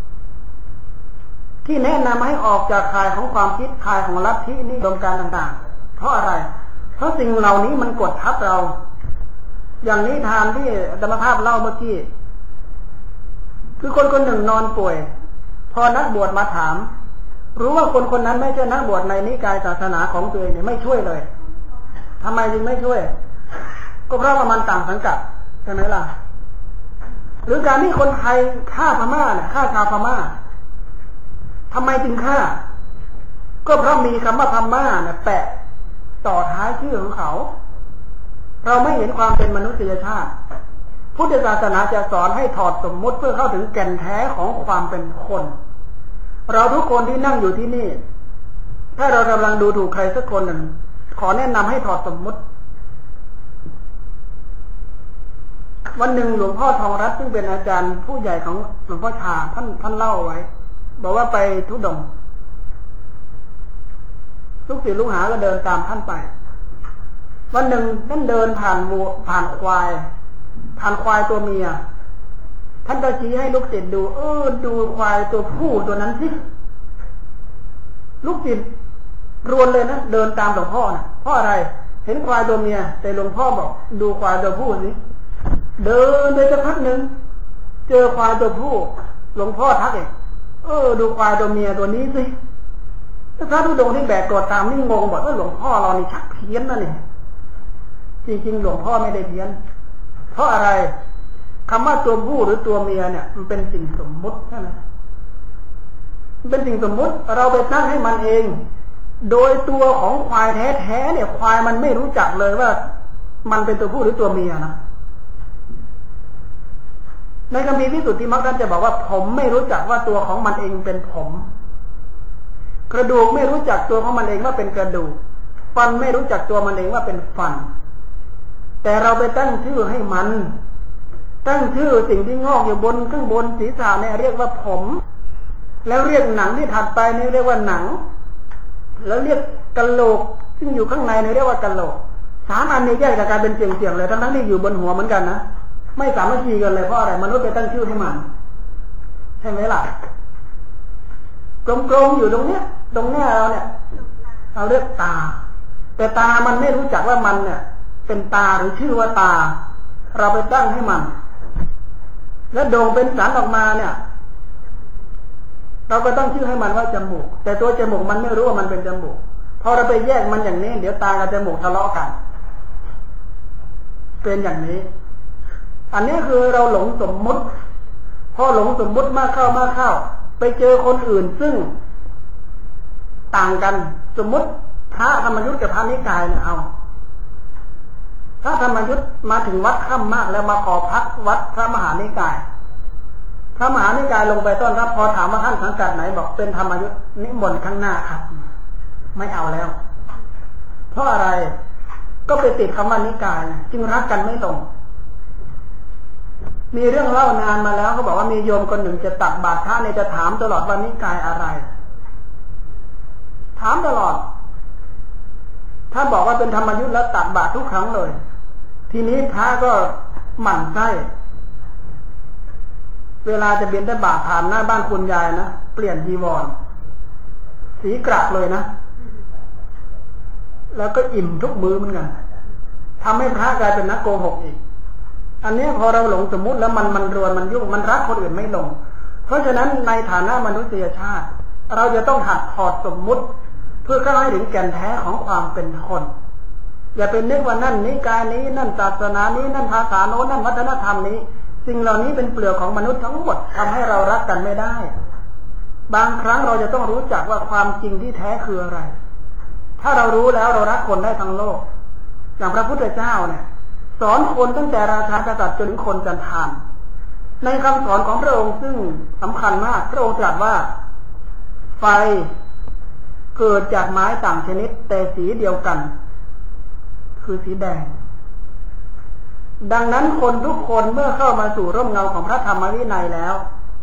ที่แนะนำให้ออกจากข่ายของความคิดข่ายของลัทธินิยมการต่างๆเพราะอะไรเพราะสิ่งเหล่านี้มันกดทับเราอย่างนิทานที่อาจารย์ภาพเล่าเมื่อกี้คือคนคนหนึ่งนอนป่วยพอนักบวชมาถามรู้ว่าคนคนนั้นไม่ใช่นักบวชในนิกายศาสนาของตัวเองเนี่ยไม่ช่วยเลยทำไมจึงไม่ช่วยก็เพราะว่ามันต่างสังกัดใช่ไหมล่ะหรือการที่คนไทยฆ่าพม่าเนี่ยฆ่าชาวพม่าทำไมจึงฆ่าก็เพราะมีคำว่าพม่าเนี่ยแปะต่อท้ายชื่อของเขาเราไม่เห็นความเป็นมนุษยชาติพุทธศาสนาจะสอนให้ถอดสมมุติเพื่อเข้าถึงแก่นแท้ของความเป็นคนเราทุกคนที่นั่งอยู่ที่นี่ถ้าเรากำลังดูถูกใครสักคนหนึ่งขอแนะนำให้ถอดสมมุติวันหนึ่งหลวงพ่อทองรัตน์ซึ่งเป็นอาจารย์ผู้ใหญ่ของหลวงพ่อชาท่านท่านเล่าไว้บอกว่าไปทุดงค์ลูกศิษย์ลูกหาก็เดินตามท่านไปวันหนึ่งท่านเดินผ่านวัวผ่านควายผ่านควายตัวเมียท่านก็ชี้ให้ลูกศิษย์ดูเออดูควายตัวผู้ตัวนั้นสิลูกศิษย์รวนเลยนะเดินตามหลวงพ่อนะเพราะอะไรเห็นควายตัวเมียแต่หลวงพ่อบอกดูควายตัวผู้สิเดินไปสักพักหนึ่งเจอควายตัวผู้หลวงพ่อทักเองเออดูควายตัวเมียตัวนี้สิถ้าพระธุดงค์ที่แบกกรดตามนี่งงหมดว่าหลวงพ่อเรานี่ชักเพี้ยนนะนี่จริงๆหลวงพ่อไม่ได้เพี้ยนเพราะอะไรคำว่าตัวผู้หรือตัวเมียเนี่ยมันเป็นสิ่งสมมุติใช่ไหมมันเป็นสิ่งสมมุติเราไปตั้งให้มันเองโดยตัวของควายแท้ๆเนี่ยควายมันไม่รู้จักเลยว่ามันเป็นตัวผู้หรือตัวเมียนะในคัมภีร์วิสุทธิมรรคท่านจะบอกว่าผมไม่รู้จักว่าตัวของมันเองเป็นผมกระดูกไม่รู้จักตัวของมันเองว่าเป็นกระดูกฟันไม่รู้จักตัวมันเองว่าเป็นฟันแต่เราไปตั้งชื่อให้มันตั้งชื่อสิ่งที่งอกอยู่บนข้างบนศีรษะเนี่ยเรียกว่าผมแล้วเรียกหนังที่ถัดไปเนี่ยเรียกว่าหนังแล้วเรียกกะโหลกซึ่งอยู่ข้างในเนี่ยเรียกว่ากะโหลกสามอันนี้แยกจากการเป็นเสียงๆเลยทั้งๆที่อยู่บนหัวเหมือนกันนะไม่สามัคคีกันเลยเพราะอะไรมนุษย์ไปตั้งชื่อให้มันใช่ไหมล่ะกลมๆอยู่ตรงเนี้ยตรงหน้าเราเนี่ยเราเรียกตาแต่ตามันไม่รู้จักว่ามันเนี่ยเป็นตาหรือชื่อว่าตาเราไปตั้งให้มันแล้วโด่งเป็นสันออกมาเนี่ยเราก็ต้องชื่อให้มันว่าจมูกแต่ตัวจมูกมันไม่รู้ว่ามันเป็นจมูกพอเราไปแยกมันอย่างนี้เดี๋ยวตากับจมูกทะเลาะกันเป็นอย่างนี้อันนี้คือเราหลงสมมุติพอหลงสมมุติมากเข้ามากเข้าไปเจอคนอื่นซึ่งต่างกันสมมุติพระธรรมยุทธ์กับพระนิกายเนี่ยเอาพระธรรมยุทธ์มาถึงวัดค่ำมากแล้วมาขอพักวัดพระมหานิกายพระมหานิกายลงไปต้อนรับพอถามว่าท่านสังกัดไหนบอกเป็นธรรมยุทธ์นิมนต์ข้างหน้าครับไม่เอาแล้วเพราะอะไรก็ไปติดคำว่านิกายจึงรักกันไม่ตรงมีเรื่องเล่านานมาแล้วเขาบอกว่ามีโยมคนหนึ่งจะตักบาตรพระเนี่ยจะถามตลอดว่านิกายอะไรถามตลอดถ้าบอกว่าเป็นธรรมยุทธ์แล้วตักบาตรทุกครั้งเลยทีนี้พระก็หมั่นไส้เวลาจะบิณฑบาตผ่านหน้าบ้านคุณยายนะเปลี่ยนจีวรสีกรักเลยนะแล้วก็อิ่มทุกมื้อเหมือนกันทำให้พระกลายเป็นนักโกหกอีกอันนี้พอเราหลงสมมุติแล้วมันมันรวนมันยุ่งมันรักคนอื่นไม่ลงเพราะฉะนั้นในฐานะมนุษยชาติเราจะต้องหัดถอดสมมุติเพื่อเข้าให้ถึงแก่นแท้ของความเป็นคนอย่าไปนึกว่านั่นนิกายนี้นั่นศาสนานี้นั่นภาษาโน้นนั่นวัฒนธรรมนี้สิ่งเหล่านี้เป็นเปลือกของมนุษย์ทั้งหมดทำให้เรารักกันไม่ได้บางครั้งเราจะต้องรู้จักว่าความจริงที่แท้คืออะไรถ้าเรารู้แล้วเรารักคนได้ทั้งโลกอย่างพระพุทธเจ้าเนี่ยสอนคนตั้งแต่ราชากษัตริย์จนถึงคนจันทานในคำสอนของพระองค์ซึ่งสำคัญมากพระองค์ตรัสว่าไฟเกิดจากไม้ต่างชนิดแต่สีเดียวกันคือสีแดงดังนั้นคนทุกคนเมื่อเข้ามาสู่ร่มเงาของพระธรรมวินัยแล้ว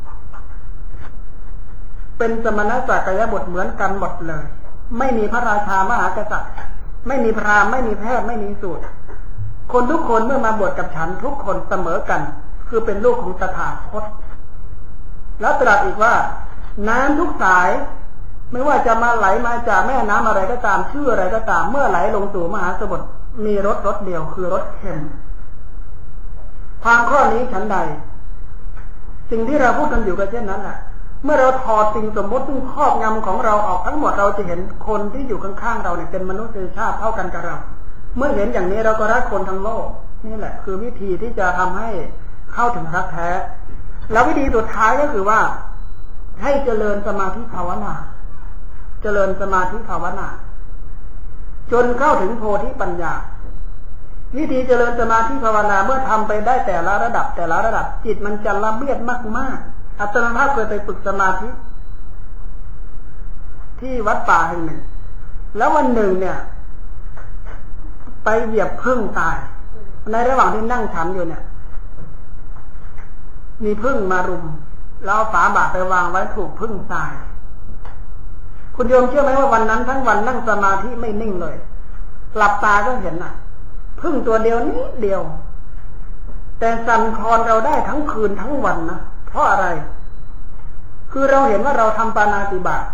เป็นสมณศักยบุตรเหมือนกันหมดเลยไม่มีพระราชามหากษัตริย์ไม่มีพราหมณ์ไม่มีแพทย์ไม่มีสูตรคนทุกคนเมื่อมาบวชกับฉันทุกคนเสมอกันคือเป็นลูกของตถาคตแล้วตรัสอีกว่าน้ำทุกสายไม่ว่าจะมาไหลมาจากแม่น้ำอะไรก็ตามชื่ออะไรก็ตามเมื่อไหลลงสู่มหาสมุทรมีรสรสเดียวคือรสเค็มความข้อนี้ฉันใดสิ่งที่เราพูดกันอยู่ก็เช่นนั้นแหละเมื่อเราถอดสิ่งสมมติซึ่งครอบงำของเราออกทั้งหมดเราจะเห็นคนที่อยู่ข้างๆเราเนี่ยเป็นมนุษยชาติเท่ากันกับเราเมื่อเห็นอย่างนี้เราก็รักคนทั้งโลกนี่แหละคือวิธีที่จะทำให้เข้าถึงรักแท้แล้ววิธีสุดท้ายก็คือว่าให้เจริญสมาธิภาวนาเจริญสมาธิภาวนาจนเข้าถึงโพธิปัญญาวิธีเจริญสมาธิภาวนาเมื่อทำไปได้แต่ละระดับแต่ละระดับจิตมันจะละเมียดมากๆอาตมาภาพเคยไปฝึกสมาธิที่วัดป่าแห่งหนึ่งแล้ววันหนึ่งเนี่ยไปเหยียบผึ้งตายในระหว่างที่นั่งฉันอยู่เนี่ยมีผึ้งมารุมแล้วฝาบาตรไปวางไว้ถูกผึ้งตายคุณโยมเชื่อไหมว่าวันนั้นทั้งวันนั่งสมาธิไม่นิ่งเลยหลับตาก็เห็นน่ะผึ้งตัวเดียวนิดเดียวแต่สั่นคลอนเราได้ทั้งคืนทั้งวันนะเพราะอะไรคือเราเห็นว่าเราทำปาณาติบาต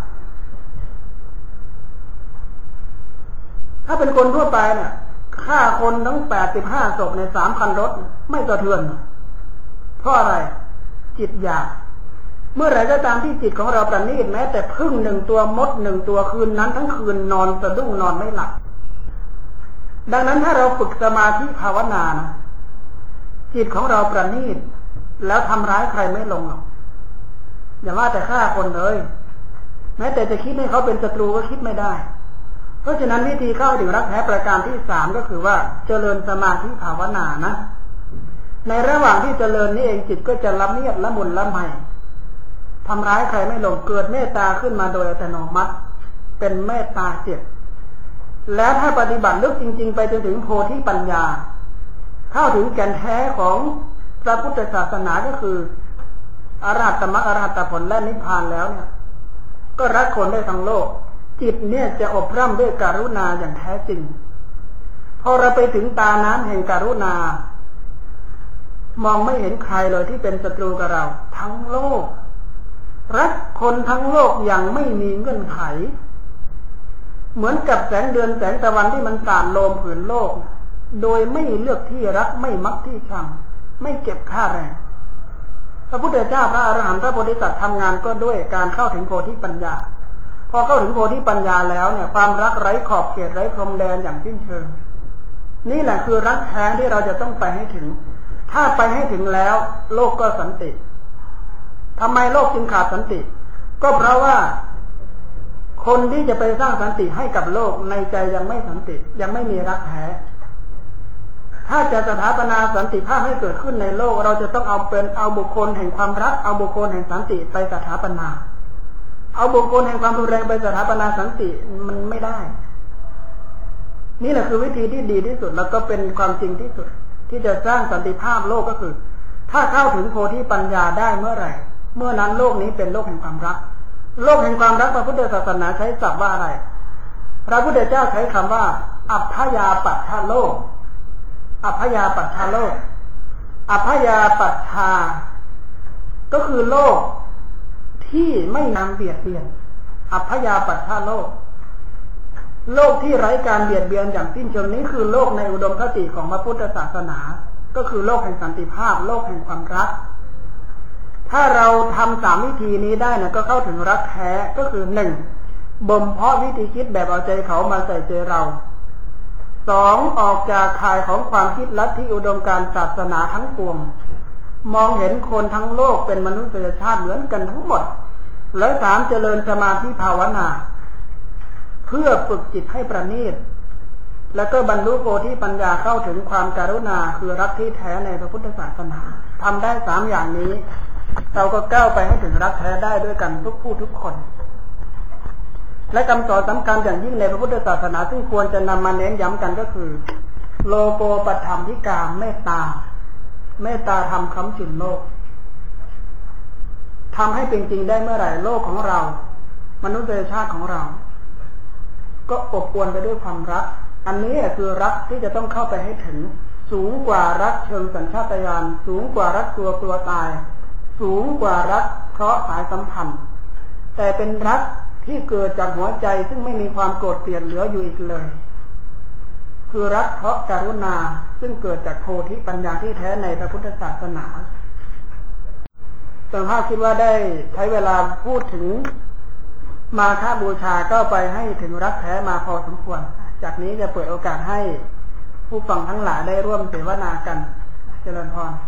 ถ้าเป็นคนทั่วไปเนี่ยฆ่าคนทั้งแปดสิบห้าศพในสามคันรถไม่สะเทือนเพราะอะไรจิตอยากเมื่อไหร่ก็ตามที่จิตของเราประณีตแม้แต่ผึ้งหนึ่งตัวมดหนึ่งตัวคืนนั้นทั้งคืนนอนสะดุ้งนอนไม่หลับดังนั้นถ้าเราฝึกสมาธิภาวนานะจิตของเราประณีตแล้วทำร้ายใครไม่ลงหรอกอย่าว่าแต่ฆ่าคนเลยแม้แต่จะคิดให้เขาเป็นศัตรูก็คิดไม่ได้เพราะฉะนั้นวิธีเข้าถึงรักแท้ประการที่สามก็คือว่าเจริญสมาธิภาวนานะในระหว่างที่เจริญนี่เองจิตก็จะละเมียดละมุนละไมทำร้ายใครไม่ลงเกิดเมตตาขึ้นมาโดยอัตโนมัติเป็นเมตตาจิตแล้วถ้าปฏิบัติลึกจริงๆไปจนถึงโพธิปัญญาเข้าถึงแก่นแท้ของพระพุทธศาสนาก็คืออรหัตมรรคอรหัตผลและนิพพานแล้วเนี่ยก็รักคนได้ทั้งโลกจิตเนี่ยจะอบรำด้วยกรุณาอย่างแท้จริงพอเราไปถึงตาน้ำแห่งกรุณามองไม่เห็นใครเลยที่เป็นศัตรูกับเราทั้งโลกรักคนทั้งโลกอย่างไม่มีเงื่อนไขเหมือนกับแสงเดือนแสงตะวันที่มันสาดโลมผืนโลกโดยไม่เลือกที่รักไม่มักที่ชังไม่เก็บค่าแรงพระพุทธเจ้าพระอรหันต์พระโพธิสัตว์ทำงานก็ด้วยการเข้าถึงโพธิปัญญาพอเข้าถึงโพธิปัญญาแล้วเนี่ยความรักไร้ขอบเขตไร้พรมแดนอย่างสิ้นเชิงนี่แหละคือรักแท้ที่เราจะต้องไปให้ถึงถ้าไปให้ถึงแล้วโลกก็สันติทำไมโลกจึงขาดสันติก็เพราะว่าคนที่จะไปสร้างสันติให้กับโลกในใจยังไม่สันติยังไม่มีรักแท้ถ้าจะสถาปนาสันติภาพให้เกิดขึ้นในโลกเราจะต้องเอาเป็นเอาบุคคลแห่งความรักเอาบุคคลแห่งสันติไปสถาปนาเอาบุคคลแห่งความรุนแรงไปสถาปนาสันติมันไม่ได้นี่แหละคือวิธีที่ดีที่สุดแล้วก็เป็นความจริงที่สุดที่จะสร้างสันติภาพโลกก็คือถ้าเข้าถึงโพธิปัญญาได้เมื่อไหร่เมื่อนั้นโลกนี้เป็นโลกแห่งความรักโลกแห่งความรักพระพุทธศาสนาใช้ศัพท์ว่าอะไรพระพุทธเจ้าใช้คำว่าอัพพยาปัฏฐโลกอัพพยาปัฏฐโลกอัพพยาปัฏฐาก็คือโลกที่ไม่นำเบียดเบียนอัพพยาปัฏฐโลกโลกที่ไร้การเบียดเบียนอย่างสิ้นเชิงนี้คือโลกในอุดมคติของพระพุทธศาสนาก็คือโลกแห่งสันติภาพโลกแห่งความรักถ้าเราทำสามวิธีนี้ได้นะก็เข้าถึงรักแท้ก็คือหนึ่งบ่มเพาะวิธีคิดแบบเอาใจเขามาใส่ใจเราสองออกจากข่ายของความคิดลัทธิอุดมการณ์ศาสนาทั้งปวงมองเห็นคนทั้งโลกเป็นมนุษยชาติเหมือนกันทั้งหมดและสามเจริญสมาธิภาวนาเพื่อฝึกจิตให้ประณีตแล้วก็บรรลุโพธิปัญญาเข้าถึงความกรุณาคือรักที่แท้ในพระพุทธศาสนาทำได้สามอย่างนี้เราก็ก้าวไปให้ถึงรักแท้ได้ด้วยกันทุกผู้ทุกคนและคำสอนสำคัญอย่างยิ่งในพระพุทธศาสนาซึ่งควรจะนำมาเน้นย้ำกันก็คือโลโกปธรรมพิกามเมตตาเมตตาธรรมค้ำจุนโลกทำให้เป็นจริงได้เมื่อไหร่โลกของเรามนุษยชาติของเราก็อบอวลไปด้วยความรักอันนี้คือรักที่จะต้องเข้าไปให้ถึงสูงกว่ารักเชิงสัญชาตญาณสูงกว่ารักกลัวกลัวตายสูงกว่ารักเพราะสายสัมพันธ์แต่เป็นรักที่เกิดจากหัวใจซึ่งไม่มีความโกรธเกลียดเหลืออยู่อีกเลยคือรักเพราะกรุณาซึ่งเกิดจากโพธิปัญญาที่แท้ในพระพุทธศาสนาส่วนภาพคิดว่าได้ใช้เวลาพูดถึงมาฆบูชาก็ไปให้ถึงรักแท้มาพอสมควรจากนี้จะเปิดโอกาสให้ผู้ฟังทั้งหลายได้ร่วมเสวนากันเจริญพร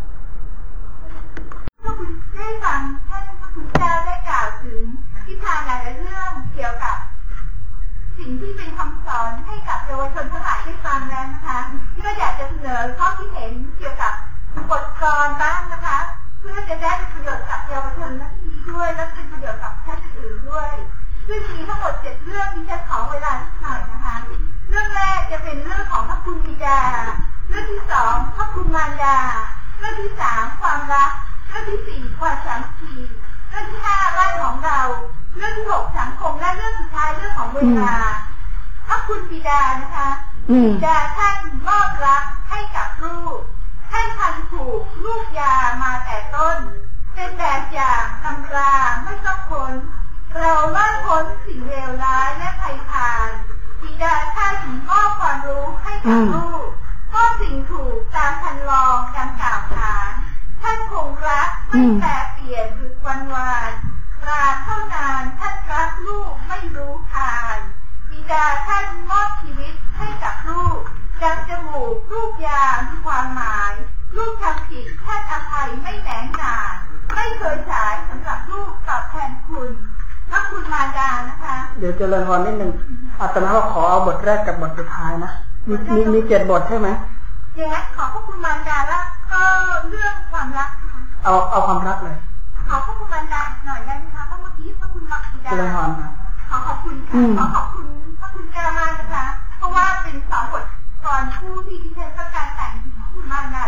ได้ฟังท่านพระคุณเจ้าได้กล่าวถึงทิศทางหลายเรื่องเกี่ยวกับสิ่งที่เป็นคำสอนให้กับเยาวชนทั้งหลายได้ฟังแล้วนะคะก็อยากจะเสนอข้อคิดเห็นเกี่ยวกับบทกลอนบ้างนะคะเพื่อจะได้เป็นประโยชน์กับเยาวชนนั้นนี้ด้วยและเป็นประโยชน์กับท่านอื่นด้วยซึ่งมีทั้งหมดเจ็ดเรื่องที่จะขอเวลาหน่อยนะคะเรื่องแรกจะเป็นเรื่องของพระคุณบิดาเรื่องที่สองพระคุณมารดาเรื่องที่สามความรักเรื่องที่สี่ความสามัคคีเรื่องที่ห้าบ้านของเราเรื่องที่หกสังคมและเรื่องสุดท้ายเรื่องของเวลาพระคุณบิดานะคะบิดาท่านมอบรักให้กับลูกท่านพันผูกลูกยามาแต่ต้นเป็นแบบอย่างตำราไม่ต้องพ้นเราล่าพ้นสิ่งเลวร้ายและภัยพานบิดาท่านมอบความรู้ให้กับลูกก็สิ่งถูกตามทันลองดังกล่าวขานท่านคงรักไม่แปรเปลี่ยนหรือวันวานราเท่านานท่านรักลูกไม่รู้ทานบิดาท่านมอบชีวิตให้กับลูกดังจมูกลูกยามีความหมายลูกทำผิดท่านอภัยไม่แหนงหน่ายไม่เคยฉายสำหรับลูกตอบแทนคุณพระคุณมารดานะคะเดี๋ยวเจริญพรนิดหนึ่งอาตมาขอเอาบทแรกกับบทสุดท้ายนะมีมีมีเจ็ดบทใช่ไหมอย่างนั้นขอพระคุณมารดาแล้วก็เรื่องความรักเอาเอาความรักเลยขอพระคุณมารดาหน่อยได้ไหมคะเพราะเมื่อกี้พระคุณมารดาขอขอบคุณค่ะขอขอบคุณพระคุณเจ้ามากนะคะเพราะว่าเป็นสองบทก่อนคู่ที่ดิฉันต้องการแต่งพระคุณมารดา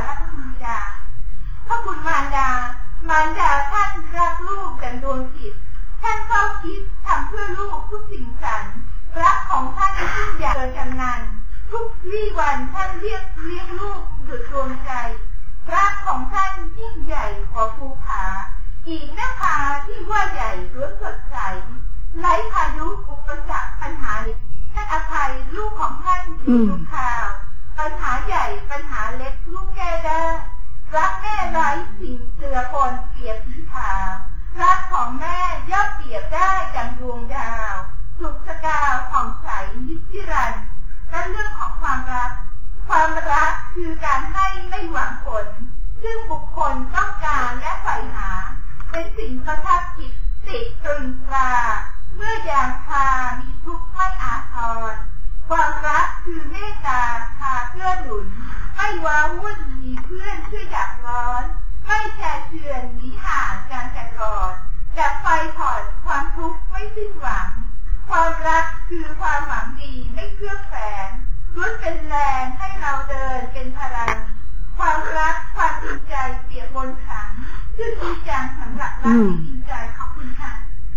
ถ้าคุณมารดามารดาท่านรักลูกอย่างดวงจิตท่านเข้าคิดทำเพื่อลูกทุกสิ่งสรรรักของท่านยิ่งใหญ่เกินกำนันทุกวี่วันท่านเรียกเลี้ยงลูกสุดดวงใจรักของท่านยิ่งใหญ่กว่าภูผาอีกหน้าผาที่ว่าใหญ่ล้วนสดใสไร้พายุอุปสรรคปัญหาท่านอภัยลูกของท่านอยู่ทุกข่าวปัญหาใหญ่ปัญหาเล็กลูกแก้ได้รักแม่ไร้สิ่งเสือคนเปรียบสีขาวรักของแม่ย่อมเปรียบได้ดังดวงดาวสุขสกาวผ่องใสนิรันดร์และเรื่องของความรักความรักคือการให้ไม่หวังผลซึ่งบุคคลต้องการและใฝ่หาเป็นสิ่งประทับจิตติดตรึงตราเมื่อยามคามีทุกข์ไม่อาทรความรักคือเมตตาพาเพื่อหนุนไม่ว้าวุ่นมีเพื่อนช่วยดับร้อนไม่แช่เชือนหนีห่างการจัดกอดดับไฟผ่อนความทุกข์ไม่สิ้นหวังความรักคือความหวังดีไม่เคลือบแฝงล้วนเป็นแรงให้เราเดินเป็นพลังความรักความจริงใจเปียกบนขังชื่อจริงจังสำหรับรักจริงใจขอบคุณค่ะ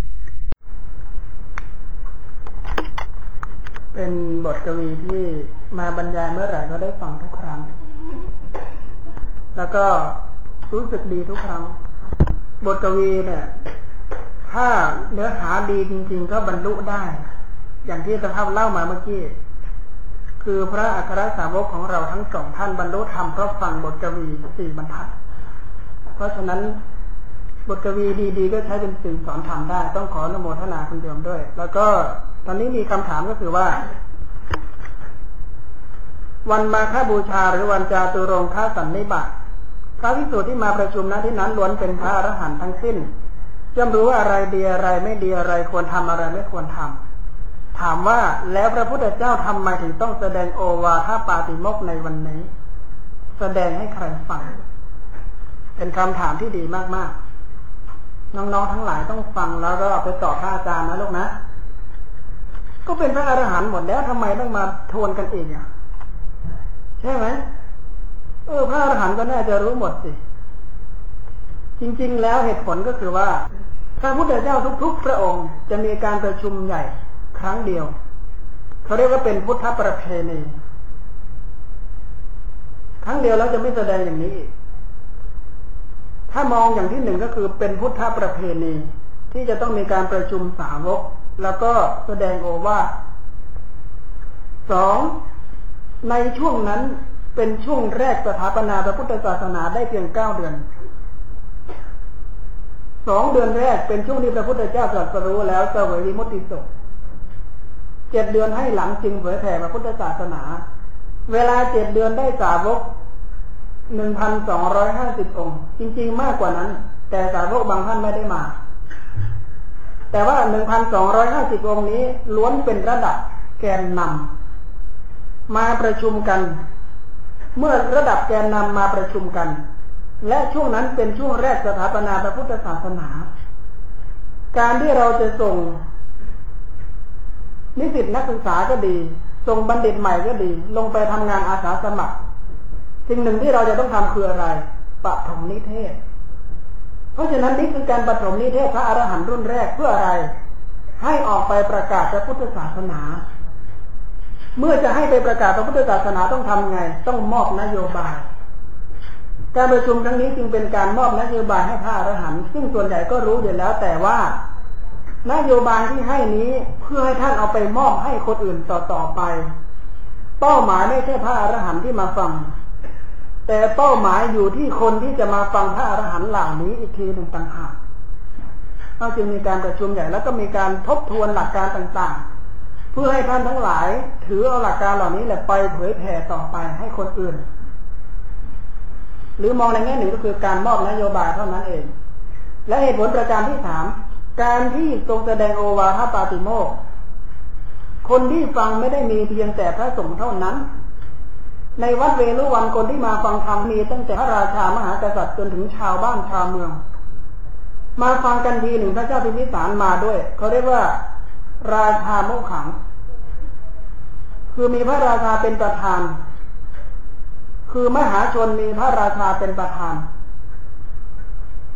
เป็นบทกวีที่มาบรรยายเมื่อไหร่ก็ได้ฟังทุกครั้งแล้วก็รู้สึกดีทุกครั้งบทกวีเนี่ยถ้าเนื้อหาดีจริงๆก็บรรลุได้อย่างที่ตะภาพเล่ามาเมื่อกี้คือพระอัครสาวกของเราทั้งสองท่านบรรลุธรรมเพราะฟังบทกวีสี่บรรทัดเพราะฉะนั้นบทกวีดีๆก็ใช้เป็นสื่อสอนธรรมได้ต้องขออนุโมทนาคุณโยมด้วยแล้วก็ตอนนี้มีคำถามก็คือว่าวันมาฆบูชาหรือวันจาตุรงคสันนิบาตพระภิกษุที่มาประชุมณที่นั้นล้วนเป็นพระอรหันต์ทั้งสิ้นย่อมรู้อะไรดีอะไรไม่ดีอะไรควรทำอะไรไม่ควรทำถามว่าแล้วพระพุทธเจ้าทำไมถึงต้องแสดงโอวาทปาติโมกข์ในวันนี้แสดงให้ใครฟังเป็นคำถามที่ดีมากๆน้องๆทั้งหลายต้องฟังแล้วก็ไปตอบพระอาจารย์นะลูกนะก็เป็นพระอรหันต์หมดแล้วทำไมต้องมาทวนกันอีกอ่ะใช่ไหมเออพระอรหันต์ก็น่าจะรู้หมดสิจริงๆแล้วเหตุผลก็คือว่าพระพุทธเจ้าทุกๆพระองค์จะมีการประชุมใหญ่ครั้งเดียวเขาเรียกว่าเป็นพุทธประเพณีครั้งเดียวแล้วจะไม่แสดงอย่างนี้อีกถ้ามองอย่างที่หนึ่งก็คือเป็นพุทธประเพณีที่จะต้องมีการประชุมสาวกแล้วก็แสดงโอวาทสองในช่วงนั้นเป็นช่วงแรกสถาปนาพระพุทธศาสนาได้เพียงเก้าเดือนสองเดือนแรกเป็นช่วงที่พระพุทธเจ้าตรัสรู้แล้วเสวยวิมุตติสุขเจ็ดเดือนให้หลังจึงเผยแผ่พระพุทธศาสนาเวลาเจ็ดเดือนได้สาวกหนึ่งพันสองร้อยห้าสิบองค์จริงๆมากกว่านั้นแต่สาวกบางท่านไม่ได้มาแต่ว่า หนึ่งพันสองร้อยห้าสิบ องค์นี้ล้วนเป็นระดับแกนนำมาประชุมกันเมื่อระดับแกนนำมาประชุมกันและช่วงนั้นเป็นช่วงแรกสถาปนาพระพุทธศาสนาการที่เราจะส่งนิสิตนักศึกษาก็ดีส่งบัณฑิตใหม่ก็ดีลงไปทำงานอาสาสมัครสิ่งหนึ่งที่เราจะต้องทำคืออะไรปฐมนิเทศเพราะฉะนั้นนี่คือการปฐมนิเทศพระอรหันต์รุ่นแรกเพื่ออะไรให้ออกไปประกาศพระพุทธศาสนาเมื่อจะให้ไปประกาศพระพุทธศาสนาต้องทำไงต้องมอบนโยบายการประชุมครั้งนี้จึงเป็นการมอบนโยบายให้พระอรหันต์ซึ่งส่วนใหญ่ก็รู้อยู่แล้วแต่ว่านโยบายที่ให้นี้เพื่อให้ท่านเอาไปมอบให้คนอื่นต่อๆไปเป้าหมายไม่ใช่พระอรหันต์ที่มาฟังแต่เป้าหมายอยู่ที่คนที่จะมาฟังพระอรหันต์เหล่านี้อีกทีหนึ่งต่างหากเราจึงมีการประชุมใหญ่แล้วก็มีการทบทวนหลักการต่างๆเพื่อให้ท่านทั้งหลายถือเอาหลักการเหล่านี้แหละไปเผยแผ่ต่อไปให้คนอื่นหรือมองในแง่หนึ่งก็คือการมอบนโยบายเท่านั้นเองและเหตุผลประการที่สามการที่ทรงแสดงโอวาทปาติโมกข์คนที่ฟังไม่ได้มีเพียงแต่พระสงฆ์เท่านั้นในวัดเวฬุวันคนที่มาฟังธรรมมีตั้งแต่พระราชามหากษัตริย์จนถึงชาวบ้านชาวเมืองมาฟังกันทีหนึ่งพระเจ้าพิมพิสารมาด้วยเขาเรียกว่าราชาโมกขังคือมีพระราชาเป็นประธานคือมหาชนมีพระราชาเป็นประธาน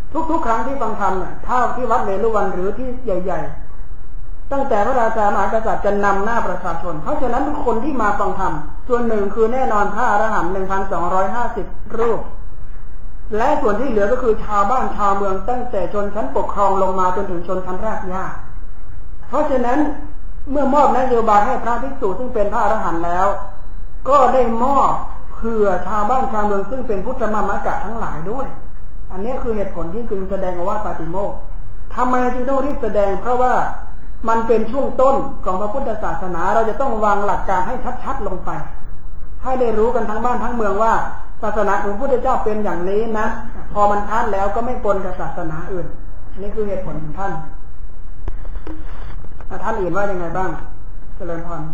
ทุกๆครั้งที่ฟังธรรมเนี่ยถ้าที่วัดเวรุวันหรือที่ใหญ่ๆตั้งแต่พระราชามหากษัตริย์จะนำหน้าประชาชนเพราะฉะนั้นทุกคนที่มาฟังธรรมส่วนหนึ่งคือแน่นอนพระอรหันต์ หนึ่งพันสองร้อยห้าสิบ รูปและส่วนที่เหลือก็คือชาวบ้านชาวเมืองตั้งแต่ชนชั้นปกครองลงมาจนถึงชนชั้นรากหญ้าเพราะฉะนั้นเมื่อมอบนโยบายให้พระภิกษุซึ่งเป็นพระอรหันต์แล้วก็ได้มอบเผื่อชาวบ้านชาวเมืองซึ่งเป็นพุทธมามกะทั้งหลายด้วยอันนี้คือเหตุผลที่จึงแสดงว่าปาติโมกข์ทำไมจึงต้องรีบแสดงเพราะว่ามันเป็นช่วงต้นของพระพุทธศาสนาเราจะต้องวางหลักการให้ชัดๆลงไปให้ได้รู้กันทั้งบ้านทั้งเมืองว่าศาสนาของพระพุทธเจ้าเป็นอย่างนี้นะพอมันชัดแล้วก็ไม่ปนกับศาสนาอื่นนี่คือเหตุผลของท่านท่านอื่นว่ายังไงบ้างเจริญพร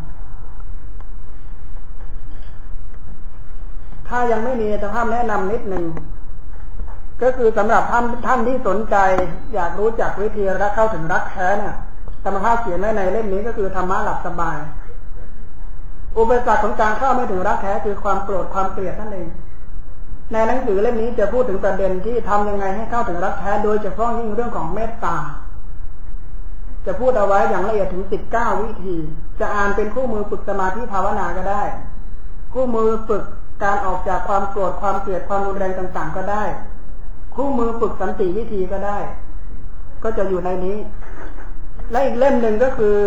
ถ้ายังไม่มีจะภาพแนะนำนิดหนึ่งก็คือสำหรับท่านท่านที่สนใจอยากรู้จักวิธีรักเข้าถึงรักแท้เนี่ยธรรมภาพเขียนไว้ในเล่มนี้ก็คือธรรมะหลับสบายอุปสรรคของการเข้าไม่ถึงรักแท้คือความโกรธความเกลียดนั่นเองในหนังสือเล่มนี้จะพูดถึงประเด็นที่ทำยังไงให้เข้าถึงรักแท้โดยเฉพาะยิ่งเรื่องของเมตตาจะพูดเอาไว้อย่างละเอียดถึงสิบเก้าวิธีจะอ่านเป็นคู่มือฝึกสมาธิภาวนาก็ได้คู่มือฝึกการออกจากความโกรธความเกลียดความรุนแรงต่างๆก็ได้คู่มือฝึกสันติวิธีก็ได้ก็จะอยู่ในนี้และอีกเล่มหนึ่งก็คือ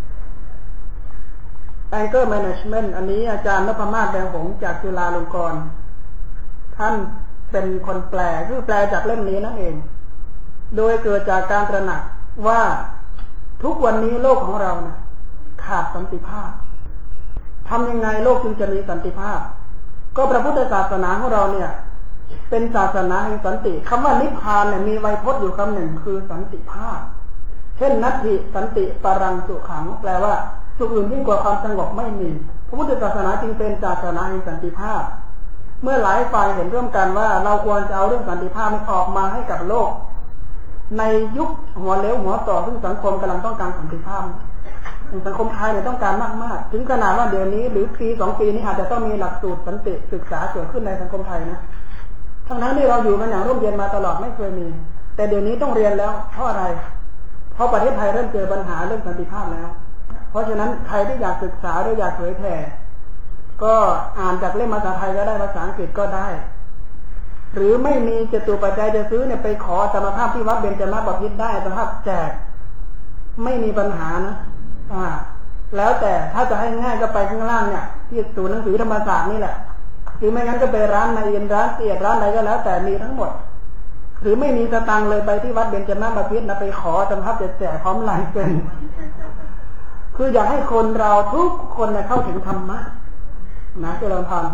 Anger Management อันนี้อาจารย์นพมาศแดงหงส์จากจุฬาลงกรณ์ท่านเป็นคนแปลคือแปลจากเล่มนี้นั่นเองโดยเกิดจากการตระหนักว่าทุกวันนี้โลกของเรานะขาดสันติภาพทำยังไงโลกจึงจะมีสันติภาพก็พระพุทธศาสนาของเราเนี่ยเป็นศาสนาแห่งสันติคำว่านิพพานเนี่ยมีไวยพจน์อยู่คำหนึ่งคือสันติภาพเช่นนัตถิสันติปรังสุขังแปลว่าสุขอื่นยิ่งกว่าความสงบไม่มีพระพุทธศาสนาจึงเป็นศาสนาแห่งสันติภาพเมื่อหลายฝ่ายเห็นร่วมกันว่าเราควรจะเอาเรื่องสันติภาพออกมาให้กับโลกในยุคหัวเลี้ยวหัวต่อซึ่งสังคมกำลังต้องการสันติภาพสังคมไทยเนี่ยต้องการมากๆถึงขนาดว่าเดี๋ยวนี้หรือปีสองปีนี้อาจจะต้องมีหลักสูตรสันติศึกษาเกิดขึ้นในสังคมไทยนะทั้งนั้นที่เราอยู่กันอย่างร่มเย็นมาตลอดไม่เคยมีแต่เดี๋ยวนี้ต้องเรียนแล้วเพราะอะไรเพราะประเทศไทยเริ่มเจอปัญหาเรื่องสันติภาพแล้วเพราะฉะนั้นใครที่อยากศึกษาหรืออยากเผยแผ่ก็อ่านจากเล่มภาษาไทยก็ได้ภาษาอังกฤษก็ได้หรือไม่มีจตุปัจจัยจะซื้อเนี่ยไปขอธรรมภาพที่วัดเบญจมบพิตรได้ธรรมภาพแจกไม่มีปัญหานะอ่าแล้วแต่ถ้าจะให้ง่ายก็ไปข้างล่างเนี่ยที่ศูนย์หนังสือธรรมศาสตร์นี่แหละหรือไม่งั้นก็ไปร้านนายเอ็นร้านเตียดร้านไหนก็แล้วแต่มีทั้งหมดหรือไม่มีสตางค์เลยไปที่วัดเบญจมบพิตรนะไปขอธรรมภาพแจกพร้อมลายเซ็นคืออยากให้คนเราทุกคนเนี่ยเข้าถึงธรรมะนะเจริญพร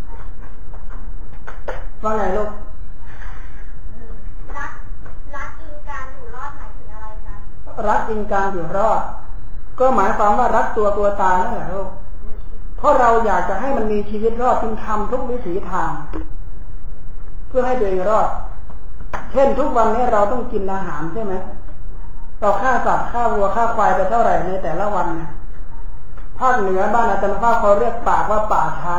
ว่าไงลูกรักรักอิงการอยู่รอดหมายถึงอะไรคะรักอิงการอยู่รอดก็หมายความว่ารักตัวตัวตายนั่นแหละลูกเพราะเราอยากจะให้มันมีชีวิตรอดจึงทำทุกวิถีทางเพื่อให้ตัวเองรอดเช่นทุกวันนี้เราต้องกินอาหารใช่ไหมต่อค่าสัตว์ค่าวัวค่าควายไปเท่าไหร่ในแต่ละวันเนี่ยภาคเหนือบ้านอาจารย์ภาคเขาเรียกปากว่าป่าช้า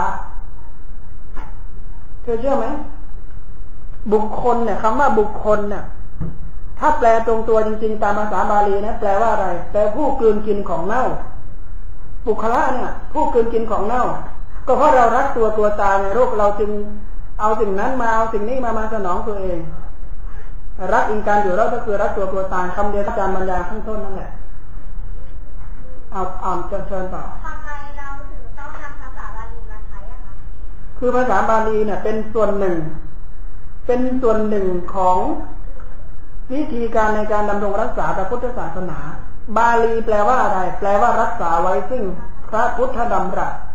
เธอเชื่อไหมบุคคลเนี่ยคำว่าบุคคลเนี่ยถ้าแปลตรงตัวจริงๆตามภาษาบาลีนะแปลว่าอะไรแปลผู้กลืนกินของเน่าบุคละเนี่ยผู้กลืนกินของเน่าก็เพราะเรารักตัวตัวตายในโลกเราจึงเอาสิ่งนั้นมาเอาสิ่งนี้มามาสนองตัวเองรักอิงการอยู่รอดก็คือรักตัวตัวตายคำเดียวอาจารย์บรรยายข้างต้นนั่นแหละเอาอ่านเชิญต่อทำไมเราถึงต้องนำภาษาบาลีมาใช้อะคะคือภาษาบาลีเนี่ยเป็นส่วนหนึ่งเป็นส่วนหนึ่งของวิธีการในการดำรงรักษาพระพุทธศาสนาบาลีแปลว่าอะไรแปลว่ารักษาไว้ซึ่งพระพุทธดำรัส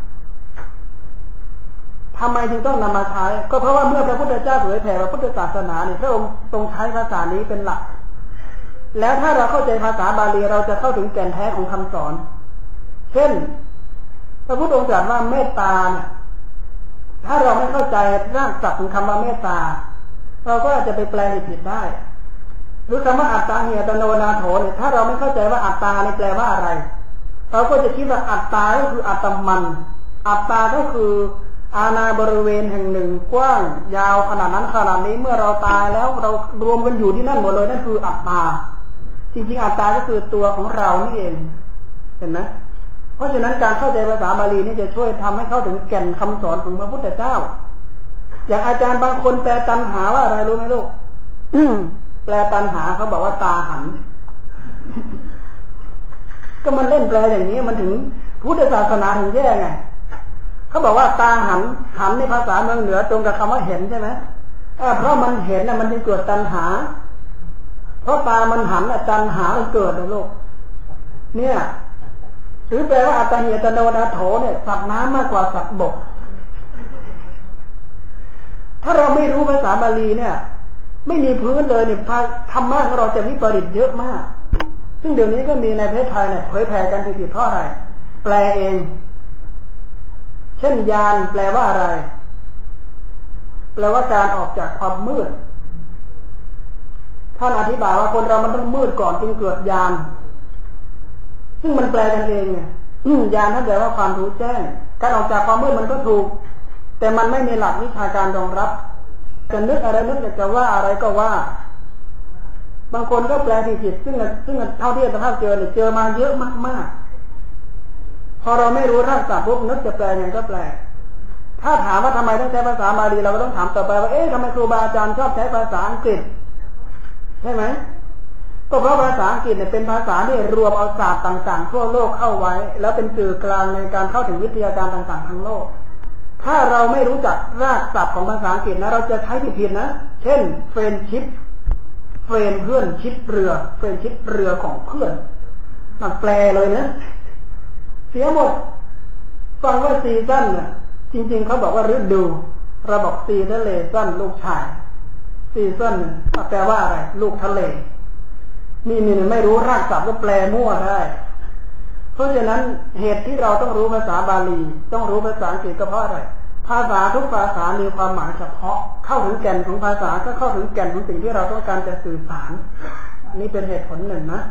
ทำไมจึงต้องนำมาใช้ก็เพราะว่าเมื่อพระพุทธเจ้าเผยแผ่พระพุทธศาสนาเนี่ยพระองค์ทรงใช้ภาษานี้เป็นหลักแล้วถ้าเราเข้าใจภาษาบาลีเราจะเข้าถึงแก่นแท้ของคำสอนเช่นพระพุทธองค์ตรัสว่าเมตตาเนี่ยถ้าเราไม่เข้าใจรากศัพท์ของคำว่าเมตตาเราก็อาจจะไปแปลผิดได้หรือคำว่าอัตตาเหียตโนนาโถเนี่ยถ้าเราไม่เข้าใจว่าอัตตาเนี่ยแปลว่าอะไรเราก็จะคิดว่าอัตตาก็คืออัตมันอัตตาก็คืออาณาบริเวณแห่งหนึ่งกว้างยาวขนาดนั้นขนาดนี้เมื่อเราตายแล้วเรารวมกันอยู่ที่นั่นหมดเลยนั่นคืออัตตาจริงๆอัตตาก็คือตัวของเรานี่เองเห็นไหมเพราะฉะนั้นการเข้าใจภาษาบาลีนี่จะช่วยทำให้เข้าถึงแก่นคำสอนของพระพุทธเจ้าอย่างอาจารย์บางคนแปลตัณหาว่าอะไรรู้ไหมลูก แปลตัณหาเขาบอกว่าตาหัน ก็มันเล่นแปลอย่างนี้มันถึงพุทธศาสนาถึงแย่ไงเขาบอกว่าตาหันหันในภาษาเมืองเหนือตรงกับคำว่าเห็นใช่ไหมเพราะมันเห็นน่ะมันจึงเกิดตัณหาเพราะตามันหันน่ะตัณหามันเกิดนะลูกเนี่ยหรือแปลว่าอัตหิอัตโนนาโถเนี่ยสัตว์น้ำมากกว่าสัตว์บกถ้าเราไม่รู้ภาษาบาลีเนี่ยไม่มีพื้นเลยเนี่ยธรรมะของเราจะวิปริตเยอะมากซึ่งเดี๋ยวนี้ก็มีในประเทศไทยเนี่ยเผยแผ่กันผิดๆเพราะอะไรแปลเองเช่นญาณแปลว่าอะไรแปลว่าการออกจากความมืดท่านอธิบายว่าคนเรามันต้องมืดก่อนจึงเกิดญาณซึ่งมันแปลกันเองไงญาณท่านแปลว่าความรู้แจ้งการออกจากความมืดมันก็ถูกแต่มันไม่มีหลักวิชาการรองรับจะนึกอะไรนึกจะว่าอะไรก็ว่าบางคนก็แปลผิดๆซึ่งซึ่งเท่าที่อาจารย์เจอเนี่ยเจอมาเยอะมากๆพอเราไม่รู้รากศัพท์ปุ๊บนึกจะแปลยังไงก็แปลถ้าถามว่าทำไมต้องใช้ภาษาบาลีเราก็ต้องถามต่อไปว่าเอ๊ะทำไมครูบาอาจารย์ชอบใช้ภาษาอังกฤษใช่ไหมก็เพราะภาษาอังกฤษเนี่ยเป็นภาษาที่รวมเอาศาสตร์ต่างๆทั่วโลกเข้าไว้แล้วเป็นสื่อกลางในการเข้าถึงวิทยาการต่างๆทั้งโลกถ้าเราไม่รู้จักรากศัพท์ของภาษาอังกฤษนะเราจะใช้ผิดๆนะเช่นเฟรนชิปเฟรนเพื่อนชิปเรือเฟรนชิปเรือของเพื่อนมันแปลเลยนะเสียหมดฟังว่าซีซั่นน่ะจริงๆเขาบอกว่าฤดูเราบอกซีทะเลซั่นลูกชายซีซั่นแปลว่าอะไรลูกทะเลนี่นี่ไม่รู้รากศัพท์ก็แปลมั่วได้เพราะฉะนั้นเหตุที่เราต้องรู้ภาษาบาลีต้องรู้ภาษาอังกฤษก็เพราะอะไรภาษาทุกภาษามีความหมายเฉพาะเข้าถึงแก่นของภาษาก็เข้าถึงแก่นของสิ่งที่เราต้องการจะสื่อสารนี่เป็นเหตุผลหนึ่งนะ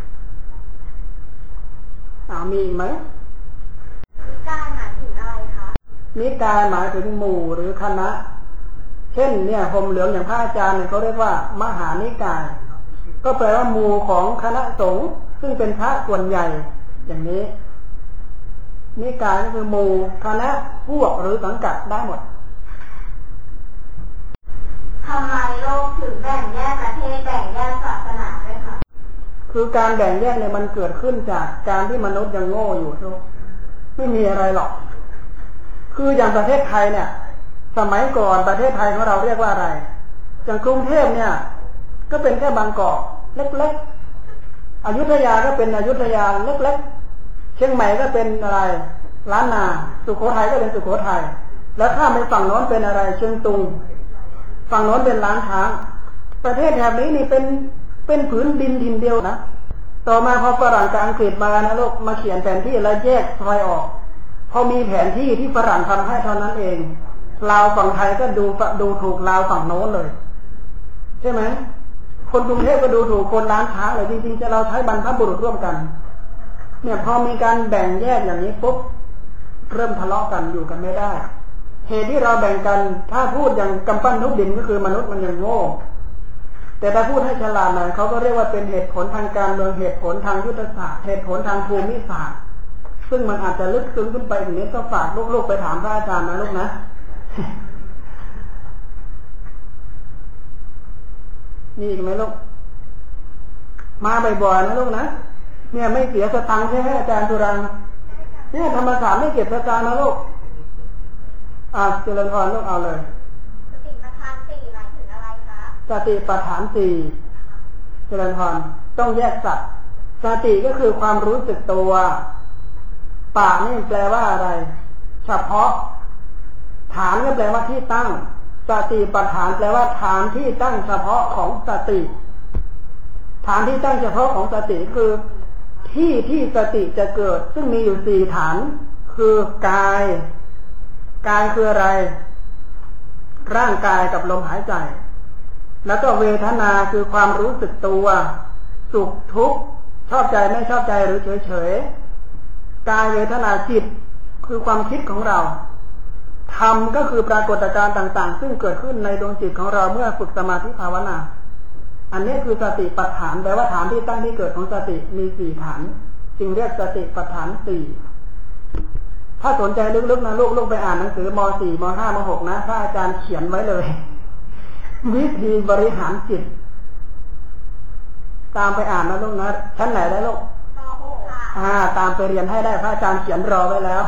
อ่ามีอีกไหมนิกายหมายถึงอะไรคะนิกายหมายถึงหมู่หรือคณะเช่นเนี่ยห่มเหลืองอย่างพระอาจารย์เนี่ยเขาเรียกว่ามหานิกายก็แปลว่าหมู่ของคณะสงฆ์ซึ่งเป็นพระส่วนใหญ่อย่างนี้นิกายก็คือหมู่คณะพวกหรือสังกัดได้หมดทำไมโลกถึงแบ่งแยกประเทศแบ่งแยกศาสนาด้วยคะคือการแบ่งแยกเนี่ยมันเกิดขึ้นจากการที่มนุษย์ยังโง่อยู่ทุกไม่มีอะไรหรอกคืออย่างประเทศไทยเนี่ยสมัยก่อนประเทศไทยของเราเรียกว่าอะไรอย่างกรุงเทพเนี่ยก็เป็นแค่บางกอกเล็กๆอยุธยาก็เป็นอยุธยาเล็กๆเชียงใหม่ก็เป็นอะไรล้านนาสุโขทัยก็เป็นสุโขทัยแล้วข้ามไปฝั่งโน้นเป็นอะไรเชียงตุงฝั่งโน้นเป็นล้านช้างประเทศแถบนี้นี่เป็นเป็นผืนดินดินเดียวนะต่อมาพอฝรั่งกับอังกฤษมานะลูกมาเขียนแผนที่แล้วแยกซอยออกพอมีแผนที่ที่ฝรั่งทำให้เท่านั้นเองลาวฝั่งไทยก็ดูดูถูกลาวฝั่งโน้นเลยใช่ไหมคนกรุงเทพก็ดูถูกคนล้านช้างเลยจริงๆจะเราใช้บรรพบุรุษร่วมกันเนี่ยพอมีการแบ่งแยกอย่างนี้ปุ๊บเริ่มทะเลาะกันอยู่กันไม่ได้เหตุที่เราแบ่งกันถ้าพูดอย่างกำปั้นทุบดินก็คือมนุษย์มันยังโง่แต่ถ้าพูดให้ฉลาดหน่อยเขาก็เรียกว่าเป็นเหตุผลทางการเมืองเหตุผลทางยุทธศาสตร์เหตุผลทางภูมิศาสตร์ซึ่งมันอาจจะลึกซึ้งขึ้นไปอย่างนี้ก็ฝากลูกๆไปถามพระอาจารย์นะลูกนะนี่อีกไหมลูกมาบ่อยๆนะลูกนะเนี่ยไม่เสียสตังค์ใช่ไหมอาจารย์ตุรังเนี่ยธรรมศาสตร์ไม่เก็บสตังค์นะลูกอ่าเจริญพรลูกเอาเลยสติปัฏฐานสี่หมายถึงอะไรคะสติปัฏฐานสี่เจริญพรต้องแยกสัตว์สติก็คือความรู้สึกตัวปะนี่แปลว่าอะไรเฉพาะฐานก็แปลว่าที่ตั้งสติปัฏฐานแปลว่าฐานที่ตั้งเฉพาะของสติฐานที่ตั้งเฉพาะของสติคือที่ที่สติจะเกิดซึ่งมีอยู่สี่ฐานคือกายกายคืออะไรร่างกายกับลมหายใจแล้วก็เวทนาคือความรู้สึกตัวสุขทุกข์ชอบใจไม่ชอบใจหรือเฉยๆกายเวทนาจิตคือความคิดของเราธรรมก็คือปรากฏการณ์ต่างๆซึ่งเกิดขึ้นในดวงจิตของเราเมื่อฝึกสมาธิภาวนาอันนี้คือสติปัฏฐานแปลว่าฐานที่ตั้งที่เกิดของสติมีสี่ฐานจึงเรียกสติปัฏฐานสี่ถ้าสนใจลึกๆนะลูกลูกไปอ่านหนังสือม สี่ ม ห้า ม หกนะพระอาจารย์เขียนไว้เลยวิธีบริหารจิตตามไปอ่านนะลูกนะชั้นไหนได้ลูกอ่าตามไปเรียนให้ได้พระอาจารย์เขียนรอไว้แล้ว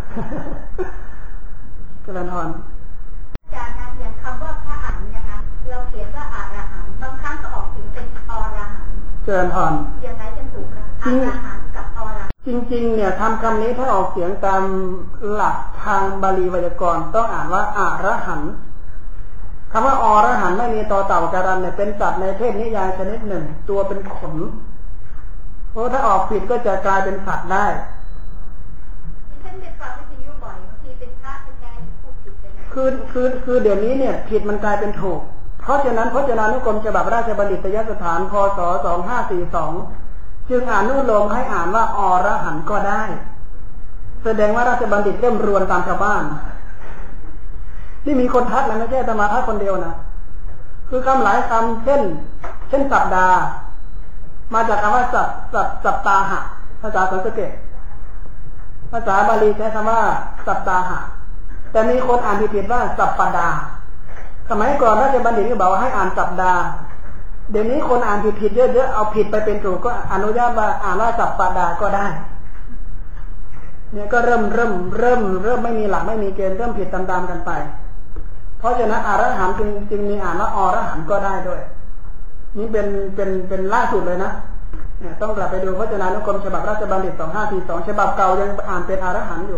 เจริญพรอาจารย์นะอย่างคำว่าพระอรหันต์นะคะเราเขียนว่าอรหันต์บางครั้งก็ออกถึงเป็นอรหันต์เจริญพรยังไงจะถูกนะอรหันต์กับอรหันต์จริงๆเนี่ยทำคำนี้ถ้าออกเสียงตามหลักทางบาลีไวยากรณ์ต้องอ่านว่าอรหันต์คำว่าอรหันต์ไม่มีต่อเต่าการันเนี่ยเป็นสัตว์ในเทพนิยายชนิดหนึ่งตัวเป็นขนเพราะถ้าออกผิดก็จะกลายเป็นสัตว์ได้ฉันเป็นฟังวิทยุบ่อยบางทีเป็นพระเป็นแกพูดผิดไปนะคือคือคือเดี๋ยวนี้เนี่ยผิดมันกลายเป็นถูกเพราะฉะนั้นพจนานุกรมฉบับราชบัณฑิตยสถานพ.ศ. สองพันห้าร้อยสี่สิบสองจึงอนุโลมให้อ่านว่าอรหันต์ก็ได้แสดงว่าราชบัณฑิตเริ่มรวนตามชาวบ้านนี่มีคนทักนะไม่ใช่อาตมาทักคนเดียวนะคือคำหลายคำเช่นเช่นสัปดาห์มาจากคำว่าสัปสัปสัปตาหะภาษาสันสกฤตภาษาบาลีใช้คำว่าสัปตาหะแต่มีคนอ่านผิดๆว่าสัปปดาห์สมัยก่อนราชบัณฑิตก็บอกว่าให้อ่านสัปดาห์เดี๋ยวนี้คนอ่านผิดๆเยอะๆเอาผิดไปเป็นถูกก็อนุญาตว่าอ่านว่าสัปปดาห์ก็ได้เนี่ยก็เริ่มเริ่มเริ่มเริ่มไม่มีหลักไม่มีเกณฑ์เริ่มผิดตามๆกันไปเพราะฉะนั้นอรหันต์จึงจึงมีอ่านว่าอรหันต์ก็ได้ด้วยนี่เป็นเป็นเป็นล่าสุดเลยนะเนี่ยต้องกลับไปดูพจนานุกรมฉบับราชบัณฑิตสองพันห้าร้อยสี่สิบสองฉบับเก่ายังอ่านเป็นอรหันต์อยู่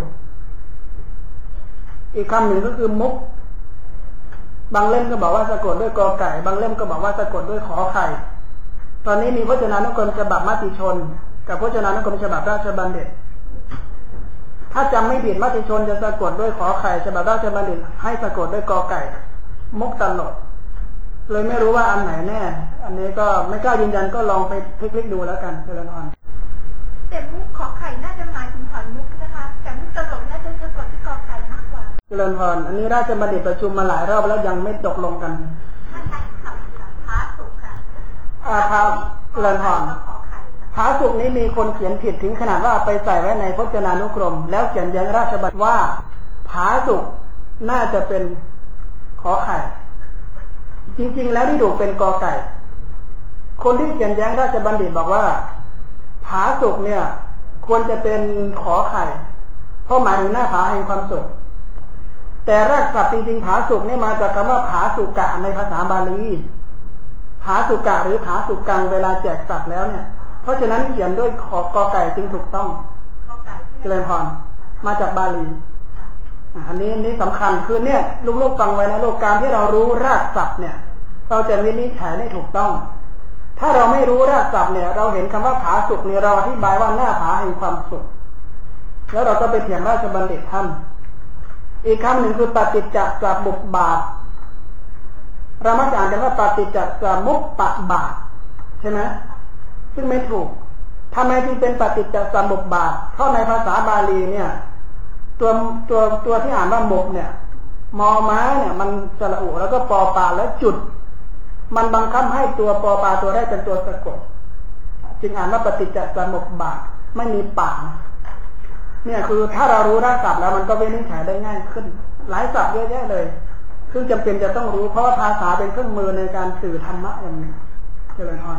อีกคำหนึ่งก็คือมุกบางเล่มก็บอกว่าสะกดด้วยกอไก่บางเล่มก็บอกว่าสะกดด้วยขอไข่ตอนนี้มีพจนานุกรมฉบับมติชนกับพจนานุกรมฉบับราชบัณฑิตถ้าจำไม่ผิดมติชนจะสะกดด้วยขอไข่ฉบับราชบัณฑิตให้สะกดด้วยกอไก่มุกตลอดเลยไม่รู้ว่าอันไหนแน่อันนี้ก็ไม่กล้ายืนยันก็ลองไปคลิกๆดูแล้วกันเจริญพรแต่มุกขอไข่น่าจะหมายถึงถอนมุกนะคะแต่มุกตลกน่าจะสะกดที่กอไก่มากกว่าเจริญพรอันนี้ราชบัณฑิตประชุมมาหลายรอบแล้วยังไม่ตกลงกันถ้าใช้คำพาสุกค่ะอาภาเจริญพรผาสุกนี้มีคนเขียนผิดถึงขนาดว่าไปใส่ไว้ในพจนานุกรมแล้วเขียนแย้งราชบัณฑิตว่าผาสุกน่าจะเป็นขอไข่จริงๆแล้วที่ถูกเป็นกอไก่คนที่เขียนแย้งราชบัณฑิตบอกว่าผาสุกเนี่ยควรจะเป็นขอไข่เพราะหมายถึงหน้าผาแห่งความสุขแต่รากศัพท์จริงๆผาสุกนี่มาจากคำว่าผาสุกะในภาษาบาลีผาสุกะหรือผาสุกังเวลาแจกสัตว์แล้วเนี่ยเพราะฉะนั้นเขียนด้วยขอกอไก่จึงถูกต้องเจริญพรมาจากบาลีอันนี้นี่สำคัญคือเนี่ยลูกๆฟังไว้นะลูกการที่เรารู้รากศัพท์เนี่ยเราจะวินิจฉัยได้ถูกต้องถ้าเราไม่รู้รากศัพท์เนี่ยเราเห็นคำว่าผาสุกเนี่ยเราอธิบายว่าหน้าผาแห่งความสุขแล้วเราก็ไปเถียงราชบัณฑิตท่านอีกคำหนึ่งคือปฏิจจสมุปบาทเรามักจะอ่านกันว่าปฏิจจสมุปบาทใช่ไหมซึ่งไม่ถูกทำไมจึงเป็นปฏิจจสมุปบาทเพราะในภาษาบาลีเนี่ยตัวตัวตัวที่อ่านว่ามุกเนี่ยมอม้าเนี่ยมันสระอุแล้วก็ปอปลาแล้วจุดมันบังคับให้ตัวปอปลาตัวแรกเป็นตัวสะกดจึงอ่านว่าปฏิจจสมุปบาทไม่มีปากเนี่ยคือถ้าเรารู้รากศัพท์แล้วมันก็วินิจฉัยได้ง่ายขึ้นหลายศัพท์เยอะแยะเลยซึ่งจำเป็นจะต้องรู้เพราะว่าภาษาเป็นเครื่องมือในการสื่อธรรมะอย่างนี้เจริญพร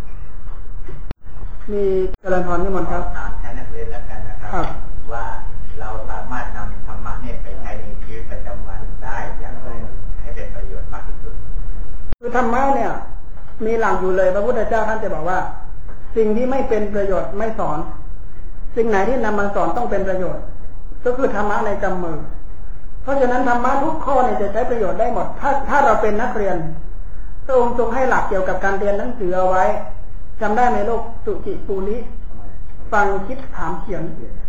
มีเจริญพรนิมนต์ครับถามแทนนักเรียนแล้วกันนะครับว่าเราสามารถนำธรรมะเนี่ยไปใช้ในชีวิตประจำวันได้อย่างไรให้เป็นประโยชน์มากที่สุดคือธรรมะเนี่ยมีหลักอยู่เลยพระพุทธเจ้าท่านจะบอกว่าสิ่งที่ไม่เป็นประโยชน์ไม่สอนสิ่งไหนที่นำมาสอนต้องเป็นประโยชน์ก็คือธรรมะในกำมือเพราะฉะนั้นธรรมะทุกข้อเนี่ยจะใช้ประโยชน์ได้หมดถ้าถ้าเราเป็นนักเรียนพระองค์ทรงให้หลักเกี่ยวกับการเรียนหนังสือเอาไว้จำได้ในโลกสุจิปูริฟังคิดถามเขียน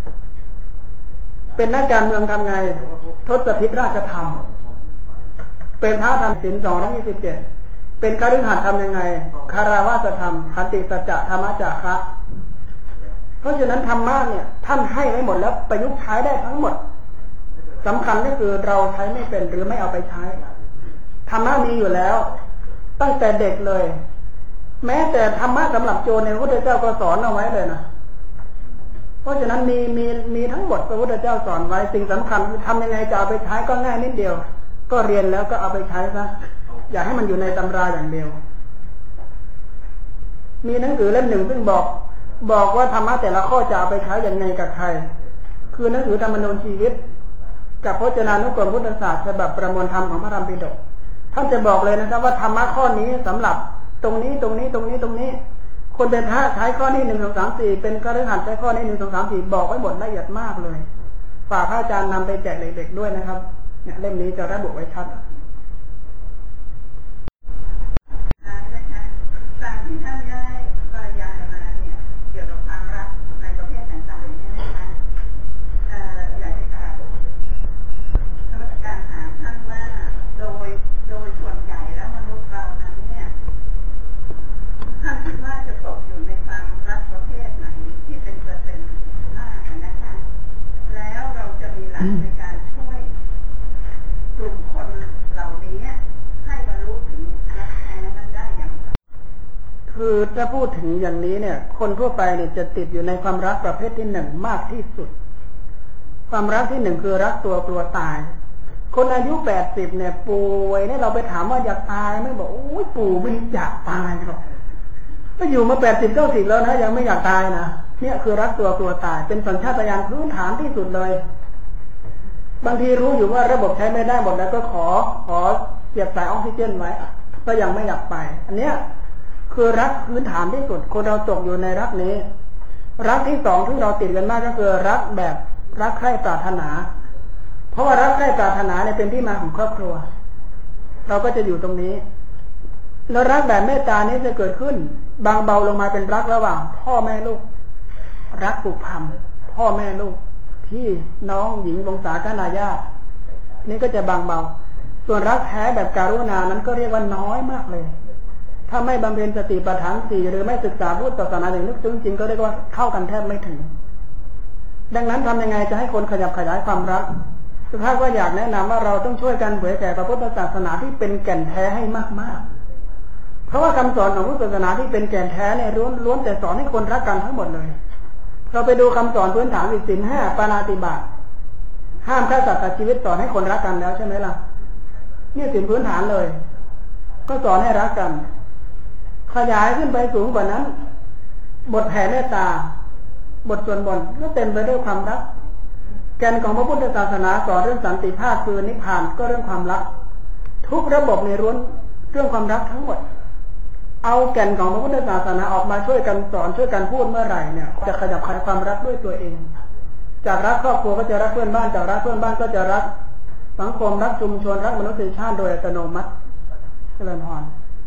เป็นนักการเมืองทำไงทศพิธราชธรรมเป็นพระธรรมศีลสองร้อยยี่สิบเจ็ดเป็นคฤหัสถ์ทำยังไงคาราวาสธรรมขันติสัจจะธรรมจักขะเพราะฉะนั้นธรรมะเนี่ยท่านให้ไว้หมดแล้วประยุกต์ใช้ได้ทั้งหมดสำคัญก็คือเราใช้ไม่เป็นหรือไม่เอาไปใช้ธรรมะมีอยู่แล้วตั้งแต่เด็กเลยแม้แต่ธรรมะสำหรับโจรในพระพุทธเจ้าก็สอนเอาไว้เลยนะเพราะฉะนั้นมีมีมีทั้งหมดพระพุทธเจ้าสอนไว้สิ่งสำคัญคือทำยังไงจะเอาไปใช้ก็ง่ายนิดเดียวก็เรียนแล้วก็เอาไปใช้ซะอย่าให้มันอยู่ในตำราอย่างเดียวมีหนังสือเล่มหนึ่งซึ่งบอกบอกว่าธรรมะแต่ละข้อจะเอาไปใช้อย่างไงกับใครคือหนังสือธรรมนูญชีวิตกับพจนานุกรมพุทธศาสตร์ฉบับประมวลธรรมของพระธรรมปิฎกท่านจะบอกเลยนะครับว่าธรรมะข้อนี้สำหรับตรงนี้ตรงนี้ตรงนี้ตรงนี้คนเป็นพระใช้ข้อนี้หนึ่งสองสามสี่เป็นคฤหัสถ์ใช้ข้อนี้หนึ่งสองสามสี่บอกไว้หมดละเอียดมากเลยฝากพระอาจารย์นำไปแจกเด็กๆด้วยนะครับเนี่ยเล่มนี้จะระบุไว้ชัดการที่ท่านได้บรรยายมาเนี่ยเกี่ยวกับความรักในประเภทต่างๆเนี่ยนะคะเอ่ออยากจะกราบนมัสการถามท่านว่าโดยโดยส่วนใหญ่แล้วมนุษย์เรานั้นเนี่ยท่านคิดว่าจะตกอยู่ในความรักประเภทไหนที่เป็นเปอร์เซ็นต์มากนะคะแล้วเราจะมีหลักในการช่วยกลุ่มคนเหล่านี้ให้บรรลุถึงรักแท้นั้นได้อย่างไรคือถ้าพูดถึงอย่างนี้เนี่ยคนทั่วไปเนี่ยจะติดอยู่ในความรักประเภทที่หนึ่งมากที่สุดความรักที่หนึ่งคือรักตัวกลัวตายคนอายุแปดสิบเนี่ยป่วยเนี่ยเราไปถามว่าอยากตายไม่บอกโอ้ยปู่ไม่อยากตายหรอกก็อยู่มาแปดสิบเก้าสิบแล้วนะยังไม่อยากตายนะเนี่ยคือรักตัวกลัวตายเป็นสัญชาตญาณพื้นฐานที่สุดเลยบางทีรู้อยู่ว่าระบบใช้ไม่ได้หมดแล้วก็ขอขอเสียบสายออกซิเจนไว้ก็ยังไม่อยากไปอันเนี้ยคือรักพื้นฐานที่สุดคนเราตกอยู่ในรักนี้รักที่สองที่เราติดกันมากก็คือรักแบบรักใคร่ปรารถนาเพราะว่ารักใคร่ปรารถนาเนี่ยเป็นที่มาของครอบครัวเราก็จะอยู่ตรงนี้แล้วรักแบบเมตตานี้จะเกิดขึ้นบางเบาลงมาเป็นรักระหว่างพ่อแม่ลูกรักผูกพันพ่อแม่ลูกพี่น้องหญิงวงศาคณาญาตินี่ก็จะบางเบาส่วนรักแท้แบบการุณานั้นก็เรียกว่าน้อยมากเลยถ้าไม่บำเพ็ญสติปัฏฐานสี่หรือไม่ศึกษาพุทธศาสนาอย่างลึกซึ้งจริงก็เรียกว่าเข้ากันแทบไม่ถึงดังนั้นทำยังไงจะให้คนขยับขยายความรักสุภาพก็อยากแนะนำว่าเราต้องช่วยกันเผยแผ่พระพุทธศาสนาที่เป็นแก่นแท้ให้มากๆเพราะว่าคำสอนของพุทธศาสนาที่เป็นแก่นแท้เนี่ยล้วนล้วนแต่สอนให้คนรักกันทั้งหมดเลยเราไปดูคำสอนพื้นฐานอีกศีลห้าปาณาติบาตห้ามฆ่าสัตว์ตัดชีวิตสอนให้คนรักกันแล้วใช่ไหมล่ะนี่ศีลพื้นฐานเลยก็สอนให้รักกันขยายขึ้นไปสูงกว่านั้นบทแผ่เมตตาบทส่วนบนก็เต็มไปด้วยความรักแกนของพระพุทธศาสนาสอนเรื่องสันติภาพคือนิพพานก็เรื่องความรักทุกระบบในล้วนเรื่องความรักทั้งหมดเอาแก่นของพระพุทธศาสนาออกมาช่วยกันสอนช่วยกันพูดเมื่อไหร่เนี่ยจะขยับขยายความรักด้วยตัวเองจากรักครอบครัวก็จะรักเพื่อนบ้านจากรักเพื่อนบ้านก็จะรักสังคมรักชุมชนรักมนุษยชาติโดยอัตโนมัติเจริญพร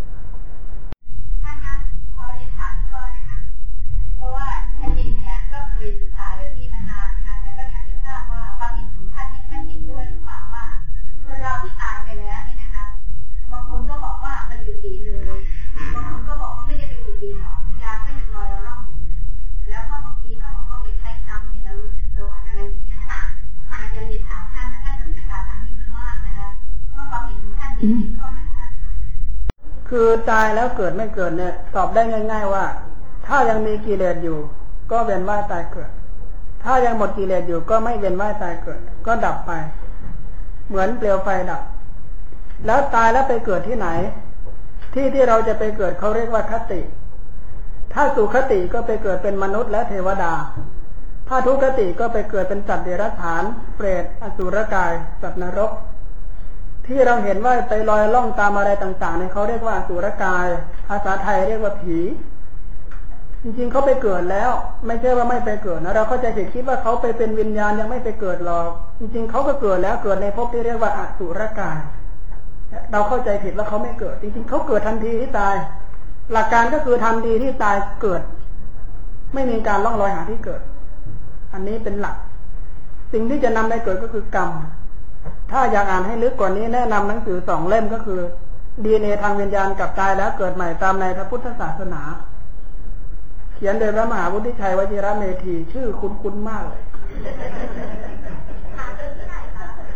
เพราะว่าแผ่นดินเนี่ยก็เคยศึกษาเรื่องนี้มานานนะคะแต่ก็อยากจะทราบว่าความเห็นของท่านนี่ท่านเห็นด้วยหรือเปล่าว่าคนเราที่ตายไปแล้วเนี่ยนะคะบางคนก็บอกว่ามันอยู่ดีเลยบางคนก็บอกว่าไม่ได้ไปอยู่ดีหรอกวิญญาณก็ยังลอยล่องอยู่แล้วก็บางทีเขาบอกว่าเป็นใครทำเนี่ยเราเราอะไรอย่างเงี้ยนะคะอาจจะเรียนถามท่านนะท่านศึกษาทางนี้มากนะคะว่าความเห็นของท่านเป็นข้อไหนคะคือตายแล้วเกิดไม่เกิดเนี่ยตอบได้ง่ายๆว่าถ้ายังมีกิเลสอยู่ก็เวียนว่ายตายเกิดถ้ายังหมดกิเลสอยู่ก็ไม่เวียนว่ายตายเกิดก็ดับไปเหมือนเปลวไฟดับแล้วตายแล้วไปเกิดที่ไหนที่ที่เราจะไปเกิดเขาเรียกว่าคติถ้าสุคติก็ไปเกิดเป็นมนุษย์และเทวดาถ้าทุกขติก็ไปเกิดเป็นสัตว์เดรัจฉานเปรตอสุรกายสัตว์นรกที่เราเห็นว่าไปลอยล่องตามอะไรต่างๆเนี่ยเขาเรียกว่าอสุรกายภาษาไทยเรียกว่าผีจริงๆเขาไปเกิดแล้วไม่ใช่ว่าไม่ไปเกิดนะเราเข้าใจผิดคิดว่าเขาไปเป็นวิญญาณยังไม่ไปเกิดหรอกจริงๆเขาก็เกิดแล้วเกิดในภพที่เรียกว่าอสุรกายเราเข้าใจผิดว่าเขาไม่เกิดจริงๆเขาเกิดทันทีที่ตายหลักการก็คือทันทีที่ตายเกิดไม่มีการล่องลอยหาที่เกิดอันนี้เป็นหลักสิ่งที่จะนำไปเกิดก็คือกรรมถ้าอยากอ่านให้ลึกกว่านี้แนะนำหนังสือสองเล่มก็คือ ดี เอ็น เอ ทางวิญญาณกับตายแล้วเกิดใหม่ตามในพระพุทธศาสนาเขียนโดยพระมหาวุฒิชัยวชิรเมธีชื่อคุ้นๆมากเลย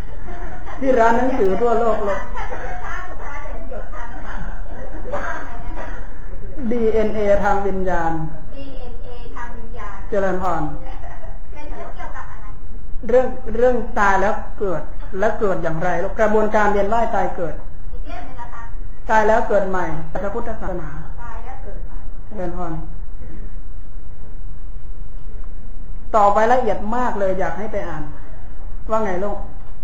ที่ร้านหนังสือทั่วโลกเลย ดี เอ็น เอ ทางวิญญาณดี เอ็น เอ ทางวิญญาณเจริญพรเป็นเรื่องเกี่ยวกับอะไรเรื่องเรื่องตายแล้วเกิดและเกิดอย่างไรกระบวนการเวียนว่ายตายเกิดอีกเรื่องนึงนะคะตายแล้วเกิดใหม่พระพุทธศาสนาตายแล้วเกิดใหม่เจริญพรต่อไปละเอียดมากเลยอยากให้ไปอ่านว่าไงลูก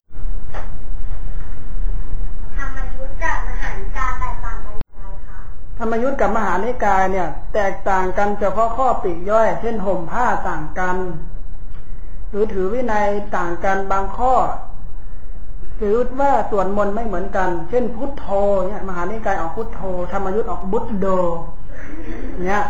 ธรรมยุทธกับมหานิกายแตกต่างกันยังไงคะธรรมยุทธกับมหานิกายเนี่ยแตกต่างกันเฉพาะข้อปลีกย่อยเช่นห่มผ้าต่างกันหรือถือวินัยต่างกันบางข้อถือว่าสวดมนต์ไม่เหมือนกันเช่นพุทโธเนี่ยมหานิกายออกพุทโธธรรมยุทธออกบุตโดเนี่ย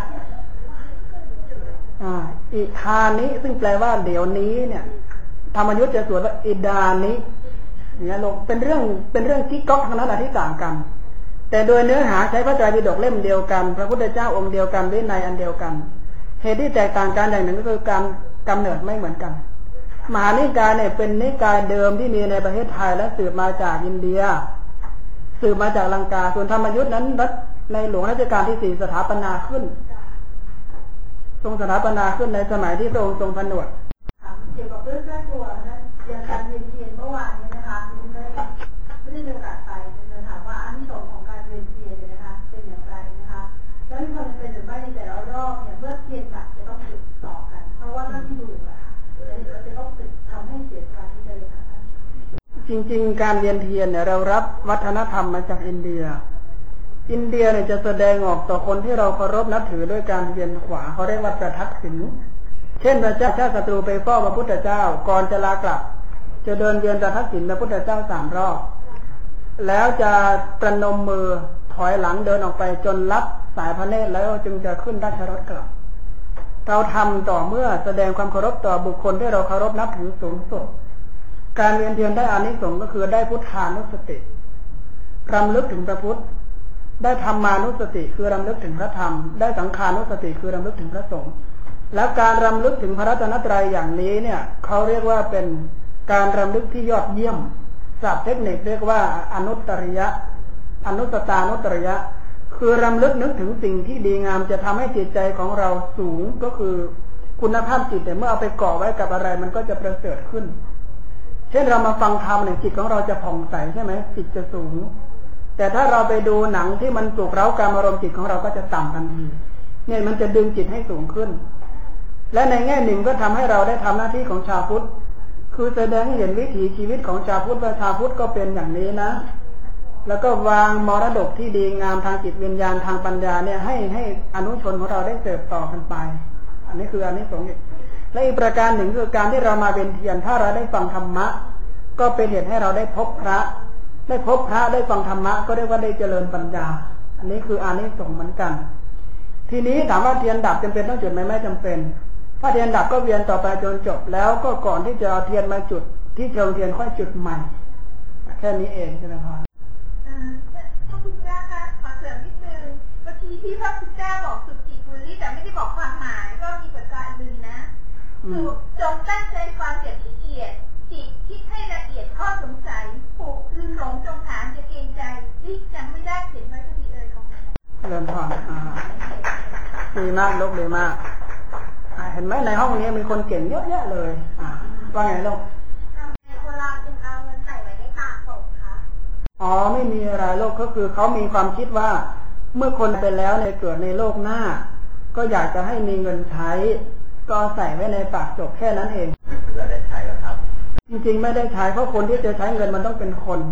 อ่าอิทานิซึ่งแปลว่าเดี๋ยวนี้เนี่ยธรรมยุทธจะสวดว่าอิดานิเนี่ยลงเป็นเรื่องเป็นเรื่องที่ก๊อกทั้งนั้นที่ต่างกันแต่โดยเนื้อหาใช้พระไตรปิฎกเล่มเดียวกันพระพุทธเจ้าองค์เดียวกันวินัยอันเดียวกันเหตุที่แตกต่างกันอย่างหนึ่งก็คือการกำเนิดไม่เหมือนกันมหานิกายเนี่ยเป็นนิกายเดิมที่มีในประเทศไทยและสืบมาจากอินเดียสืบมาจากลังกาส่วนธรรมยุทธนั้นในหลวงรัชกาลที่สี่สถาปนาขึ้นทรงสถาปนาขึ้นในสมัยที่พระองค์ทรงผนวดเกี่ยวกับเรื่องใกล้ตัวนะเรื่องการเวียนเทียนเมื่อวานนี้นะคะคุณได้ไม่ได้มีโอกาสไปจะถามว่าอานิสงส์ของการเวียนเทียนเนี่ยนะคะเป็นอย่างไรนะคะแล้วมีความเป็นหรือไม่ในแต่ละรอบเนี่ยเมื่อเทียนดับจะต้องติดต่อกันเพราะว่าถ้าที่ดูอะค่ะจะต้องติดทำให้เสียการที่จะเลยค่ะจริงๆการเวียนเทียนเนี่ยเรารับวัฒนธรรมมาจากอินเดียอินเดียเนี่ยจะแสดงออกต่อคนที่เราเคารพนับถือด้วยการเวียนขวาเขาเรียกว่าประทักษิณเช่นพระเจ้าชาติศัตรูไปเฝ้าพระพุทธเจ้าก่อนจะลากลับจะเดินเวียนประทักษิณพระพุทธเจ้าสามรอบแล้วจะประนมมือถอยหลังเดินออกไปจนรับสายพระเนตรแล้วจึงจะขึ้นราชรถกลับเราทำต่อเมื่อแสดงความเคารพต่อบุคคลที่เราเคารพนับถือสูงสุดการเวียนเทียนได้อานิสงส์ก็คือได้พุทธานุสติรำลึกถึงพระพุทธได้ธรรมานุสติคือรำลึกถึงพระธรรมได้สังขานุสติคือรำลึกถึงพระสงฆ์แล้วการรำลึกถึงพระรัตนตรัยอย่างนี้เนี่ยเขาเรียกว่าเป็นการรำลึกที่ยอดเยี่ยมศัพท์เทคนิคเรียกว่าอนุตตริยะอนุตตานุตตริยะคือรำลึกนึกถึงสิ่งที่ดีงามจะทำให้จิตใจของเราสูงก็คือคุณภาพจิตแต่เมื่อเอาไปก่อไว้กับอะไรมันก็จะประเสริฐขึ้นเช่นเรามาฟังธรรมเนี่ยจิตของเราจะผ่องใสใช่ไหมจิตจะสูงแต่ถ้าเราไปดูหนังที่มันปลุกเร้าการอารมณ์จิตของเราก็จะต่ำทันทีเนี่ยมันจะดึงจิตให้สูงขึ้นและในแง่หนึ่งก็ทำให้เราได้ทำหน้าที่ของชาวพุทธคือแสดงให้เห็นวิถีชีวิตของชาวพุทธว่าชาวพุทธก็เป็นอย่างนี้นะแล้วก็วางมรดกที่ดีงามทางจิตวิญญาณทางปัญญาเนี่ยให้ให้อนุชนของเราได้เติบโตกันไปอันนี้คืออันนี้สงฆ์และอีกประการหนึ่งคือการที่เรามาเป็นเทียนถ้าเราได้ฟังธรรมะก็เป็นเหตุให้เราได้พบพระได้พบพระได้ฟังธรรมะก็เรียกว่าได้เจริญปัญญาอันนี้คืออานิสงส์เหมือนกันทีนี้ถามว่าเทียนดับจำเป็นต้องจุดไหมไม่จำเป็นถ้าเทียนดับก็เวียนต่อไปจนจบแล้วก็ก่อนที่จะเอาเทียนมาจุดที่เชิงเทียนค่อยจุดใหม่แค่นี้เองใช่ไหมครับพระพุทธเจ้าคะขอเสริมนิดนึงเมื่อกี้ที่พระพุทธเจ้าบอกสุจิกุลิแต่ไม่ได้บอกความหมายก็มีประการหนึ่งนะคือจงตั้งใจฟังอย่างละเอียดจิตคิดให้ละเอียดข้อสงสัยผูกลืมหลงจงถามจะเกรงใจที่จำไม่ได้เขียนไว้ก็ดีเอ่ยของเริ่มพอดีมากลูกดีมากเห็นไหมในห้องนี้มีคนเก่งเยอะแยะเลยว่าไงลูกคนเราจึงเอาเงินใส่ไว้ในปากศพคะอ๋อไม่มีอะไรโลกก็คือเขามีความคิดว่าเมื่อคนไปแล้วในเกิดในโลกหน้าก็อยากจะให้มีเงินใช้ก็ใส่ไว้ในปากศพแค่นั้นเองเราได้ใช้แล้วครับจริงๆไม่ได้ใช้เพราะคนที่จะใช้เงินมันต้องเป็นคน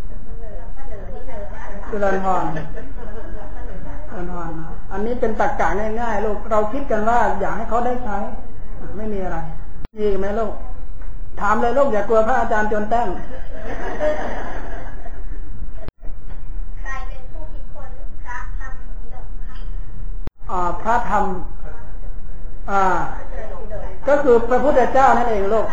เจริญพรเจริญพรอันนี้เป็นตรรกะง่ายๆลูกเราคิดกันว่าอยากให้เขาได้ใช้ไม่มีอะไรดีไหมลูกถามเลยลูกอย่ากลัวพระอาจารย์จนแต้มใครเป็นผู้คิดค้นพระธรรมปิฎกคะอ่าพระธรรมอ่าก็คือพระพุทธเจ้านั่นเองลูก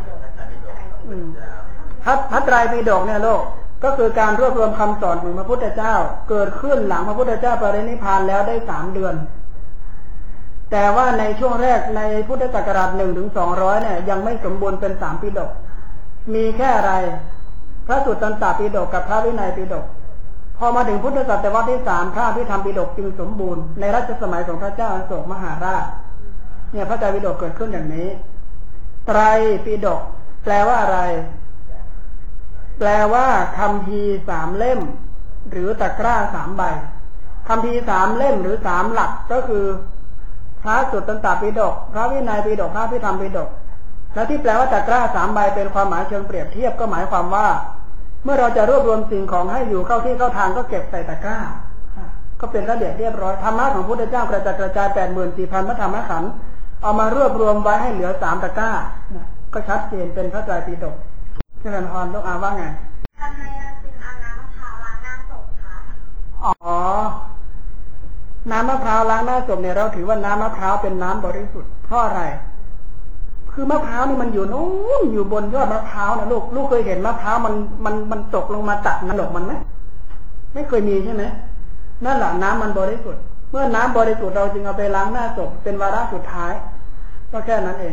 พระพระไตรปิฎกเนี่ยลูกก็คือการรวบรวมคำสอนของพระพุทธเจ้าเกิดขึ้นหลังพระพุทธเจ้าปรินิพพานแล้วได้สามเดือนแต่ว่าในช่วงแรกในพุทธศักราชหนึ่งถึงสองร้อยเนี่ยยังไม่สมบูรณ์เป็นสามปิฎกมีแค่อะไรพระสุตตันตปิฎกกับพระวินัยปิฎกพอมาถึงพุทธศตวรรษที่สามพระอภิธรรมปิฎกจึงสมบูรณ์ในรัชสมัยของพระเจ้าอโศกมหาราชเนี่ยพระไตรปิฎกเกิดขึ้นอย่างนี้ไตรปิฎกแปลว่าอะไรแปลว่าคัมภีร์สามเล่มหรือตะกร้าสามใบคัมภีร์สามเล่มหรือสามหลักก็คือพระสุตตันตปิฎกพระวินัยปิฎกพระอภิธรรมปิฎกและที่แปลว่าตะกร้าสามใบเป็นความหมายเชิงเปรียบเทียบก็หมายความว่าเมื่อเราจะรวบรวมสิ่งของให้อยู่เข้าที่เข้าทางก็เก็บใส่ตะกร้าก็เป็นระเบียบเรียบร้อยธรรมะของพระพุทธเจ้ากระจัดกระจาย แปดหมื่นสี่พัน พระธรรมขันธ์เอามารวบรวมไว้ให้เหลือสามตะกร้าก็ชัดเจนเป็นพระไตรปิฎกเจริญพรต้องอ่านว่าไงทำไมเราจึงเอาน้ำมะพร้าวล้างหน้าศพคะอ๋อน้ำมะพร้าวล้างหน้าศพเนี่ยเราถือว่าน้ำมะพร้าวเป็นน้ำบริสุทธิ์เพราะอะไรคือมะพร้าวนี่มันอยู่นู้นอยู่บนยอดมะพร้าวนะลูกลูกเคยเห็นมะพร้าวมันมันมันตกลงมาตัดน้ำหลกมันไหมไม่เคยมีใช่ไหมนั่นแหละน้ำมันบริสุทธิ์เมื่อน้ำบริสุทธิ์เราจึงเอาไปล้างหน้าศพเป็นวาระสุดท้ายก็แค่นั้นเอง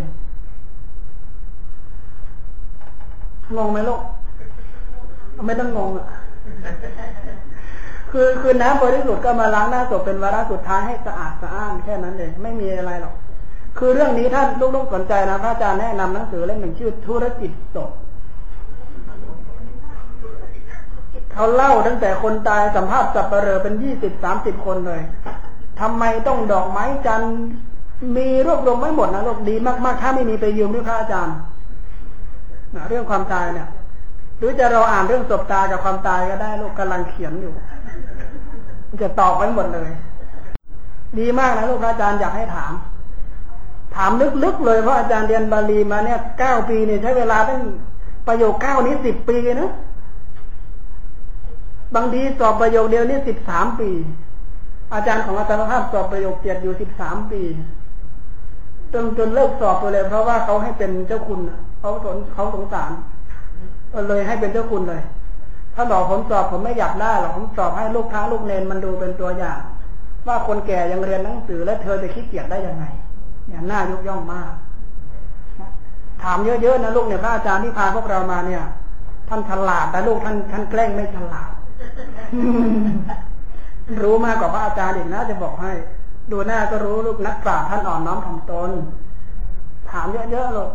งงไหมลูกไม่ต้องงงอ่ะคือคือน้ำบริสุทธิ์ก็มาล้างหน้าศพเป็นวาระสุดท้ายให้สะอาดสะอ้านแค่นั้นเองไม่มีอะไรหรอกคือเรื่องนี้ท่านลูกๆสนใจนะพระอาจารย์แนะนำหนังสือเล่มหนึ่งชื่อธุรกิจศพเขาเล่าตั้งแต่คนตายสัมภาษณ์สับปะเหร่อเป็นยี่สิบสามสิบคนเลยทำไมต้องดอกไม้จันทร์มีรวบรวมไม่หมดนะลูกดีมากๆถ้าไม่มีไปยืมด้วยพระอาจารย์นะเรื่องความตายเนี่ยหรือจะเราอ่านเรื่องศพตายกับความตายก็ได้ลูกกำลังเขียนอยู่จะตอบไว้หมดเลยดีมากนะลูกพระอาจารย์อยากให้ถามถามลึกๆเลยเพราะอาจารย์เรียนบาลีมาเนี่ยเก้าปีเนี่ยใช้เวลาตั้งประโยคเก้านี้สิบปีนะบางทีสอบประโยคเดียวนี่สิบสามปีอาจารย์ของอาจารย์ภาพสอบประโยคเจ็ดอยู่สิบสามปีจนจนเลิกสอบไปเลยเพราะว่าเขาให้เป็นเจ้าคุณเขาสนเขาสงสารเลยให้เป็นเจ้าคุณเลยถ้าบอกผมสอบผมไม่อยากได้หรอกผมสอบให้ลูกค้าลูกเนนมันดูเป็นตัวอย่างว่าคนแก่ยังเรียนหนังสือและเธอจะขี้เกียจได้ยังไงเนี่ยน่ายกย่องมากถามเยอะๆนะลูกเนี่ยพระอาจารย์ที่พาพวกเรามาเนี่ยท่านฉลาดแต่ลูกท่านท่านแกล้งไม่ฉลาด รู้มากกว่าพระอาจารย์อีกนะจะบอกให้ดูหน้าก็รู้ลูกนักปราชญ์ท่านอ่อนน้อมถ่อมตนถามเยอะๆลูก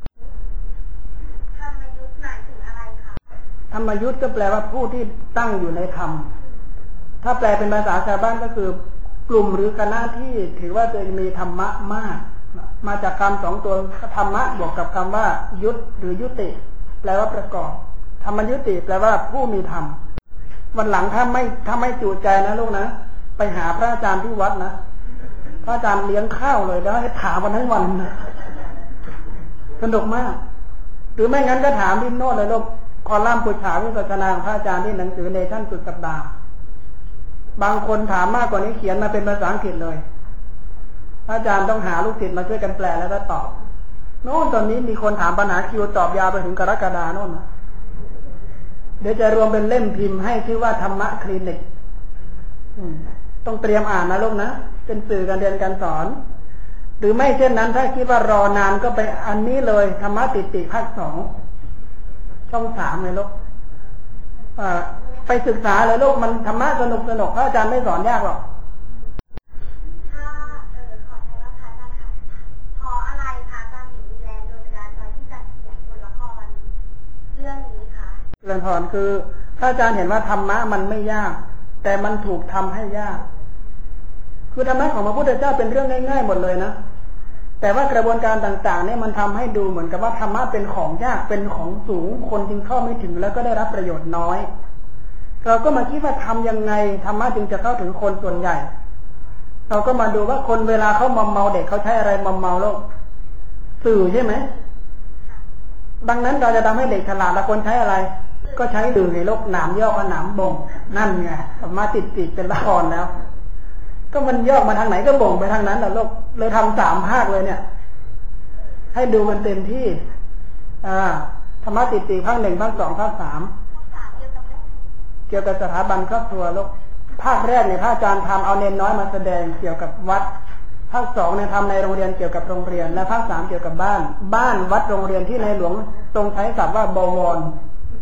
ธรรมยุทธ์หมายถึงอะไรคะธรรมยุทธ์ก็แปลว่าผู้ที่ตั้งอยู่ในธรรมถ้าแปลเป็นภาษาชาวบ้านก็คือกลุ่มหรือคณะที่ถือว่าตัวเองมีธรรมะมากมาจากคำสองตัวธรรมะบวกกับคำว่ายุทธหรือยุติแปลว่าประกอบธรรมยุติแปลว่าผู้มีธรรมวันหลังถ้าไม่ถ้าไม่จุใจนะลูกนะไปหาพระอาจารย์ที่วัดนะพระอาจารย์เลี้ยงข้าวเลยแล้วให้ถามวันทั้งวันนะสนุกมากหรือไม่งั้นก็ถามที่โน่นเลยลูกคอลัมน์ปุจฉาวิปัสสนาของพระอาจารย์ที่หนังสือเนชั่นสุดสัปดาห์บางคนถามมากกว่านี้เขียนมาเป็นภาษาอังกฤษเลยพระอาจารย์ต้องหาลูกศิษย์มาช่วยกันแปลแล้วก็ตอบโน่นตอนนี้มีคนถามปัญหาคิวตอบยาวไปถึงกรกฎาโน่นนะเดี๋ยวจะรวมเป็นเล่มพิมพ์ให้ชื่อว่าธรรมะคลินิกต้องเตรียมอ่านนะลูกนะเป็นสื่อการเรียนการสอนหรือไม่เช่นนั้นถ้าคิดว่ารอนานก็ไปอันนี้เลยธรรมะติติภาคสองช่องสามเลยลูกไปศึกษาเลยลูกมันธรรมะสนุกสนุกพระอาจารย์ไม่สอนยากหรอกถ้าเออขอใช้ว่าพระอาจารย์ค่ะเพราะอะไรพระอาจารย์ถึงมีแรงโดยการใจที่จะเขียนบทละครเรื่องนี้คะเรื่องถอนคือพระอาจารย์เห็นว่าธรรมะมันไม่ยากแต่มันถูกทำให้ยากคือธรรมะของพระพุทธเจ้าเป็นเรื่องง่ายๆหมดเลยนะแต่ว่ากระบวนการต่างๆเนี่ยมันทำให้ดูเหมือนกับว่าธรรมะเป็นของยากเป็นของสูงคนจึงเข้าไม่ถึงแล้วก็ได้รับประโยชน์น้อยเราก็มาคิดว่าทำยังไงธรรมะจึงจะเข้าถึงคนส่วนใหญ่เราก็มาดูว่าคนเวลาเขามอมเมาเด็กเขาใช้อะไรมอมเมาโลกสื่อใช่ไหมดังนั้นเราจะทำให้เด็กฉลาดแล้วคนใช้อะไรก็ใช้สื่อในโลกหนามย่อกับหนามบ่งนั่นไงมาติดติดเป็นละครแล้วก็มันย่อมาทางไหนก็บ่งไปทางนั้นแหละโลกเลยทำสามภาคเลยเนี่ยให้ดูมันเต็มที่อ่าธรรมะติดติภาคหนึ่งภาคสองภาคสามเกี่ยวกับสถาบันครอบครัวโลกภาคแรกเนี่ยพระอาจารย์ทำเอาเนนน้อยมาแสดงเกี่ยวกับวัดภาคสองเนี่ยทำในโรงเรียนเกี่ยวกับโรงเรียนและภาคสามเกี่ยวกับบ้านบ้านวัดโรงเรียนที่ในหลวงทรงใช้ศัพท์ว่าบวร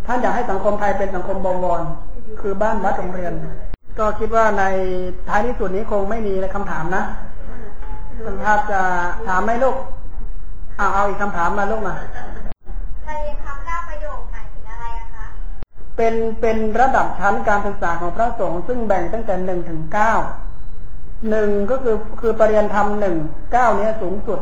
ท่านอยากให้สังคมไทยเป็นสังคมบวรคือบ้านวัดโรงเรียนก็คิดว่าในท้ายที่สุดนี้คงไม่มีคำถามนะท่านภาพจะถามไหมลูกเอาเอาอีกคำถามมาลูกมาในคำหน้าประโยคหมายถึงอะไรอะคะเป็นเป็นระดับชั้นการศึกษาของพระสงฆ์ซึ่งแบ่งตั้งแต่หนึ่งถึงเก้าหนึ่งก็คือคือปริญญาธรรมหนึ่งเก้านี้สูงสุด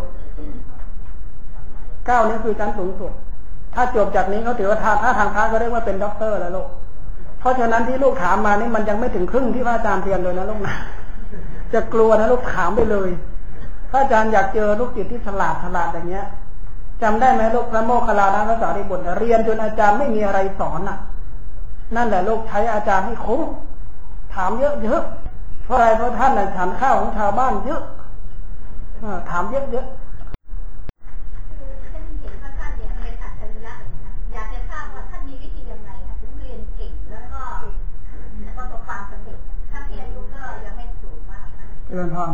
เก้านี้คือชั้นสูงสุดถ้าจบจากนี้เขาถือว่าถ้าถ้าทางพระก็เรียกว่าเป็นด็อกเตอร์แล้วลูกเพราะฉะนั้นที่ลูกถามมานี่มันยังไม่ถึงครึ่งที่พระอาจารย์เรียนเลยนะลูกนะจะกลัวนะลูกถามไปเลยพระอาจารย์อยากเจอลูกจิตที่ฉลาดฉลาดอย่างเงี้ยจำได้ไหมลูกพระโมคคัลลานะพระสารีบุตรเรียนจนอาจารย์ไม่มีอะไรสอนน่ะนั่นแหละลูกใช้อาจารย์ให้คุ้มถามเยอะเยอะเพราะอะไรเพราะท่านน่ะฉันข้าวของชาวบ้านเยอะถามเยอะเยอะเรื่องทอง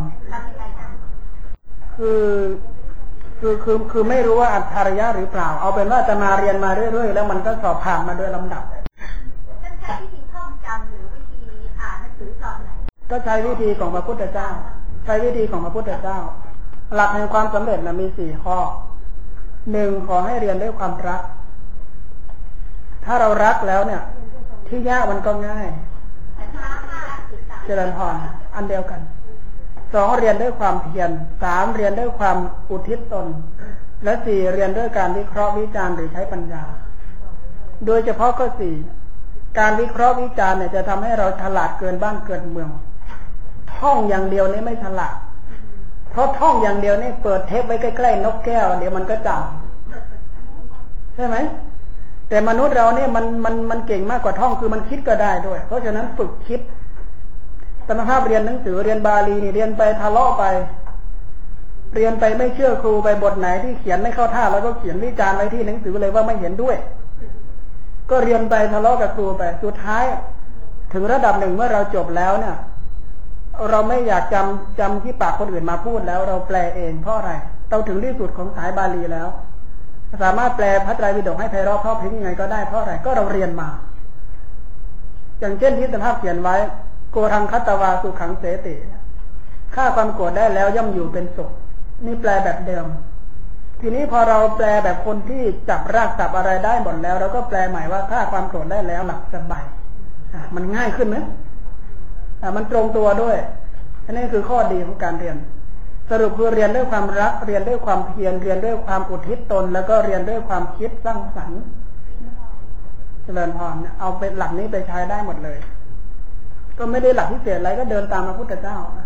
คือคือคือคือไม่รู้ว่าอัจฉริยะหรือเปล่าเอาเป็นว่าจะมาเรียนมาเรื่อยๆแล้วมันก็สอบผ่านมาโดยลำดับท่านใช้วิธีท่องจำหรือวิธีอ่านหนังสือสอนไหนก็ใช้วิธีของพระพุทธเจ้าใช้วิธีของพระพุทธเจ้าหลักแห่งความสำเร็จนะมีสี่ข้อหนึ่งขอให้เรียนด้วยความรักถ้าเรารักแล้วเนี่ยที่ยากมันก็ง่ายเจริญพรอันเดียวกันสองเรียนด้วยความเพียรสามเรียนด้วยความอุทิศตนและสี่เรียนด้วยการวิเคราะห์วิจารณ์หรือใช้ปัญญาโดยเฉพาะข้อสี่การวิเคราะห์วิจารณ์เนี่ยจะทำให้เราฉลาดเกินบ้านเกินเมืองท่องอย่างเดียวนี่ไม่ฉลาดเพราะท่องอย่างเดียวนี่เปิดเทปไว้ใกล้ๆนกแก้วเดี๋ยวมันก็จำใช่ไหมแต่มนุษย์เราเนี่ยมันมันมันเก่งมากกว่าท่องคือมันคิดก็ได้ด้วยเพราะฉะนั้นฝึกคิดสมภาพเรียนหนังสือเรียนบาลีนี่เรียนไปทะเลาะไปเรียนไปไม่เชื่อครูไปบทไหนที่เขียนไม่เข้าท่าแล้วก็เขียนวิจารณ์ไว้ที่หนังสือเลยว่าไม่เห็นด้วยก็เรียนไปทะเลาะกับครูไปสุดท้ายถึงระดับหนึ่งเมื่อเราจบแล้วเนี่ยเราไม่อยากจำจำที่ปากคนอื่นมาพูดแล้วเราแปลเองเพราะอะไรเราถึงที่สุดของสายบาลีแล้วสามารถแปลพระไตรปิฎกให้ไพเราะเพราะพริ้งยังไงก็ได้เพราะอะไรก็เราเรียนมาอย่างเช่นที่สมภาพเขียนไว้โกรังคัตตวาสุขังเสติฆ่าความโกรธได้แล้วย่อมอยู่เป็นสุขนี่แปลแบบเดิมทีนี้พอเราแปลแบบคนที่จับรากจับอะไรได้หมดแล้วเราก็แปลใหม่ว่าฆ่าความโกรธได้แล้วหลับสบายมันง่ายขึ้นไหมมันตรงตัวด้วยนี่คือข้อดีของการเรียนสรุปคือเรียนด้วยความรักเรียนด้วยความเพียรเรียนด้วยความอุทิศตนแล้วก็เรียนด้วยความคิดสร้างสรรค์เจริญพรเนี่ยเอาเป็นหลักนี้ไปใช้ได้หมดเลยก็ไม่ได้หลักพิเศษอะไรก็เดินตามพระพุทธเจ้านะ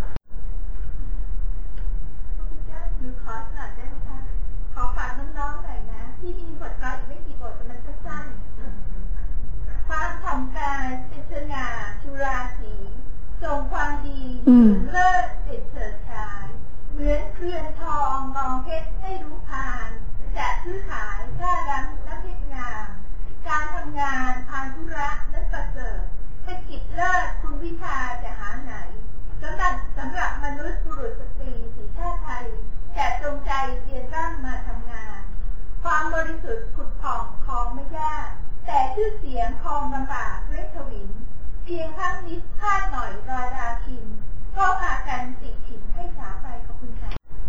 หรือขอหน่อยได้ไหมคะขอฝากน้องๆหน่อยนะที่มีบทกลอนอีกไม่กี่บทมันสั้นๆความทำกายเป็นสง่าชุราสีทรงความดีเลิศเด็ดเฉิดฉายเหมือนเครือนทองมองเพชรให้รู้พานจะซื้อขายค่ารังน้ำเพชรงามการทำงานพานธุระนั้นประเสริฐเป็นกิจเลิศคุณวิชาจะหาไหนสำหรับสำหรับมนุษย์บุรุษสตรีสีชาติไทยแต่จงใจเรียนร่ำมาทำงานความบริสุทธิ์ผุดผ่องคลองไม่ยากแต่ชื่อเสียงคลองลำบากเล็กทวินเพียงข้างนิดพลาดหน่อยรอยราคินก็พากันติดฉินให้สาไปขอบคุณค่ะ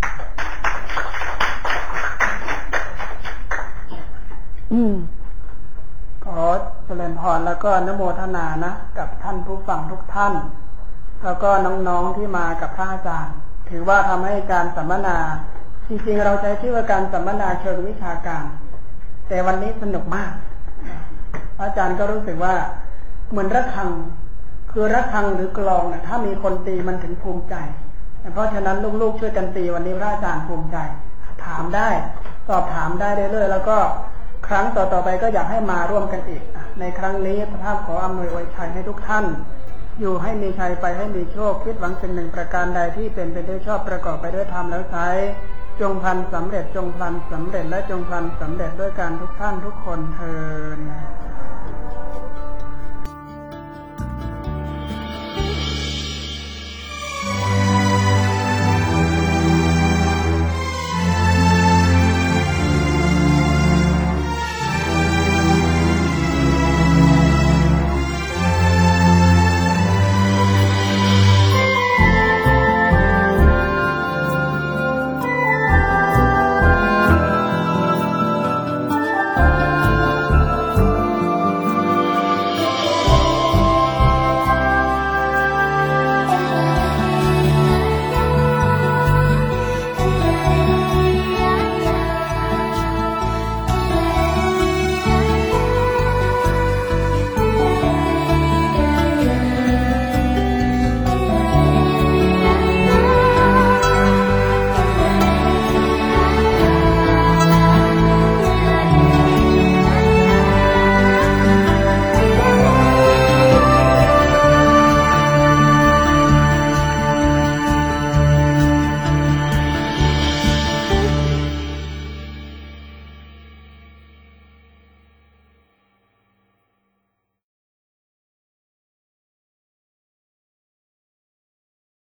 อืมขอเจริญพรแล้วก็อนุโมทนานะกับท่านผู้ฟังทุกท่านแล้วก็น้องๆที่มากับพระอาจารย์ถือว่าทำให้การสัมมนาจริงๆเราใช้ชื่อว่าการสัมมนาเชิงวิชาการแต่วันนี้สนุกมากพระอาจารย์ก็รู้สึกว่าเหมือนระฆังคือระฆังหรือกลองนะถ้ามีคนตีมันถึงภูมิใจเพราะฉะนั้นลูกๆช่วยกันตีวันนี้พระอาจารย์ภูมิใจถามได้สอบถามได้เรื่อยๆแล้วก็ครั้งต่อๆไปก็อยากให้มาร่วมกันอีกในครั้งนี้พระท่านขออำนวยอวยชัยให้ทุกท่านอยู่ให้มีชัยไปให้มีโชคคิดหวังสิ่งหนึ่งประการใดที่เป็นไปด้วยชอบประกอบไปด้วยธรรมแล้วใช้จงพลันสำเร็จจงพลันสำเร็จและจงพลันสำเร็จด้วยการทุกท่านทุกคนเทอญ